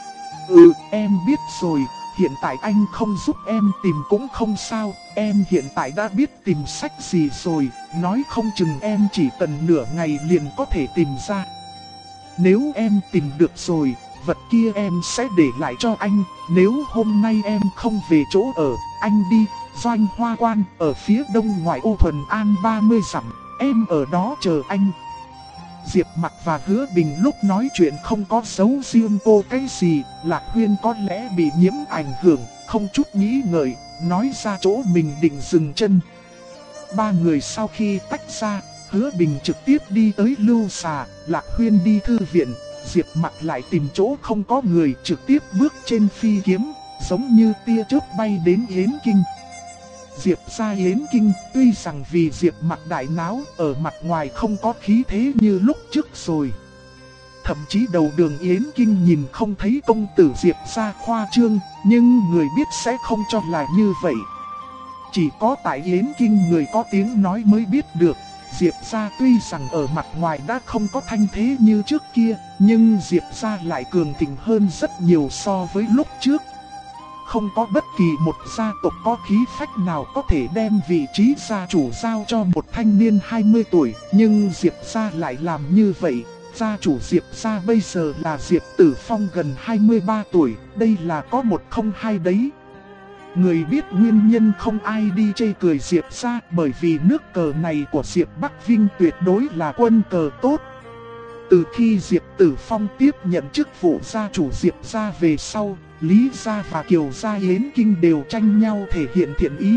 Em biết rồi, hiện tại anh không giúp em tìm cũng không sao, em hiện tại đã biết tìm sách gì rồi, nói không chừng em chỉ cần nửa ngày liền có thể tìm ra. Nếu em tìm được rồi, vật kia em sẽ để lại cho anh, nếu hôm nay em không về chỗ ở, anh đi, Doanh Hoa Quan ở phía đông ngoại ô Thuần An 30 dặm, em ở đó chờ anh. Diệp Mặc và Hứa Bình lúc nói chuyện không có giấu riêng cô cái gì, Lạc Huyên có lẽ bị nhiễm ảnh hưởng, không chút nghĩ ngợi, nói ra chỗ mình định dừng chân. Ba người sau khi tách ra, Hứa Bình trực tiếp đi tới Lưu Xà, Lạc Huyên đi thư viện, Diệp Mặc lại tìm chỗ không có người trực tiếp bước trên phi kiếm, giống như tia chớp bay đến Yến Kinh. Diệp gia Yến Kinh tuy rằng vì Diệp Mặc đại náo ở mặt ngoài không có khí thế như lúc trước rồi. Thậm chí đầu đường Yến Kinh nhìn không thấy công tử Diệp gia khoa trương, nhưng người biết sẽ không cho là như vậy. Chỉ có tại Yến Kinh người có tiếng nói mới biết được. Diệp gia tuy rằng ở mặt ngoài đã không có thanh thế như trước kia, nhưng Diệp gia lại cường thịnh hơn rất nhiều so với lúc trước. Không có bất kỳ một gia tộc có khí phách nào có thể đem vị trí gia chủ giao cho một thanh niên 20 tuổi, nhưng Diệp gia lại làm như vậy. Gia chủ Diệp gia bây giờ là Diệp Tử Phong gần 23 tuổi, đây là có một không hai đấy. Người biết nguyên nhân không ai đi chê cười Diệp gia, bởi vì nước cờ này của Diệp Bắc Vinh tuyệt đối là quân cờ tốt. Từ khi Diệp Tử Phong tiếp nhận chức vụ gia chủ Diệp gia về sau, Lý gia và Kiều gia Yến Kinh đều tranh nhau thể hiện thiện ý.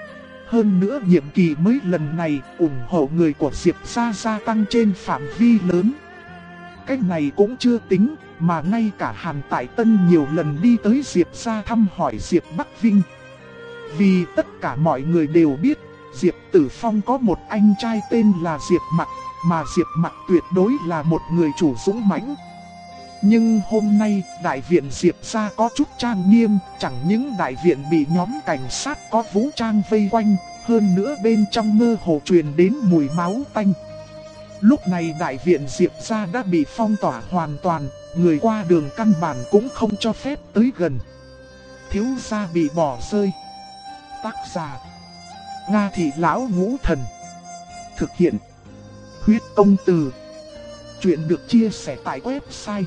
Hơn nữa nhiệm kỳ mới lần này ủng hộ người của Diệp gia gia tăng trên phạm vi lớn. Cái này cũng chưa tính, mà ngay cả Hàn Tại Tân nhiều lần đi tới Diệp gia thăm hỏi Diệp Bắc Vinh. Vì tất cả mọi người đều biết, Diệp Tử Phong có một anh trai tên là Diệp Mặc, mà Diệp Mặc tuyệt đối là một người chủ dũng mãnh. Nhưng hôm nay, đại viện Diệp gia có chút trang nghiêm, chẳng những đại viện bị nhóm cảnh sát có vũ trang vây quanh, hơn nữa bên trong mơ hồ truyền đến mùi máu tanh. Lúc này đại viện Diệp gia đã bị phong tỏa hoàn toàn, người qua đường căn bản cũng không cho phép tới gần. Thiếu gia bị bỏ rơi. Tác giả: Nga Thị Lão Ngũ Thần. Thực hiện: Huyết Công Từ. Chuyện được chia sẻ tại website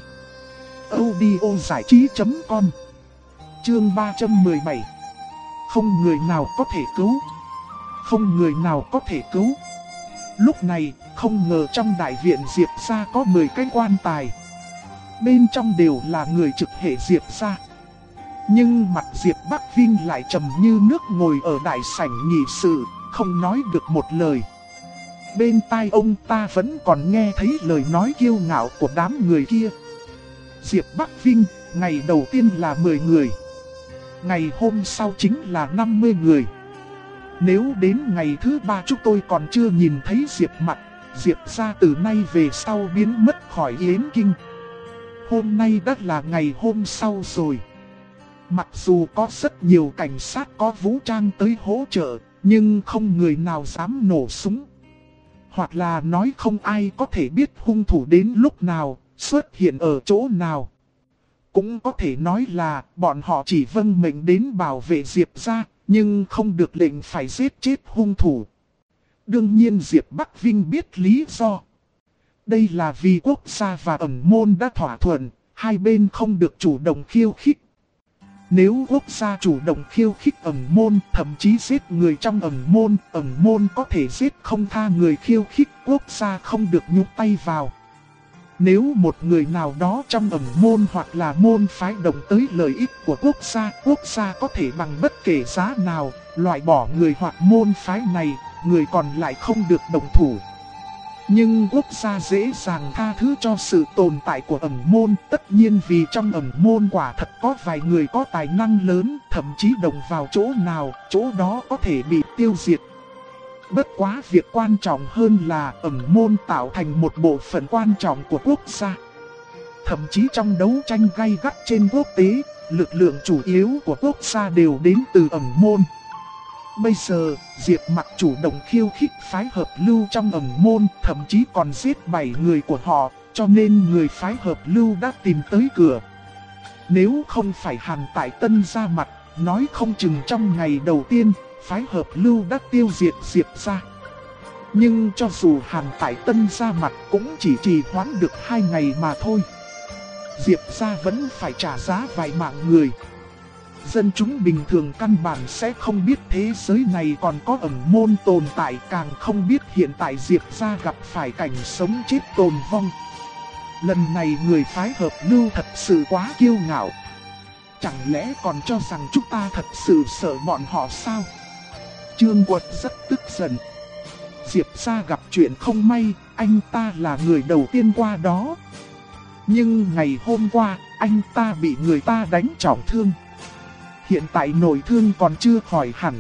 audiozảichí.com. Chương 317. Không người nào có thể cứu. Không người nào có thể cứu. Lúc này, không ngờ trong đại viện Diệp gia có 10 cái quan tài. Bên trong đều là người trực hệ Diệp gia. Nhưng mặt Diệp Bắc Vinh lại trầm như nước ngồi ở đại sảnh nghị sự, không nói được một lời. Bên tai ông ta vẫn còn nghe thấy lời nói kiêu ngạo của đám người kia. Diệp Bắc Vinh, ngày đầu tiên là 10 người. Ngày hôm sau chính là 50 người. Nếu đến ngày thứ 3 chúng tôi còn chưa nhìn thấy Diệp mặt, Diệp gia từ nay về sau biến mất khỏi Yến Kinh. Hôm nay đã là ngày hôm sau rồi. Mặc dù có rất nhiều cảnh sát có vũ trang tới hỗ trợ, nhưng không người nào dám nổ súng. Hoặc là nói không ai có thể biết hung thủ đến lúc nào, xuất hiện ở chỗ nào. Cũng có thể nói là bọn họ chỉ vâng mệnh đến bảo vệ Diệp gia, nhưng không được lệnh phải giết chết hung thủ. Đương nhiên Diệp Bắc Vinh biết lý do. Đây là vì quốc gia và ẩn môn đã thỏa thuận, hai bên không được chủ động khiêu khích. Nếu quốc gia chủ động khiêu khích ẩn môn, thậm chí giết người trong ẩn môn có thể giết không tha người khiêu khích, quốc gia không được nhúc tay vào. Nếu một người nào đó trong ẩn môn hoặc là môn phái động tới lợi ích của quốc gia có thể bằng bất kể giá nào, loại bỏ người hoặc môn phái này, người còn lại không được động thủ. Nhưng quốc gia dễ dàng tha thứ cho sự tồn tại của ẩn môn, tất nhiên vì trong ẩn môn quả thật có vài người có tài năng lớn, thậm chí động vào chỗ nào, chỗ đó có thể bị tiêu diệt. Bất quá việc quan trọng hơn là ẩn môn tạo thành một bộ phận quan trọng của quốc gia. Thậm chí trong đấu tranh gay gắt trên quốc tế, lực lượng chủ yếu của quốc gia đều đến từ ẩn môn. Bây giờ, Diệp Mặc chủ động khiêu khích phái hợp lưu trong ẩn môn, thậm chí còn giết 7 người của họ, cho nên người phái hợp lưu đã tìm tới cửa. Nếu không phải Hàn Tại Tân ra mặt, nói không chừng trong ngày đầu tiên, phái hợp lưu đã tiêu diệt Diệp gia. Nhưng cho dù Hàn Tại Tân ra mặt cũng chỉ trì hoãn được 2 ngày mà thôi. Diệp gia vẫn phải trả giá vài mạng người. Dân chúng bình thường căn bản sẽ không biết thế giới này còn có ẩn môn tồn tại, càng không biết hiện tại Diệp gia gặp phải cảnh sống chết tồn vong. Lần này người phái hợp lưu thật sự quá kiêu ngạo. Chẳng lẽ còn cho rằng chúng ta thật sự sợ bọn họ sao? Trương Quật rất tức giận. Diệp gia gặp chuyện không may, anh ta là người đầu tiên qua đó. Nhưng ngày hôm qua, anh ta bị người ta đánh trọng thương. Hiện tại nội thương còn chưa khỏi hẳn.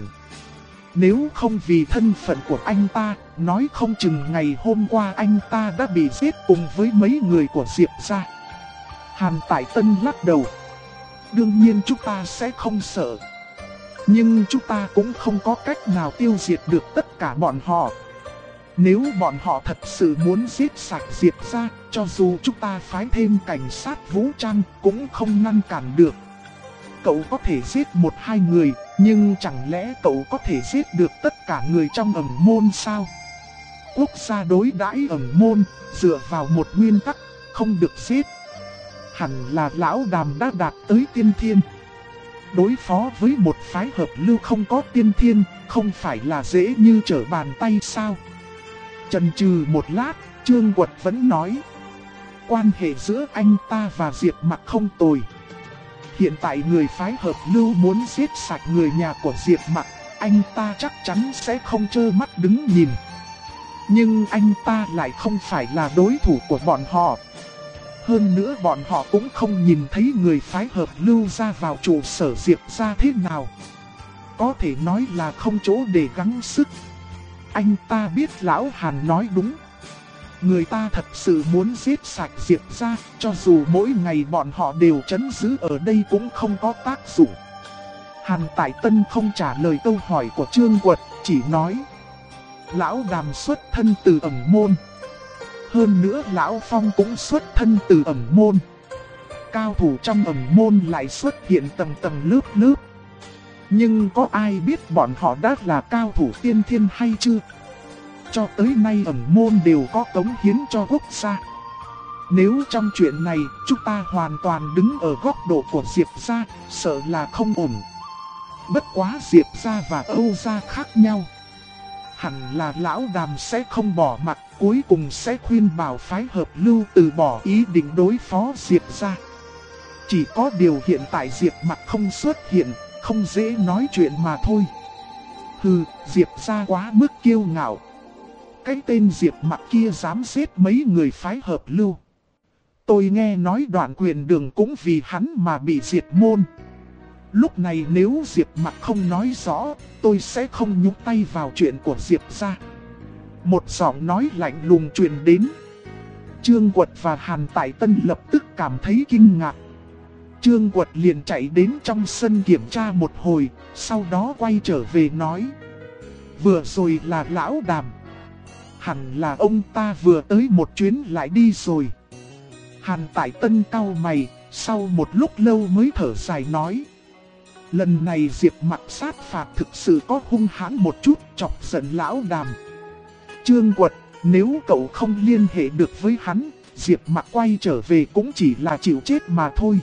Nếu không vì thân phận của anh ta, nói không chừng ngày hôm qua anh ta đã bị giết cùng với mấy người của Diệp gia. Hàn Tại Tân lắc đầu. Đương nhiên chúng ta sẽ không sợ. Nhưng chúng ta cũng không có cách nào tiêu diệt được tất cả bọn họ. Nếu bọn họ thật sự muốn giết sạch Diệp gia, cho dù chúng ta phái thêm cảnh sát vũ trang cũng không ngăn cản được. Cậu có thể giết 1-2 người, nhưng chẳng lẽ cậu có thể giết được tất cả người trong ẩn môn sao? Quốc gia đối đãi ẩn môn, dựa vào một nguyên tắc, không được giết. Hẳn là lão Đàm đã đạt tới tiên thiên. Đối phó với một phái hợp lưu không có tiên thiên, không phải là dễ như trở bàn tay sao? Chần chừ một lát, Trương Quật vẫn nói. Quan hệ giữa anh ta và Diệp Mặc không tồi. Hiện tại người phái hợp lưu muốn giết sạch người nhà của Diệp Mặc, anh ta chắc chắn sẽ không trơ mắt đứng nhìn. Nhưng anh ta lại không phải là đối thủ của bọn họ. Hơn nữa bọn họ cũng không nhìn thấy người phái hợp lưu ra vào trụ sở Diệp gia thế nào. Có thể nói là không chỗ để gắng sức. Anh ta biết lão Hàn nói đúng. Người ta thật sự muốn giết sạch Diệp gia, cho dù mỗi ngày bọn họ đều trấn giữ ở đây cũng không có tác dụng. Hàn Tại Tân không trả lời câu hỏi của Trương Quật, chỉ nói. Lão Đàm xuất thân từ ẩn môn. Hơn nữa Lão Phong cũng xuất thân từ ẩn môn. cao thủ trong ẩn môn lại xuất hiện tầng tầng lớp lớp. Nhưng có ai biết bọn họ đã là cao thủ tiên thiên hay chưa? Cho tới nay ẩn môn đều có cống hiến cho quốc gia. Nếu trong chuyện này chúng ta hoàn toàn đứng ở góc độ của Diệp gia, sợ là không ổn. Bất quá Diệp gia và Âu gia khác nhau. Hẳn là lão Đàm sẽ không bỏ mặc, cuối cùng sẽ khuyên bảo phái hợp lưu từ bỏ ý định đối phó Diệp gia. Chỉ có điều hiện tại Diệp Mặc không xuất hiện, không dễ nói chuyện mà thôi. Hừ, Diệp gia quá mức kiêu ngạo. Cái tên Diệp Mặc kia dám giết mấy người phái hợp lưu. Tôi nghe nói Đoạn Quyền Đường cũng vì hắn mà bị diệt môn. Lúc này nếu Diệp Mặc không nói rõ, tôi sẽ không nhúng tay vào chuyện của Diệp gia. Một giọng nói lạnh lùng truyền đến. Trương Quật và Hàn Tại Tân lập tức cảm thấy kinh ngạc. Trương Quật liền chạy đến trong sân kiểm tra một hồi, sau đó quay trở về nói. Vừa rồi là lão Đàm. Hẳn là ông ta vừa tới một chuyến lại đi rồi. Hàn Tại Tân cau mày, sau một lúc lâu mới thở dài nói. Lần này Diệp Mặc sát phạt thực sự có hung hãn một chút, chọc giận lão Đàm. Trương Quật, nếu cậu không liên hệ được với hắn, Diệp Mặc quay trở về cũng chỉ là chịu chết mà thôi.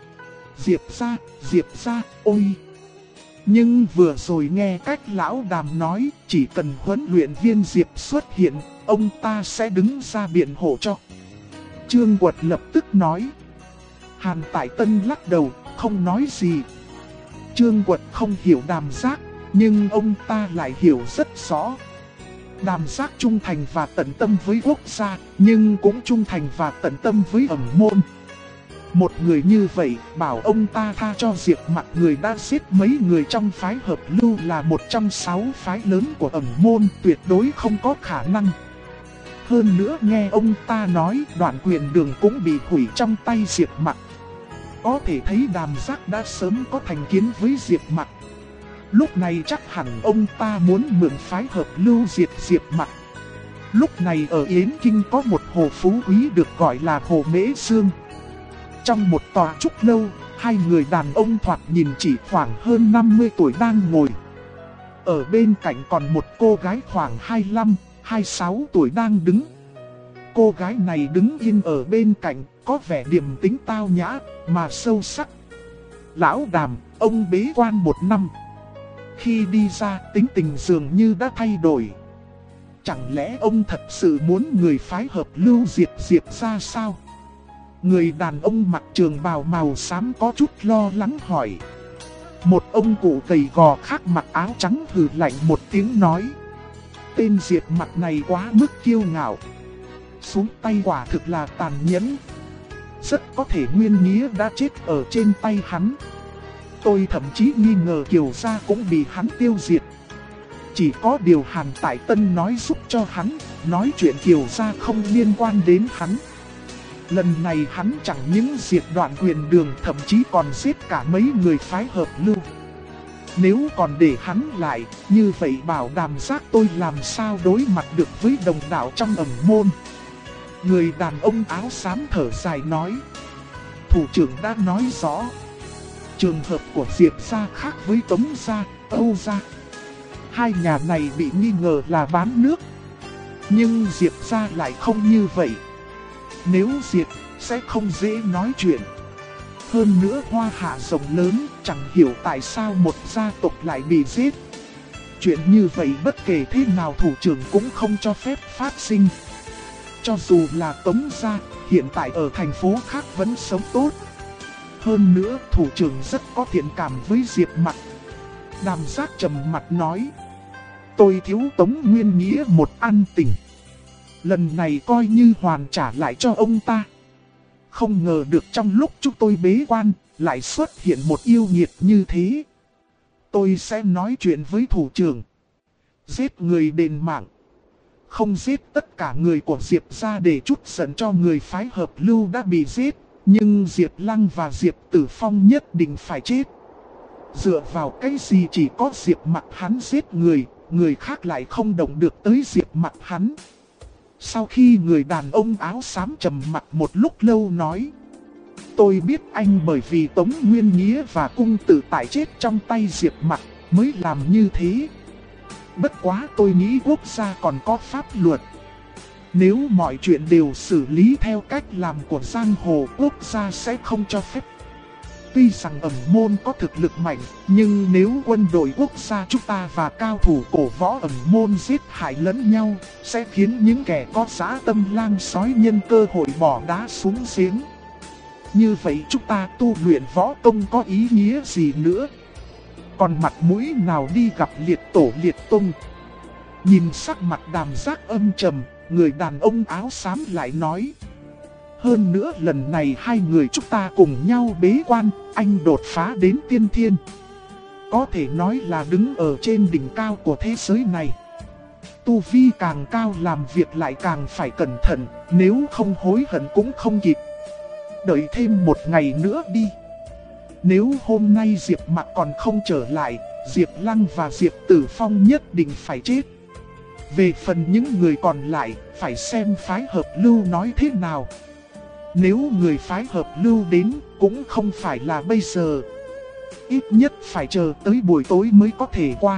Diệp gia, ôi! Nhưng vừa rồi nghe cách lão Đàm nói, chỉ cần huấn luyện viên Diệp xuất hiện, ông ta sẽ đứng ra biện hộ cho. Trương Quật lập tức nói. Hàn Tại Tân lắc đầu, không nói gì. Trương Quật không hiểu Đàm Giác, nhưng ông ta lại hiểu rất rõ. Đàm Giác trung thành và tận tâm với quốc gia, nhưng cũng trung thành và tận tâm với ẩn môn. Một người như vậy, bảo ông ta tha cho Diệp Mặc, người đã giết mấy người trong phái hợp lưu là một trong 6 phái lớn của ẩn môn, tuyệt đối không có khả năng. Hơn nữa nghe ông ta nói Đoạn Quyền Đường cũng bị hủy trong tay Diệp Mặc. Có thể thấy Đàm Giác đã sớm có thành kiến với Diệp Mặc. Lúc này chắc hẳn ông ta muốn mượn phái hợp lưu diệt Diệp Mặc. Lúc này ở Yến Kinh có một hồ phú quý được gọi là Hồ Mễ Dương. Trong một tòa trúc lâu, hai người đàn ông thoạt nhìn chỉ khoảng hơn 50 tuổi đang ngồi. Ở bên cạnh còn một cô gái khoảng 25, 26 tuổi đang đứng. Cô gái này đứng yên ở bên cạnh, có vẻ điềm tĩnh tao nhã, mà sâu sắc. Lão Đàm, ông bế quan 1 năm. Khi đi ra, tính tình dường như đã thay đổi. Chẳng lẽ ông thật sự muốn người phái hợp lưu diệt Diệp ra sao? Người đàn ông mặc trường bào màu xám có chút lo lắng hỏi. Một ông cụ gầy gò khác mặc áo trắng hừ lạnh một tiếng nói. Tên Diệp Mặc này quá mức kiêu ngạo. Xuống tay quả thực là tàn nhẫn. Rất có thể Nguyên Nghĩa đã chết ở trên tay hắn. Tôi thậm chí nghi ngờ Kiều gia cũng bị hắn tiêu diệt. Chỉ có điều Hàn Tại Tân nói giúp cho hắn, nói chuyện Kiều gia không liên quan đến hắn. Lần này hắn chẳng những diệt Đoạn Quyền Đường, thậm chí còn giết cả mấy người phái hợp lưu. Nếu còn để hắn lại, như vậy bảo Đàm Giác tôi làm sao đối mặt được với đồng đạo trong ẩn môn. Người đàn ông áo xám thở dài nói. Thủ trưởng đã nói rõ. Trường hợp của Diệp gia khác với Tống gia, Âu gia. Hai nhà này bị nghi ngờ là bán nước. Nhưng Diệp gia lại không như vậy. Nếu diệt, sẽ không dễ nói chuyện. Hơn nữa Hoa Hạ rộng lớn, chẳng hiểu tại sao một gia tộc lại bị giết. Chuyện như vậy bất kể thế nào thủ trưởng cũng không cho phép phát sinh. Cho dù là Tống gia, hiện tại ở thành phố khác vẫn sống tốt. Hơn nữa thủ trưởng rất có thiện cảm với Diệp Mặc. Đàm Giác trầm mặt nói. Tôi thiếu Tống Nguyên Nghĩa một ân tình. Lần này coi như hoàn trả lại cho ông ta. Không ngờ được trong lúc chúng tôi bế quan, lại xuất hiện một yêu nghiệt như thế. Tôi sẽ nói chuyện với thủ trưởng. Giết người đền mạng. Không giết tất cả người của Diệp gia để chút giận cho người phái hợp lưu đã bị giết. Nhưng Diệp Lăng và Diệp Tử Phong nhất định phải chết. Dựa vào cái gì chỉ có Diệp Mặc hắn giết người, người khác lại không động được tới Diệp Mặc hắn. Sau khi người đàn ông áo xám trầm mặt một lúc lâu nói. Tôi biết anh bởi vì Tống Nguyên Nghĩa và cung tử tại chết trong tay Diệp Mặc mới làm như thế. Bất quá tôi nghĩ quốc gia còn có pháp luật. Nếu mọi chuyện đều xử lý theo cách làm của giang hồ, quốc gia sẽ không cho phép. Tuy rằng Ẩn Môn có thực lực mạnh, nhưng nếu quân đội quốc gia chúng ta và cao thủ cổ võ Ẩn Môn giết hại lẫn nhau, sẽ khiến những kẻ có dã tâm lang sói nhân cơ hội bỏ đá xuống giếng. Như vậy chúng ta tu luyện võ công có ý nghĩa gì nữa? Còn mặt mũi nào đi gặp liệt tổ liệt tông? Nhìn sắc mặt Đàm Giác âm trầm, người đàn ông áo xám lại nói. Hơn nữa lần này hai người chúng ta cùng nhau bế quan, anh đột phá đến tiên thiên. Có thể nói là đứng ở trên đỉnh cao của thế giới này. Tu vi càng cao làm việc lại càng phải cẩn thận, nếu không hối hận cũng không kịp. Đợi thêm một ngày nữa đi. Nếu hôm nay Diệp Mặc còn không trở lại, Diệp Lăng và Diệp Tử Phong nhất định phải chết. Về phần những người còn lại, phải xem phái hợp lưu nói thế nào. Nếu người phái hợp lưu đến, cũng không phải là bây giờ. Ít nhất phải chờ tới buổi tối mới có thể qua.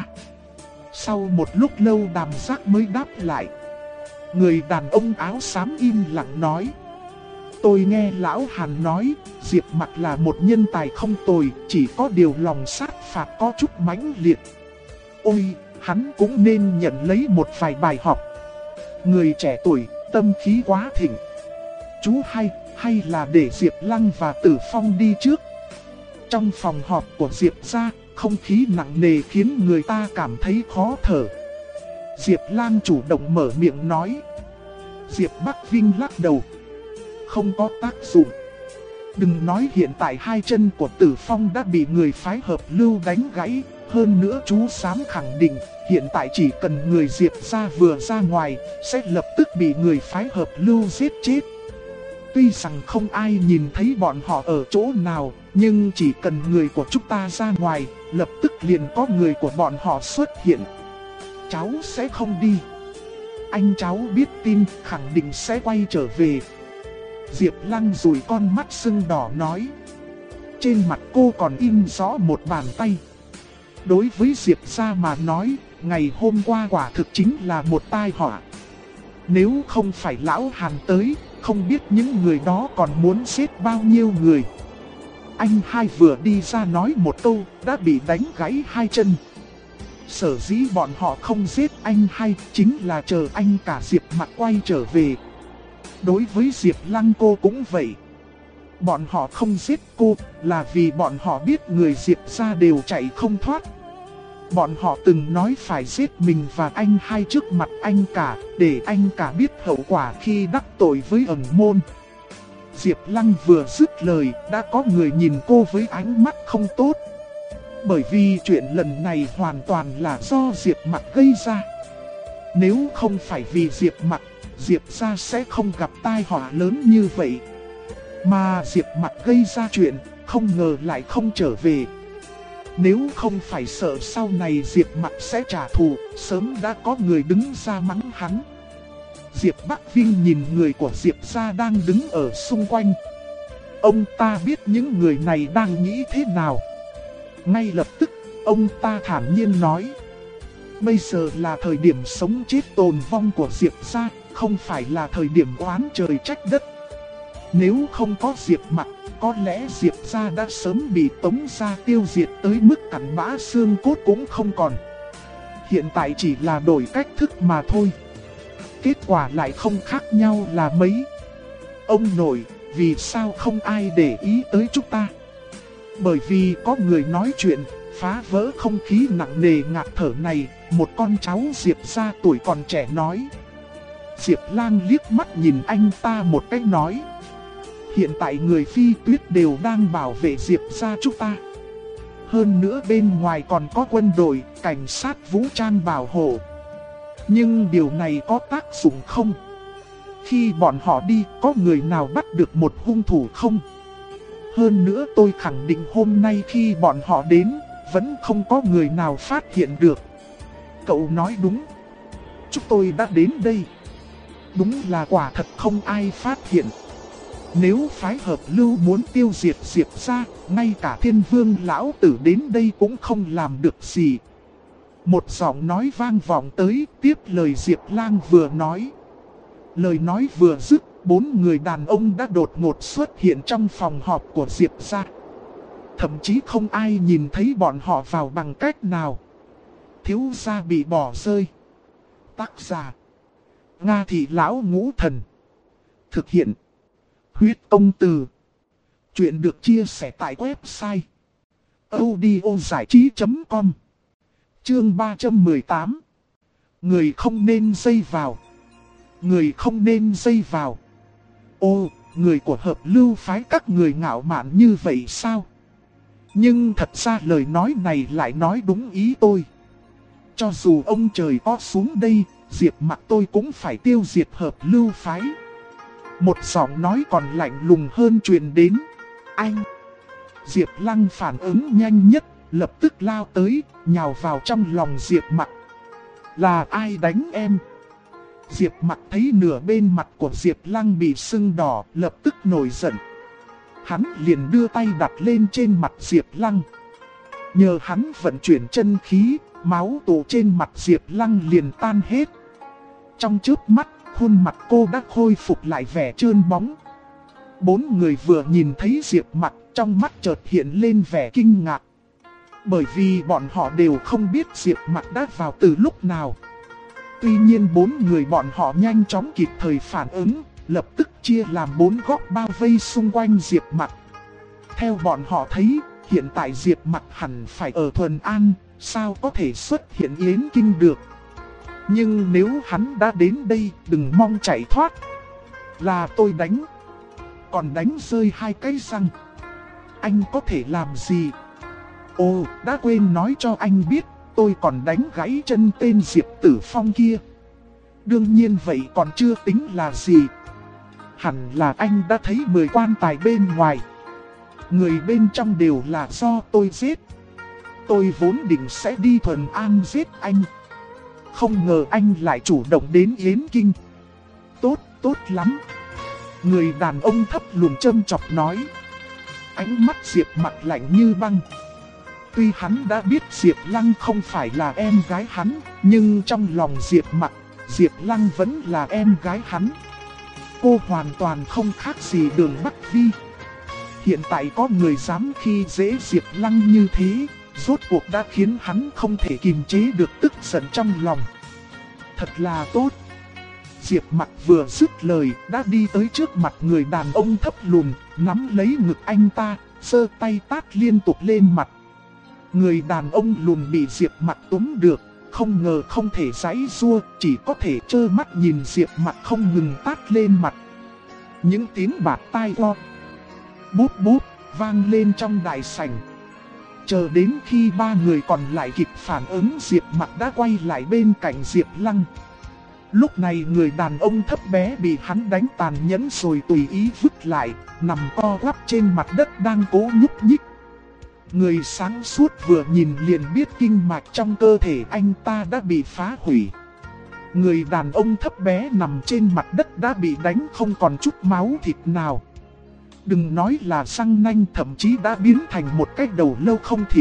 Sau một lúc lâu Đàm Giác mới đáp lại. Người đàn ông áo xám im lặng nói. Tôi nghe Lão Hàn nói, Diệp Mặc là một nhân tài không tồi, chỉ có điều lòng sát phạt có chút mãnh liệt. Ôi, hắn cũng nên nhận lấy một vài bài học. Người trẻ tuổi, tâm khí quá thịnh. Chú hay là để Diệp Lăng và Tử Phong đi trước. Trong phòng họp của Diệp gia, không khí nặng nề khiến người ta cảm thấy khó thở. Diệp Lăng chủ động mở miệng nói. Diệp Bắc Vinh lắc đầu. Không có tác dụng. Đừng nói hiện tại hai chân của Tử Phong đã bị người phái hợp lưu đánh gãy. Hơn nữa chú dám khẳng định, hiện tại chỉ cần người Diệp gia vừa ra ngoài, sẽ lập tức bị người phái hợp lưu giết chết. Tuy rằng không ai nhìn thấy bọn họ ở chỗ nào, nhưng chỉ cần người của chúng ta ra ngoài, lập tức liền có người của bọn họ xuất hiện. Cháu sẽ không đi. Anh cháu biết tin, khẳng định sẽ quay trở về. Diệp Lăng dụi con mắt sưng đỏ nói. Trên mặt cô còn in rõ một bàn tay. Đối với Diệp gia mà nói, ngày hôm qua quả thực chính là một tai họa. Nếu không phải Lão Hàn tới, không biết những người đó còn muốn giết bao nhiêu người. Anh hai vừa đi ra nói một câu, đã bị đánh gãy hai chân. Sở dĩ bọn họ không giết anh hai, chính là chờ anh cả Diệp Mặc quay trở về. Đối với Diệp Lăng cô cũng vậy. Bọn họ không giết cô, là vì bọn họ biết người Diệp gia đều chạy không thoát. Bọn họ từng nói phải giết mình và anh hai trước mặt anh cả, để anh cả biết hậu quả khi đắc tội với Ẩn Môn. Diệp Lăng vừa dứt lời, đã có người nhìn cô với ánh mắt không tốt. Bởi vì chuyện lần này hoàn toàn là do Diệp Mặc gây ra. Nếu không phải vì Diệp Mặc, Diệp gia sẽ không gặp tai họa lớn như vậy. Mà Diệp Mặc gây ra chuyện, không ngờ lại không trở về. Nếu không phải sợ sau này Diệp Mặc sẽ trả thù, sớm đã có người đứng ra mắng hắn. Diệp Bắc Vinh nhìn người của Diệp gia đang đứng ở xung quanh. Ông ta biết những người này đang nghĩ thế nào. Ngay lập tức, ông ta thản nhiên nói. Bây giờ là thời điểm sống chết tồn vong của Diệp gia, không phải là thời điểm oán trời trách đất. Nếu không có Diệp Mặc, có lẽ Diệp gia đã sớm bị Tống gia tiêu diệt tới mức cặn bã xương cốt cũng không còn. Hiện tại chỉ là đổi cách thức mà thôi. Kết quả lại không khác nhau là mấy. Ông nội, vì sao không ai để ý tới chúng ta? Bởi vì có người nói chuyện, phá vỡ không khí nặng nề ngạt thở này, một con cháu Diệp gia tuổi còn trẻ nói. Diệp Lang liếc mắt nhìn anh ta một cách nói. Hiện tại người Phi Tuyết đều đang bảo vệ Diệp gia chúng ta. Hơn nữa bên ngoài còn có quân đội, cảnh sát vũ trang bảo hộ. Nhưng điều này có tác dụng không? Khi bọn họ đi, có người nào bắt được một hung thủ không? Hơn nữa tôi khẳng định hôm nay khi bọn họ đến, vẫn không có người nào phát hiện được. Cậu nói đúng. Chúng tôi đã đến đây. Đúng là quả thật không ai phát hiện. Nếu phái hợp lưu muốn tiêu diệt Diệp gia, ngay cả Thiên Vương lão tử đến đây cũng không làm được gì. Một giọng nói vang vọng tới, tiếp lời Diệp Lang vừa nói. Lời nói vừa dứt, 4 người đàn ông đã đột ngột xuất hiện trong phòng họp của Diệp gia. Thậm chí không ai nhìn thấy bọn họ vào bằng cách nào. Thiếu gia bị bỏ rơi. Tác giả: Nga Thị Lão Ngũ Thần. Thực hiện: Huyết Công Từ. Chuyện được chia sẻ tại website audiozảichí.com. Chương 318. Người không nên dây vào. Người không nên dây vào. Ô, người của hợp lưu phái các người ngạo mạn như vậy sao? Nhưng thật ra lời nói này lại nói đúng ý tôi. Cho dù ông trời có xuống đây, Diệp Mặc tôi cũng phải tiêu diệt hợp lưu phái. Một giọng nói còn lạnh lùng hơn truyền đến. Anh! Diệp Lăng phản ứng nhanh nhất, lập tức lao tới, nhào vào trong lòng Diệp Mặc. Là ai đánh em? Diệp Mặc thấy nửa bên mặt của Diệp Lăng bị sưng đỏ, lập tức nổi giận. Hắn liền đưa tay đặt lên trên mặt Diệp Lăng. Nhờ hắn vận chuyển chân khí, máu tụ trên mặt Diệp Lăng liền tan hết. Trong chớp mắt, khuôn mặt cô đã khôi phục lại vẻ trơn bóng. 4 người vừa nhìn thấy Diệp Mặc, trong mắt chợt hiện lên vẻ kinh ngạc. Bởi vì bọn họ đều không biết Diệp Mặc đã vào từ lúc nào. Tuy nhiên 4 người bọn họ nhanh chóng kịp thời phản ứng, lập tức chia làm 4 góc bao vây xung quanh Diệp Mặc. Theo bọn họ thấy, hiện tại Diệp Mặc hẳn phải ở Thuần An, sao có thể xuất hiện Yến Kinh được. Nhưng nếu hắn đã đến đây, đừng mong chạy thoát. Là tôi đánh. Còn đánh rơi 2 cái răng. Anh có thể làm gì? Ồ, đã quên nói cho anh biết, tôi còn đánh gãy chân tên Diệp Tử Phong kia. Đương nhiên vậy còn chưa tính là gì. Hẳn là anh đã thấy 10 quan tài bên ngoài. Người bên trong đều là do tôi giết. Tôi vốn định sẽ đi Thuần An giết anh. Không ngờ anh lại chủ động đến Yến Kinh. Tốt lắm. Người đàn ông thấp lùn châm chọc nói. Ánh mắt Diệp Mặc lạnh như băng. Tuy hắn đã biết Diệp Lăng không phải là em gái hắn, nhưng trong lòng Diệp Mặc, Diệp Lăng vẫn là em gái hắn. Cô hoàn toàn không khác gì Đường Bắc Vi. Hiện tại có người dám khi dễ Diệp Lăng như thế, rốt cuộc đã khiến hắn không thể kiềm chế được tức giận trong lòng. Thật là tốt. Diệp Mặc vừa dứt lời đã đi tới trước mặt người đàn ông thấp lùn, nắm lấy ngực anh ta, giơ tay tát liên tục lên mặt. Người đàn ông lùn bị Diệp Mặc túm được, không ngờ không thể giãy giụa, chỉ có thể trơ mắt nhìn Diệp Mặc không ngừng tát lên mặt. Những tiếng bạt tai lo, bút bút, vang lên trong đại sảnh. Chờ đến khi 3 người còn lại kịp phản ứng, Diệp Mặc đã quay lại bên cạnh Diệp Lăng. Lúc này người đàn ông thấp bé bị hắn đánh tàn nhẫn rồi tùy ý vứt lại, nằm co quắp trên mặt đất đang cố nhúc nhích. Người sáng suốt vừa nhìn liền biết kinh mạch trong cơ thể anh ta đã bị phá hủy. Người đàn ông thấp bé nằm trên mặt đất đã bị đánh không còn chút máu thịt nào. Đừng nói là răng nanh, thậm chí đã biến thành một cái đầu lâu không thịt.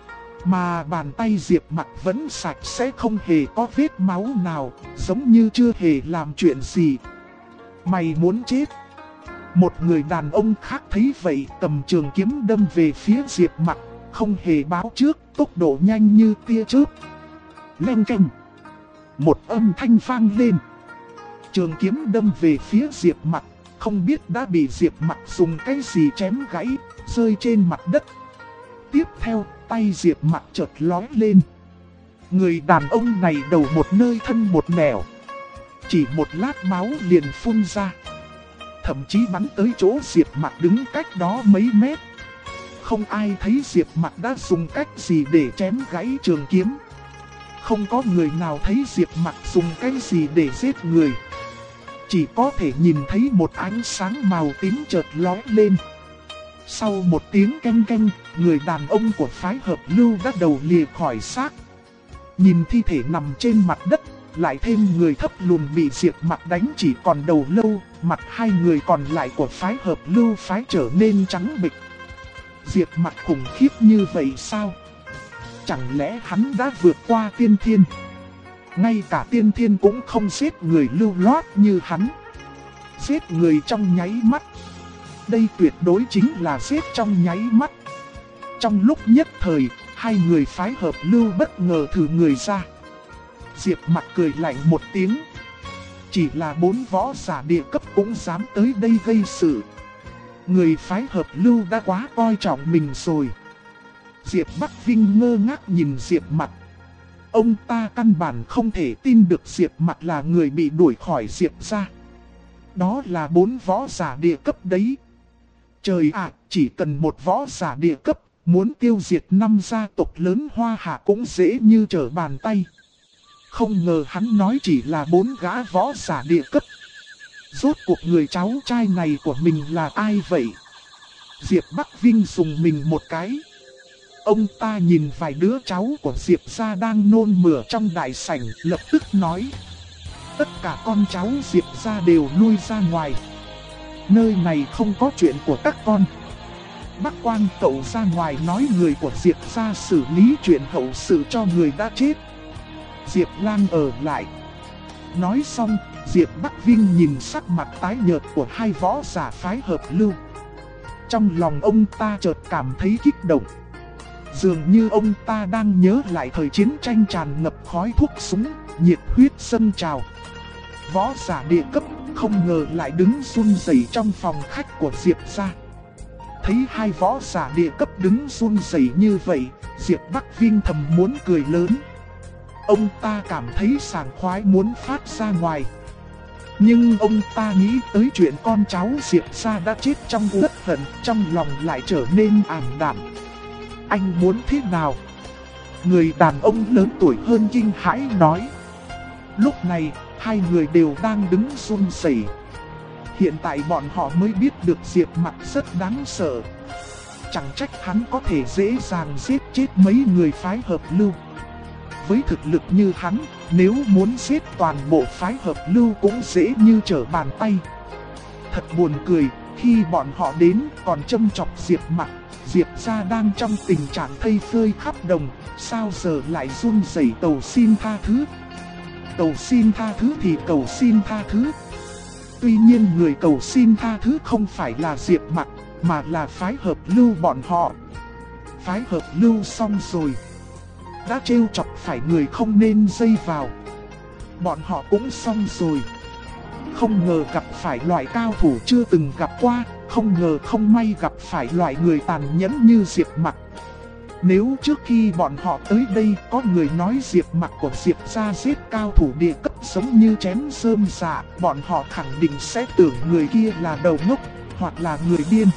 Mà bàn tay Diệp Mặc vẫn sạch sẽ, không hề có vết máu nào, giống như chưa hề làm chuyện gì. Mày muốn chết? Một người đàn ông khác thấy vậy cầm trường kiếm đâm về phía Diệp Mặc, không hề báo trước, tốc độ nhanh như tia chớp. Leng keng. Một âm thanh vang lên. Trường kiếm đâm về phía Diệp Mặc, không biết đã bị Diệp Mặc dùng cái gì chém gãy, rơi trên mặt đất. Tiếp theo, tay Diệp Mặc chợt lóe lên. Người đàn ông này đầu một nơi thân một nẻo. Chỉ một lát máu liền phun ra. Thậm chí bắn tới chỗ Diệp Mặc đứng cách đó mấy mét. Không ai thấy Diệp Mặc đã dùng cách gì để chém gãy trường kiếm. Không có người nào thấy Diệp Mặc dùng cái gì để giết người. Chỉ có thể nhìn thấy một ánh sáng màu tím chợt lóe lên. Sau một tiếng canh canh, người đàn ông của phái hợp lưu đã đầu lìa khỏi xác. Nhìn thi thể nằm trên mặt đất, lại thêm người thấp lùn bị Diệp Mặc đánh chỉ còn đầu lâu, mặt hai người còn lại của phái Hợp Lưu phái trở nên trắng bệch. Diệp Mặc khủng khiếp như vậy sao? Chẳng lẽ hắn đã vượt qua tiên thiên? Ngay cả tiên thiên cũng không giết người lưu loát như hắn. Giết người trong nháy mắt. Đây tuyệt đối chính là giết trong nháy mắt. Trong lúc nhất thời, hai người phái Hợp Lưu bất ngờ thử người ra. Diệp Mặc cười lạnh một tiếng. Chỉ là 4 võ giả địa cấp cũng dám tới đây gây sự. Người phái Hợp Lưu đã quá coi trọng mình rồi. Diệp Bắc Vinh ngơ ngác nhìn Diệp Mặc. Ông ta căn bản không thể tin được Diệp Mặc là người bị đuổi khỏi Diệp gia. Đó là 4 võ giả địa cấp đấy. Trời ạ, chỉ cần một võ giả địa cấp, muốn tiêu diệt 5 gia tộc lớn Hoa Hạ cũng dễ như trở bàn tay. Không ngờ hắn nói chỉ là 4 gã võ giả địa cấp. Rốt cuộc người cháu trai này của mình là ai vậy? Diệp Bắc Vinh dùng mình một cái. Ông ta nhìn vài đứa cháu của Diệp gia đang nôn mửa trong đại sảnh, lập tức nói. Tất cả con cháu Diệp gia đều lui ra ngoài. Nơi này không có chuyện của các con. Bắc Quang cậu ra ngoài nói người của Diệp gia xử lý chuyện hậu sự cho người đã chết. Diệp Lang ở lại. Nói xong, Diệp Bắc Vinh nhìn sắc mặt tái nhợt của hai võ giả phái Hợp Lưu. Trong lòng ông ta chợt cảm thấy kích động. Dường như ông ta đang nhớ lại thời chiến tranh tràn ngập khói thuốc súng, nhiệt huyết dâng trào. Võ giả địa cấp không ngờ lại đứng run rẩy trong phòng khách của Diệp gia. Thấy hai võ giả địa cấp đứng run rẩy như vậy, Diệp Bắc Vinh thầm muốn cười lớn. Ông ta cảm thấy sảng khoái muốn phát ra ngoài. Nhưng ông ta nghĩ tới chuyện con cháu Diệp gia đã chết trong uất hận, trong lòng lại trở nên ảm đạm. Anh muốn thế nào? Người đàn ông lớn tuổi hơn kinh hãi nói. Lúc này, hai người đều đang đứng run rẩy. Hiện tại bọn họ mới biết được Diệp Mặc rất đáng sợ. Chẳng trách hắn có thể dễ dàng giết chết mấy người phái Hợp Lưu. Với thực lực như hắn, nếu muốn giết toàn bộ phái Hợp Lưu cũng dễ như trở bàn tay. Thật buồn cười, khi bọn họ đến còn châm chọc Diệp Mặc. Diệp gia đang trong tình trạng thây phơi khắp đồng, sao giờ lại run rẩy cầu xin tha thứ. Cầu xin tha thứ thì cầu xin tha thứ. Tuy nhiên người cầu xin tha thứ không phải là Diệp Mặc, mà là phái Hợp Lưu bọn họ. Phái Hợp Lưu xong rồi. Đã trêu chọc phải người không nên dây vào. Bọn họ cũng xong rồi. Không ngờ gặp phải loại cao thủ chưa từng gặp qua, không ngờ không may gặp phải loại người tàn nhẫn như Diệp Mặc. Nếu trước khi bọn họ tới đây có người nói Diệp Mặc của Diệp gia giết cao thủ địa cấp giống như chém rơm rạ, bọn họ khẳng định sẽ tưởng người kia là đầu ngốc, hoặc là người điên.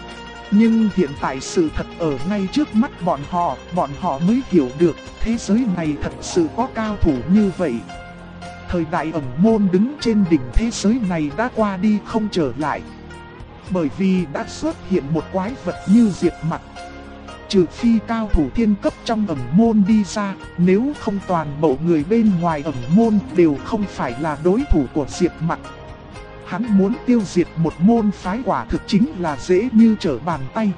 Nhưng hiện tại sự thật ở ngay trước mắt bọn họ mới hiểu được thế giới này thật sự có cao thủ như vậy. Thời đại ẩn môn đứng trên đỉnh thế giới này đã qua đi không trở lại. Bởi vì đã xuất hiện một quái vật như Diệp Mặc. Trừ phi cao thủ thiên cấp trong ẩn môn đi ra, nếu không toàn bộ người bên ngoài ẩn môn đều không phải là đối thủ của Diệp Mặc. Hắn muốn tiêu diệt một môn phái quả thực chính là dễ như trở bàn tay.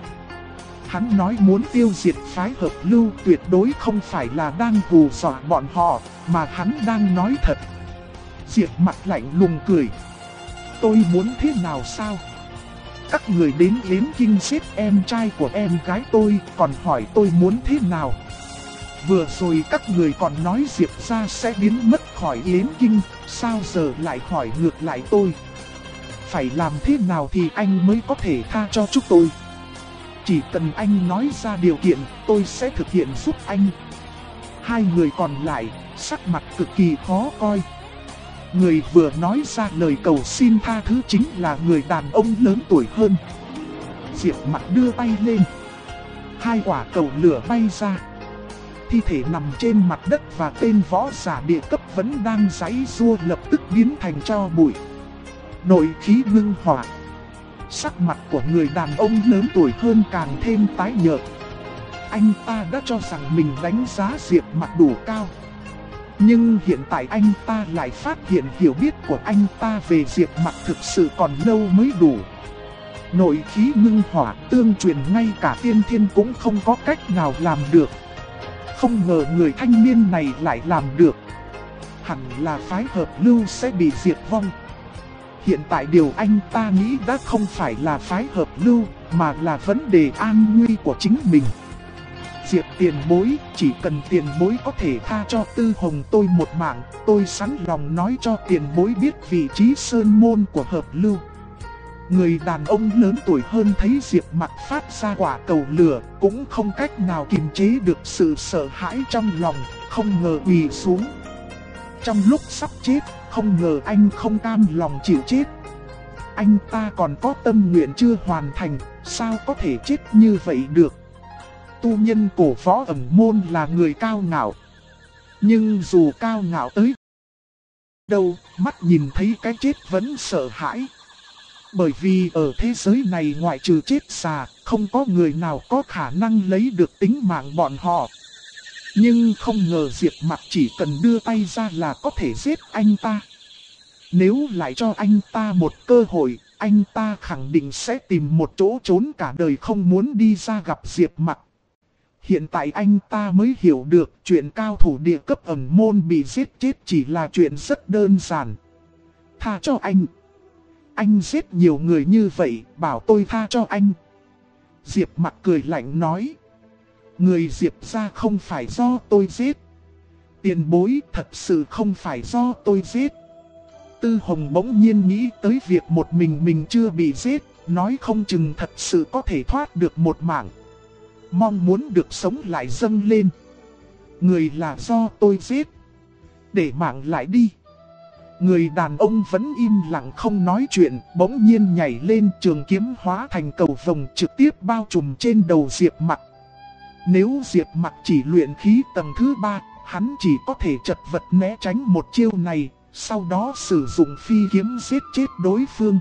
Hắn nói muốn tiêu diệt phái Hợp Lưu tuyệt đối không phải là đang hù dọa bọn họ, mà hắn đang nói thật. Diệp Mặc lạnh lùng cười. Tôi muốn thế nào sao? Các người đến Yến Kinh giết em trai của em gái tôi, còn hỏi tôi muốn thế nào? Vừa rồi các người còn nói Diệp gia sẽ biến mất khỏi Yến Kinh, sao giờ lại hỏi ngược lại tôi? Phải làm thế nào thì anh mới có thể tha cho chúng tôi? Chỉ cần anh nói ra điều kiện, tôi sẽ thực hiện giúp anh. Hai người còn lại, sắc mặt cực kỳ khó coi. Người vừa nói ra lời cầu xin tha thứ chính là người đàn ông lớn tuổi hơn. Diệp Mặc đưa tay lên. Hai quả cầu lửa bay ra. Thi thể nằm trên mặt đất và tên võ giả địa cấp vẫn đang giãy giụa lập tức biến thành tro bụi. Nội khí ngưng hỏa. Sắc mặt của người đàn ông lớn tuổi hơn càng thêm tái nhợt. Anh ta đã cho rằng mình đánh giá Diệp Mặc đủ cao. Nhưng hiện tại anh ta lại phát hiện hiểu biết của anh ta về Diệp Mặc thực sự còn lâu mới đủ. Nội khí ngưng hỏa tương truyền ngay cả tiên thiên cũng không có cách nào làm được. Không ngờ người thanh niên này lại làm được. Hẳn là phái hợp lưu sẽ bị diệt vong. Hiện tại điều anh ta nghĩ đã không phải là phái hợp lưu, mà là vấn đề an nguy của chính mình. Diệp tiền bối, chỉ cần tiền bối có thể tha cho Tư Hồng tôi một mạng, tôi sẵn lòng nói cho tiền bối biết vị trí sơn môn của hợp lưu. Người đàn ông lớn tuổi hơn thấy Diệp Mặc phát ra quả cầu lửa, cũng không cách nào kiềm chế được sự sợ hãi trong lòng, không ngờ quỳ xuống. Trong lúc sắp chết, không ngờ anh không cam lòng chịu chết. Anh ta còn có tâm nguyện chưa hoàn thành, sao có thể chết như vậy được. Tu nhân cổ võ ẩn môn là người cao ngạo. Nhưng dù cao ngạo tới đâu, mắt nhìn thấy cái chết vẫn sợ hãi. Bởi vì ở thế giới này ngoại trừ chết xà, không có người nào có khả năng lấy được tính mạng bọn họ. Nhưng không ngờ Diệp Mặc chỉ cần đưa tay ra là có thể giết anh ta. Nếu lại cho anh ta một cơ hội, anh ta khẳng định sẽ tìm một chỗ trốn cả đời không muốn đi ra gặp Diệp Mặc. Hiện tại anh ta mới hiểu được chuyện cao thủ địa cấp ẩn môn bị giết chết chỉ là chuyện rất đơn giản. Tha cho anh. Anh giết nhiều người như vậy, bảo tôi tha cho anh. Diệp Mặc cười lạnh nói. Người Diệp gia không phải do tôi giết. Tiền bối thật sự không phải do tôi giết. Tư Hồng bỗng nhiên nghĩ tới việc một mình chưa bị giết, nói không chừng thật sự có thể thoát được một mạng. Mong muốn được sống lại dâng lên. Người là do tôi giết. Để mạng lại đi. Người đàn ông vẫn im lặng không nói chuyện, bỗng nhiên nhảy lên, trường kiếm hóa thành cầu vồng trực tiếp bao trùm trên đầu Diệp Mặc. Nếu Diệp Mặc chỉ luyện khí tầng thứ 3, hắn chỉ có thể chật vật né tránh một chiêu này, sau đó sử dụng phi kiếm giết chết đối phương.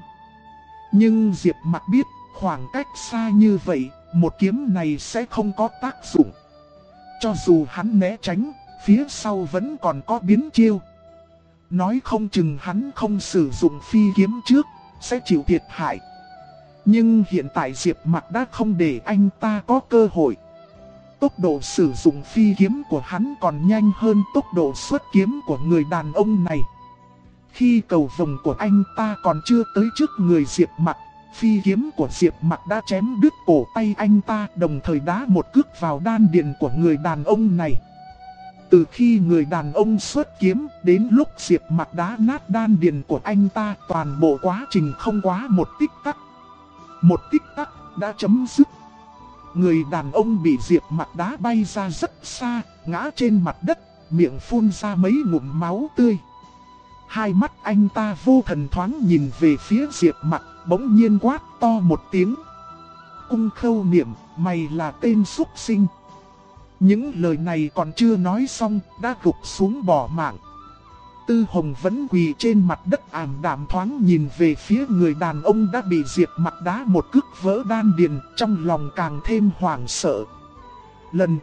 Nhưng Diệp Mặc biết, khoảng cách xa như vậy, một kiếm này sẽ không có tác dụng. Cho dù hắn né tránh, phía sau vẫn còn có biến chiêu. Nói không chừng hắn không sử dụng phi kiếm trước, sẽ chịu thiệt hại. Nhưng hiện tại Diệp Mặc đã không để anh ta có cơ hội. Tốc độ sử dụng phi kiếm của hắn còn nhanh hơn tốc độ xuất kiếm của người đàn ông này. Khi cầu vồng của anh ta còn chưa tới trước người Diệp Mặc, phi kiếm của Diệp Mặc đã chém đứt cổ tay anh ta, đồng thời đá một cước vào đan điền của người đàn ông này. Từ khi người đàn ông xuất kiếm đến lúc Diệp Mặc đá nát đan điền của anh ta, toàn bộ quá trình không quá một tích tắc. Một tích tắc đã chấm dứt. Người đàn ông bị Diệp Mặc đá bay ra rất xa, ngã trên mặt đất, miệng phun ra mấy ngụm máu tươi. Hai mắt anh ta vô thần thoáng nhìn về phía Diệp Mặc, bỗng nhiên quát to một tiếng. Cung Khâu Niệm, mày là tên súc sinh. Những lời này còn chưa nói xong, đã gục xuống bỏ mạng. Tư Hồng vẫn quỳ trên mặt đất ảm đạm thoáng nhìn về phía người đàn ông đã bị Diệp Mặc đá một cước vỡ đan điền, trong lòng càng thêm hoảng sợ. Lần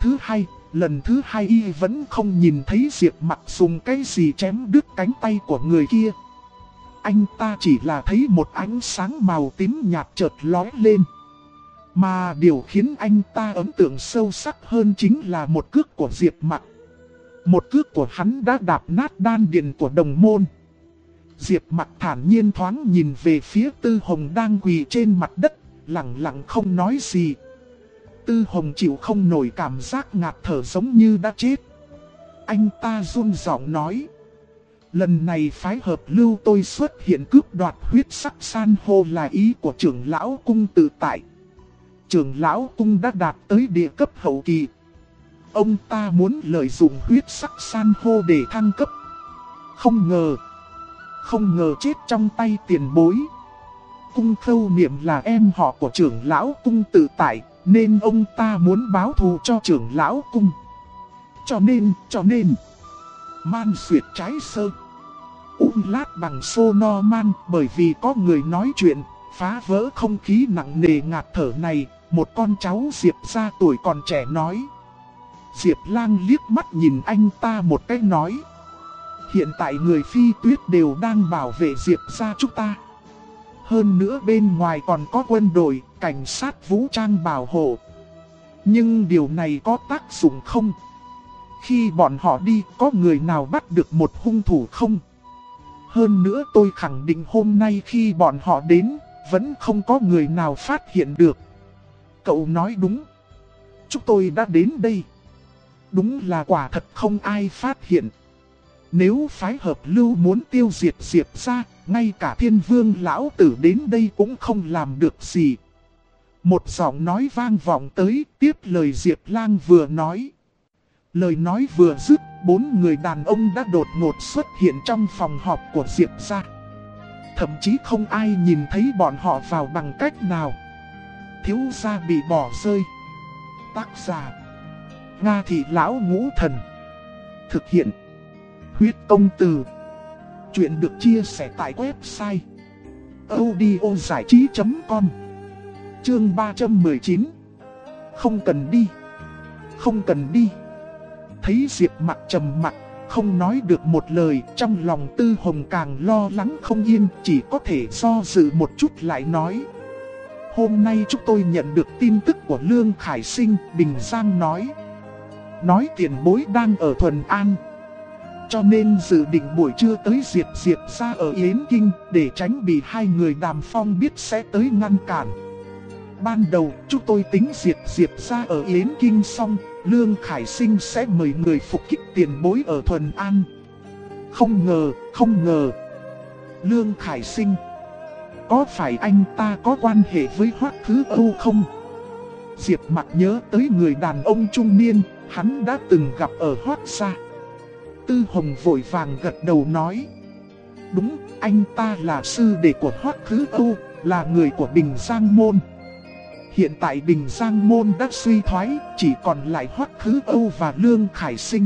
thứ hai y vẫn không nhìn thấy Diệp Mặc dùng cái gì chém đứt cánh tay của người kia. Anh ta chỉ là thấy một ánh sáng màu tím nhạt chợt lóe lên. Mà điều khiến anh ta ấn tượng sâu sắc hơn chính là một cước của Diệp Mặc. Một cước của hắn đã đạp nát đan điền của đồng môn. Diệp Mặc thản nhiên thoáng nhìn về phía Tư Hồng đang quỳ trên mặt đất, lặng lặng không nói gì. Tư Hồng chịu không nổi cảm giác ngạt thở giống như đã chết. Anh ta run giọng nói. Lần này phái hợp lưu tôi xuất hiện cướp đoạt huyết sắc san hô là ý của trưởng lão cung tự tại. Trưởng lão cung đã đạt tới địa cấp hậu kỳ. Ông ta muốn lợi dụng huyết sắc san hô để thăng cấp. Không ngờ chết trong tay tiền bối. Cung Khâu Niệm là em họ của trưởng lão cung tự tại, nên ông ta muốn báo thù cho trưởng lão cung. Cho nên Man Duyệt trái sơ lát bằng xô no man, bởi vì có người nói chuyện, phá vỡ không khí nặng nề ngạt thở này, một con cháu Diệp gia tuổi còn trẻ nói. Diệp Lang liếc mắt nhìn anh ta một cái nói. Hiện tại người Phi Tuyết đều đang bảo vệ Diệp gia chúng ta. Hơn nữa bên ngoài còn có quân đội, cảnh sát vũ trang bảo hộ. Nhưng điều này có tác dụng không? Khi bọn họ đi, có người nào bắt được một hung thủ không? Hơn nữa tôi khẳng định hôm nay khi bọn họ đến, vẫn không có người nào phát hiện được. Cậu nói đúng. Chúng tôi đã đến đây. Đúng là quả thật không ai phát hiện. Nếu phái hợp lưu muốn tiêu diệt Diệp gia, ngay cả Thiên Vương lão tử đến đây cũng không làm được gì. Một giọng nói vang vọng tới, tiếp lời Diệp Lang vừa nói. Lời nói vừa dứt, 4 người đàn ông đã đột ngột xuất hiện trong phòng họp của Diệp gia. Thậm chí không ai nhìn thấy bọn họ vào bằng cách nào. Thiếu gia bị bỏ rơi. Tác giả: Nga Thị Lão Ngũ Thần. Thực hiện: Huyết Công Từ. Chuyện được chia sẻ tại website audiozảichí.com. Chương 319. Không cần đi. Không cần đi. Thấy Diệp Mặc trầm mặc, không nói được một lời, trong lòng Tư Hồng càng lo lắng không yên, chỉ có thể do dự một chút lại nói. Hôm nay chúng tôi nhận được tin tức của Lương Khải Sinh, Bình Giang nói tiền bối đang ở Thuần An. Cho nên dự định buổi trưa tới diệt Diệp gia ở Yến Kinh, để tránh bị hai người Đàm Phong biết sẽ tới ngăn cản. Ban đầu chúng tôi tính diệt Diệp gia ở Yến Kinh xong, Lương Khải Sinh sẽ mời người phục kích tiền bối ở Thuần An. Không ngờ Lương Khải Sinh, có phải anh ta có quan hệ với Hoắc Khứ Âu không? Diệp Mặc nhớ tới người đàn ông trung niên, hắn đã từng gặp ở Hoắc gia. Tư Hồng vội vàng gật đầu nói. Đúng, anh ta là sư đệ của Hoắc Khứ Âu, là người của Bình Giang Môn. Hiện tại Bình Giang Môn đã suy thoái, chỉ còn lại Hoắc Khứ Âu và Lương Khải Sinh.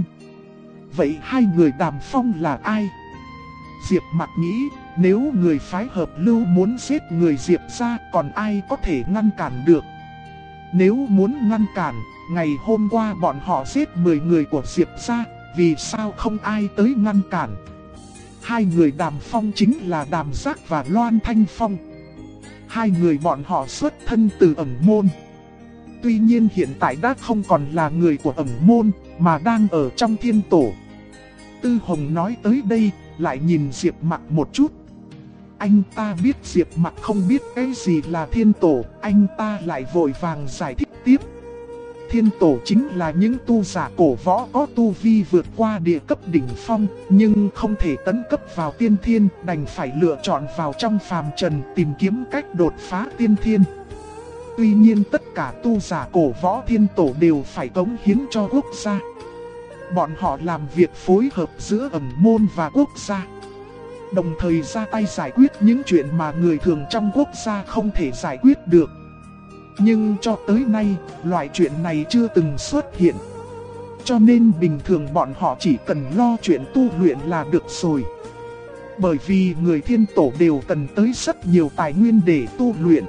Vậy hai người Đàm Phong là ai? Diệp Mặc nghĩ, nếu người phái hợp lưu muốn giết người Diệp gia, còn ai có thể ngăn cản được? Nếu muốn ngăn cản, ngày hôm qua bọn họ giết 10 người của Diệp gia, vì sao không ai tới ngăn cản? Hai người Đàm Phong chính là Đàm Giác và Loan Thanh Phong. Hai người bọn họ xuất thân từ Ẩn Môn. Tuy nhiên hiện tại đã không còn là người của Ẩn Môn, mà đang ở trong Thiên Tổ. Tư Hồng nói tới đây, lại nhìn Diệp Mặc một chút. Anh ta biết Diệp Mặc không biết cái gì là Thiên Tổ, anh ta lại vội vàng giải thích tiếp. Thiên Tổ chính là những tu giả cổ võ có tu vi vượt qua địa cấp đỉnh phong, nhưng không thể tấn cấp vào tiên thiên, đành phải lựa chọn vào trong phàm trần tìm kiếm cách đột phá tiên thiên. Tuy nhiên tất cả tu giả cổ võ Thiên Tổ đều phải cống hiến cho quốc gia. Bọn họ làm việc phối hợp giữa Ẩn Môn và quốc gia, đồng thời ra tay giải quyết những chuyện mà người thường trong quốc gia không thể giải quyết được. Nhưng cho tới nay, loại chuyện này chưa từng xuất hiện. Cho nên bình thường bọn họ chỉ cần lo chuyện tu luyện là được rồi. Bởi vì người Thiên Tổ đều cần tới rất nhiều tài nguyên để tu luyện.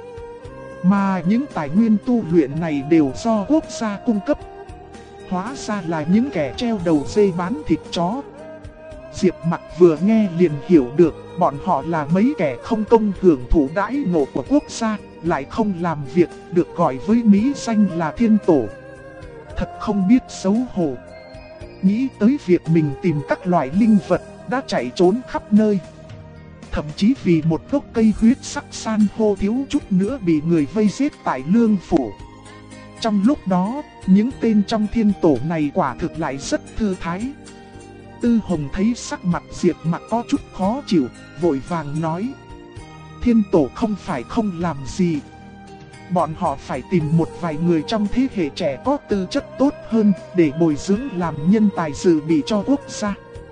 Mà những tài nguyên tu luyện này đều do quốc gia cung cấp. Hóa ra là những kẻ treo đầu dê bán thịt chó. Diệp Mặc vừa nghe liền hiểu được, bọn họ là mấy kẻ không công hưởng thụ đãi ngộ của quốc gia, lại không làm việc, được gọi với mỹ danh là Thiên Tổ. Thật không biết xấu hổ. Nghĩ tới việc mình tìm các loại linh vật, đã chạy trốn khắp nơi. Thậm chí vì một gốc cây huyết sắc san hô thiếu chút nữa bị người vây giết tại Lương Phủ. Trong lúc đó, những tên trong Thiên Tổ này quả thực lại rất thư thái. Tư Hồng thấy sắc mặt Diệp Mặc có chút khó chịu, vội vàng nói. Thiên Tổ không phải không làm gì. Bọn họ phải tìm một vài người trong thế hệ trẻ có tư chất tốt hơn để bồi dưỡng làm nhân tài dự bị cho quốc gia.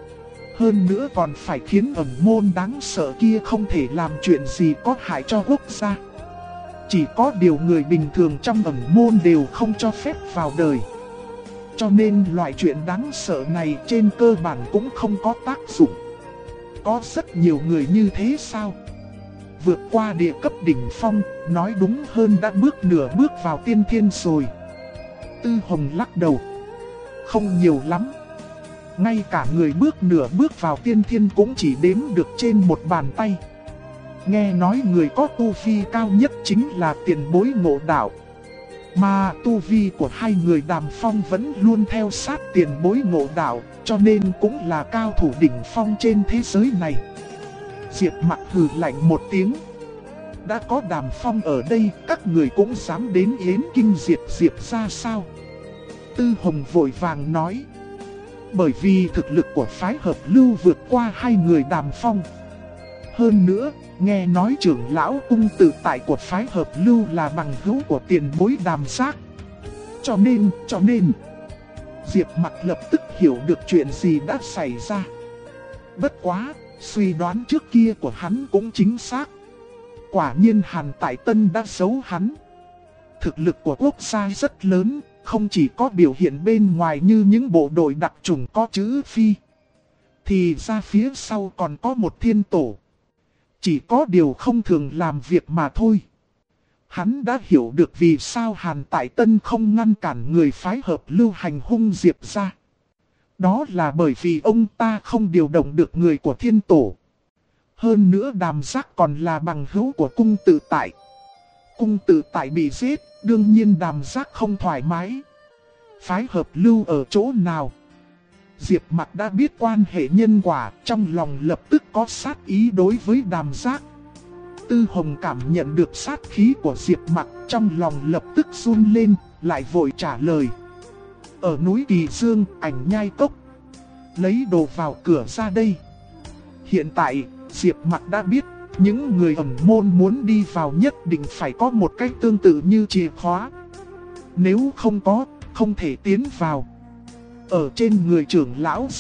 Hơn nữa còn phải khiến Ẩn Môn đáng sợ kia không thể làm chuyện gì có hại cho quốc gia. Chỉ có điều người bình thường trong Ẩn Môn đều không cho phép vào đời. Cho nên loại chuyện đáng sợ này trên cơ bản cũng không có tác dụng. Có rất nhiều người như thế sao? Vượt qua địa cấp đỉnh phong, nói đúng hơn đã bước nửa bước vào tiên thiên rồi. Tư Hồng lắc đầu. Không nhiều lắm. Ngay cả người bước nửa bước vào tiên thiên cũng chỉ đếm được trên một bàn tay. Nghe nói người có tu vi cao nhất chính là tiền bối Ngộ Đạo. Mà tu vi của hai người Đàm Phong vẫn luôn theo sát tiền bối Ngộ Đạo, cho nên cũng là cao thủ đỉnh phong trên thế giới này. Diệp Mặc hừ lạnh một tiếng. Đã có Đàm Phong ở đây, các người cũng dám đến Yến Kinh diệt Diệp ra sao? Tư Hồng vội vàng nói. Bởi vì thực lực của phái Hợp Lưu vượt qua hai người Đàm Phong. Hơn nữa, nghe nói trưởng lão cung tự tại của phái Hợp Lưu là bằng hữu của tiền bối Đàm Giác. Cho nên Diệp Mặc lập tức hiểu được chuyện gì đã xảy ra. Bất quá, suy đoán trước kia của hắn cũng chính xác. Quả nhiên Hàn Tại Tân đã giấu hắn. Thực lực của quốc gia rất lớn, không chỉ có biểu hiện bên ngoài như những bộ đội đặc chủng có chữ phi, thì ra phía sau còn có một thiên tổ. Chỉ có điều không thường làm việc mà thôi. Hắn đã hiểu được vì sao Hàn Tại Tân không ngăn cản người phái Hợp Lưu hành hung Diệp ra. Đó là bởi vì ông ta không điều động được người của thiên tổ. Hơn nữa Đàm Giác còn là bằng hữu của cung tự tại. Cung tự tại bị giết, đương nhiên Đàm Giác không thoải mái. Phái Hợp Lưu ở chỗ nào? Diệp Mặc đã biết quan hệ nhân quả, trong lòng lập tức có sát ý đối với Đàm Giác. Tư Hồng cảm nhận được sát khí của Diệp Mặc, trong lòng lập tức run lên, lại vội trả lời. Ở núi Kỳ Dương, Ảnh Nhai Cốc. Lấy đồ vào cửa ra đây. Hiện tại, Diệp Mặc đã biết, những người ẩn môn muốn đi vào nhất định phải có một cách tương tự như chìa khóa. Nếu không có, không thể tiến vào. Ở trên người trưởng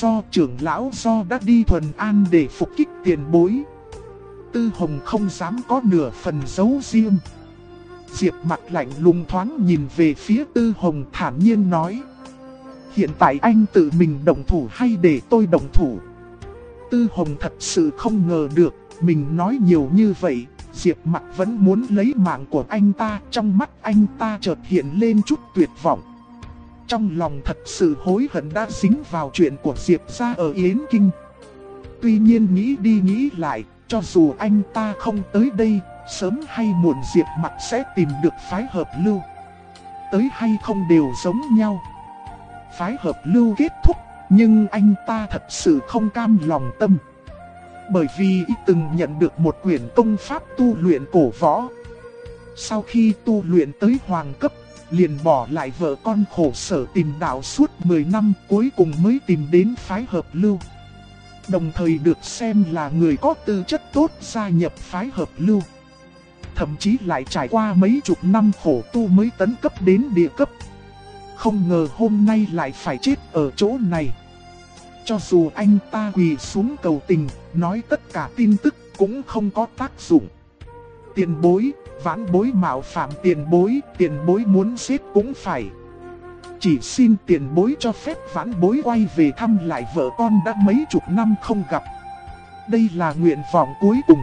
lão do đã đi thuần an để phục kích tiền bối. Tư Hồng không dám có nửa phần giấu riêng. Diệp Mặc lạnh lùng thoáng nhìn về phía Tư Hồng thản nhiên nói. Hiện tại anh tự mình động thủ hay để tôi động thủ? Tư Hồng thật sự không ngờ được, mình nói nhiều như vậy, Diệp Mặc vẫn muốn lấy mạng của anh ta. Trong mắt anh ta chợt hiện lên chút tuyệt vọng. Trong lòng thật sự hối hận đã dính vào chuyện của Diệp gia ở Yến Kinh. Tuy nhiên nghĩ đi nghĩ lại, cho dù anh ta không tới đây, sớm hay muộn Diệp Mặc sẽ tìm được phái Hợp Lưu. Tới hay không đều giống nhau. Phái Hợp Lưu kết thúc, nhưng anh ta thật sự không cam lòng tâm. Bởi vì y từng nhận được một quyển công pháp tu luyện cổ võ. Sau khi tu luyện tới hoàng cấp, liền bỏ lại vợ con khổ sở tìm đạo suốt 10 năm, cuối cùng mới tìm đến phái Hợp Lưu. Đồng thời được xem là người có tư chất tốt gia nhập phái Hợp Lưu. Thậm chí lại trải qua mấy chục năm khổ tu mới tấn cấp đến địa cấp. Không ngờ hôm nay lại phải chết ở chỗ này. Cho dù anh ta quỳ xuống cầu tình, nói tất cả tin tức cũng không có tác dụng. Tiền bối, vãn bối mạo phạm tiền bối muốn giết cũng phải. Chỉ xin tiền bối cho phép vãn bối quay về thăm lại vợ con đã mấy chục năm không gặp. Đây là nguyện vọng cuối cùng.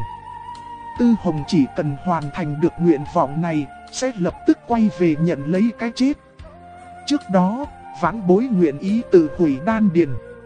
Tư Hồng chỉ cần hoàn thành được nguyện vọng này, sẽ lập tức quay về nhận lấy cái chết. Trước đó, vãn bối nguyện ý tự hủy đan điền.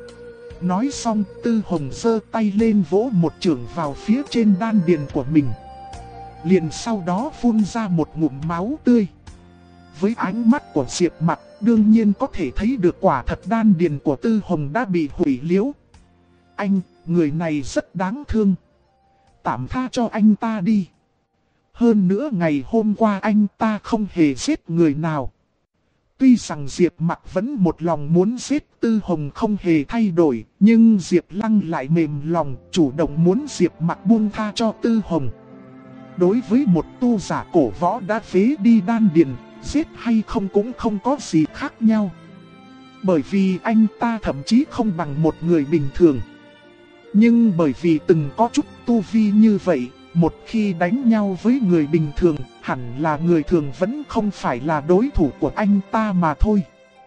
Nói xong, Tư Hồng giơ tay lên vỗ một chưởng vào phía trên đan điền của mình. Liền sau đó phun ra một ngụm máu tươi. Với ánh mắt của Diệp Mặc, đương nhiên có thể thấy được quả thật đan điền của Tư Hồng đã bị hủy liễu. Anh, người này rất đáng thương. Tạm tha cho anh ta đi. Hơn nữa ngày hôm qua anh ta không hề giết người nào. Tuy rằng Diệp Mặc vẫn một lòng muốn giết Tư Hồng không hề thay đổi, nhưng Diệp Lăng lại mềm lòng, chủ động muốn Diệp Mặc buông tha cho Tư Hồng. Đối với một tu giả cổ võ đã phế đi đan điền, giết hay không cũng không có gì khác nhau. Bởi vì anh ta thậm chí không bằng một người bình thường. Nhưng bởi vì từng có chút tu vi như vậy, một khi đánh nhau với người bình thường, hẳn là người thường vẫn không phải là đối thủ của anh ta mà thôi.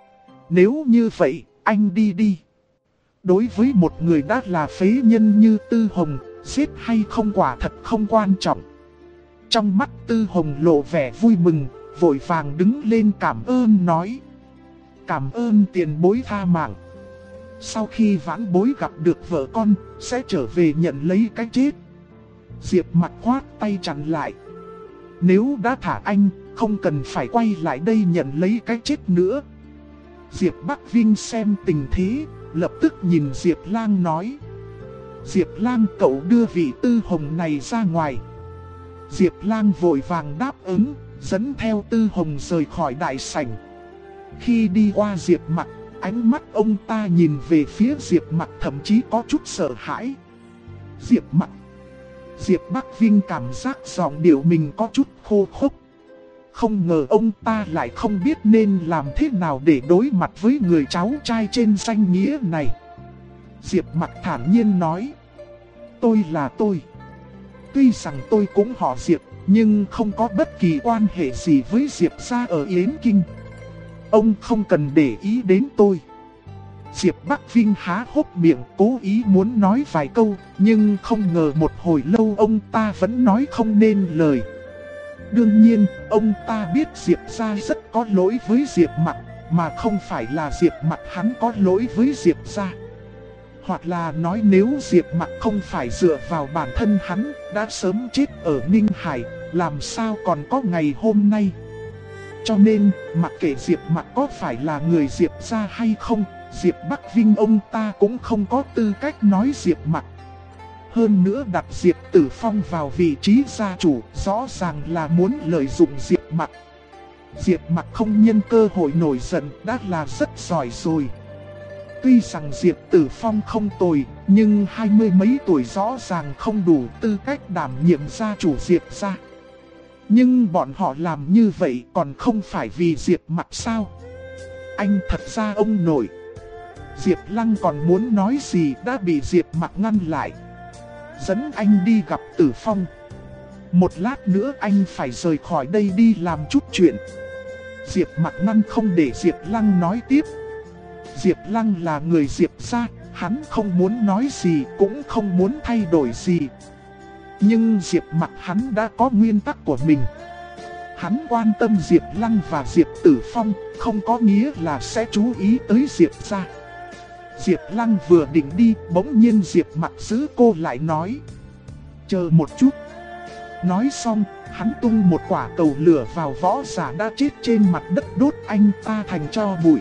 Nếu như vậy, anh đi đi. Đối với một người đã là phế nhân như Tư Hồng, giết hay không quả thật không quan trọng. Trong mắt Tư Hồng lộ vẻ vui mừng, vội vàng đứng lên cảm ơn nói. Cảm ơn tiền bối tha mạng. Sau khi vãn bối gặp được vợ con, sẽ trở về nhận lấy cái chết. Diệp Mặc khoát tay chặn lại. Nếu đã thả anh, không cần phải quay lại đây nhận lấy cái chết nữa. Diệp Bắc Vinh xem tình thế, lập tức nhìn Diệp Lang nói. Diệp Lang, cậu đưa vị Tư Hồng này ra ngoài. Diệp Lang vội vàng đáp ứng, dẫn theo Tư Hồng rời khỏi đại sảnh. Khi đi qua Diệp Mặc, ánh mắt ông ta nhìn về phía Diệp Mặc thậm chí có chút sợ hãi. Diệp Mặc. Diệp Bắc Vinh cảm giác giọng điệu mình có chút khô khốc. Không ngờ ông ta lại không biết nên làm thế nào để đối mặt với người cháu trai trên danh nghĩa này. Diệp Mặc thản nhiên nói. Tôi là tôi. Tuy rằng tôi cũng họ Diệp, nhưng không có bất kỳ quan hệ gì với Diệp gia ở Yến Kinh. Ông không cần để ý đến tôi. Diệp Bắc Vinh há hốc miệng cố ý muốn nói vài câu, nhưng không ngờ một hồi lâu ông ta vẫn nói không nên lời. Đương nhiên, ông ta biết Diệp gia rất có lỗi với Diệp Mặc, mà không phải là Diệp Mặc hắn có lỗi với Diệp gia. Hoặc là nói nếu Diệp Mặc không phải dựa vào bản thân hắn, đã sớm chết ở Ninh Hải, làm sao còn có ngày hôm nay. Cho nên, mặc kệ Diệp Mặc có phải là người Diệp gia hay không, Diệp Bắc Vinh ông ta cũng không có tư cách nói Diệp Mặc. Hơn nữa đặt Diệp Tử Phong vào vị trí gia chủ, rõ ràng là muốn lợi dụng Diệp Mặc. Diệp Mặc không nhân cơ hội nổi giận đã là rất giỏi rồi. Tuy rằng Diệp Tử Phong không tồi, nhưng 20 mấy tuổi rõ ràng không đủ tư cách đảm nhiệm gia chủ Diệp gia. Nhưng bọn họ làm như vậy còn không phải vì Diệp Mặc sao? Anh thật ra ông nội. Diệp Lăng còn muốn nói gì đã bị Diệp Mặc ngăn lại. Dẫn anh đi gặp Tử Phong. Một lát nữa anh phải rời khỏi đây đi làm chút chuyện. Diệp Mặc ngăn không để Diệp Lăng nói tiếp. Diệp Lăng là người Diệp gia, hắn không muốn nói gì cũng không muốn thay đổi gì. Nhưng Diệp Mặc hắn đã có nguyên tắc của mình. Hắn quan tâm Diệp Lăng và Diệp Tử Phong, không có nghĩa là sẽ chú ý tới Diệp gia. Diệp Lăng vừa định đi, bỗng nhiên Diệp Mặc giữ cô lại nói. Chờ một chút. Nói xong, hắn tung một quả cầu lửa vào võ giả đã chết trên mặt đất đốt anh ta thành tro bụi.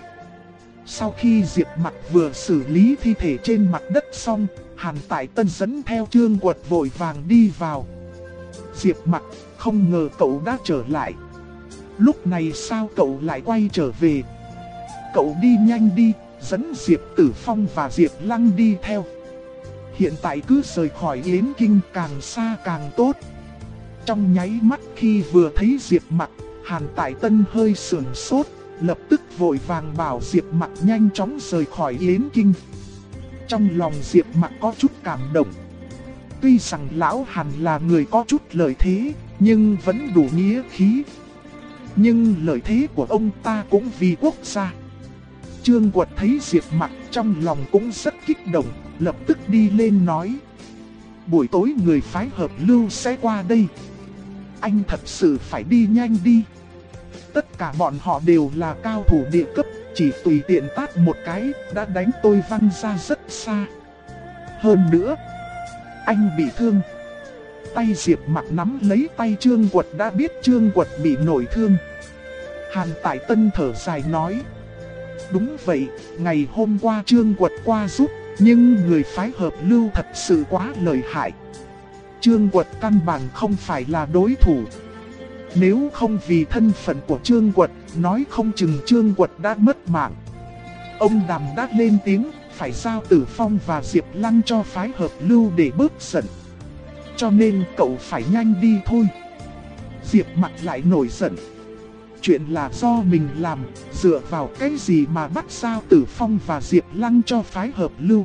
Sau khi Diệp Mặc vừa xử lý thi thể trên mặt đất xong, Hàn Tại Tân dẫn theo Trương Quật vội vàng đi vào. Diệp Mặc, không ngờ cậu đã trở lại. Lúc này sao cậu lại quay trở về? Cậu đi nhanh đi, dẫn Diệp Tử Phong và Diệp Lăng đi theo. Hiện tại cứ rời khỏi Yến Kinh càng xa càng tốt. Trong nháy mắt khi vừa thấy Diệp Mặc, Hàn Tại Tân hơi sườn sốt, lập tức vội vàng bảo Diệp Mặc nhanh chóng rời khỏi Yến Kinh. Trong lòng Diệp Mặc có chút cảm động. Tuy rằng lão Hàn là người có chút lợi thế, nhưng vẫn đủ nghĩa khí. Nhưng lợi thế của ông ta cũng vì quốc gia. Trương Quật thấy Diệp Mặc trong lòng cũng rất kích động, lập tức đi lên nói. Buổi tối người phái hợp lưu sẽ qua đây. Anh thật sự phải đi nhanh đi. Tất cả bọn họ đều là cao thủ địa cấp, chỉ tùy tiện tát một cái đã đánh tôi văng ra rất xa. Hơn nữa, anh bị thương. Tay Diệp Mặc nắm lấy tay Trương Quật đã biết Trương Quật bị nổi thương. Hàn Tại Tân thở dài nói. Đúng vậy, ngày hôm qua Trương Quật qua giúp, nhưng người phái hợp lưu thật sự quá lợi hại. Trương Quật căn bản không phải là đối thủ. Nếu không vì thân phận của Trương Quật, nói không chừng Trương Quật đã mất mạng. Ông Đàm đã lên tiếng, phải giao Tử Phong và Diệp Lăng cho phái hợp lưu để bớt giận. Cho nên cậu phải nhanh đi thôi. Diệp Mặc lại nổi giận. Chuyện là do mình làm, dựa vào cái gì mà bắt giao Tử Phong và Diệp Lăng cho phái hợp lưu?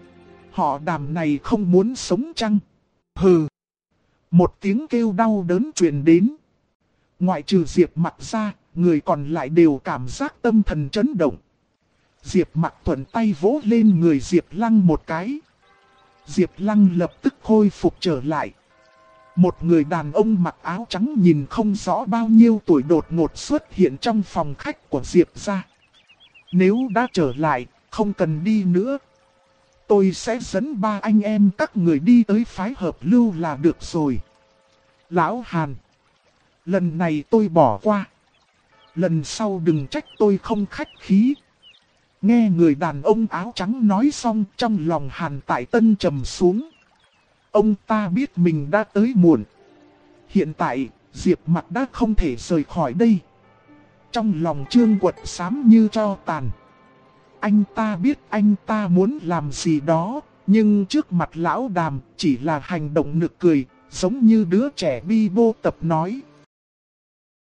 Họ Đàm này không muốn sống chăng? Hừ. Một tiếng kêu đau đớn truyền đến. Ngoại trừ Diệp Mặc ra, người còn lại đều cảm giác tâm thần chấn động. Diệp Mặc thuận tay vỗ lên người Diệp Lăng một cái. Diệp Lăng lập tức khôi phục trở lại. Một người đàn ông mặc áo trắng nhìn không rõ bao nhiêu tuổi đột ngột xuất hiện trong phòng khách của Diệp gia. Nếu đã trở lại, Không cần đi nữa. Tôi sẽ dẫn ba anh em các người đi tới phái hợp lưu là được rồi. Lão Hàn, lần này tôi bỏ qua. Lần sau đừng trách tôi không khách khí. Nghe người đàn ông áo trắng nói xong, trong lòng Hàn Tại Tân trầm xuống. Ông ta biết mình đã tới muộn. Hiện tại, Diệp Mặc đã không thể rời khỏi đây. Trong lòng Trương Quật xám như tro tàn. Anh ta biết anh ta muốn làm gì đó, nhưng trước mặt lão Đàm chỉ là hành động nực cười, giống như đứa trẻ bi bô tập nói.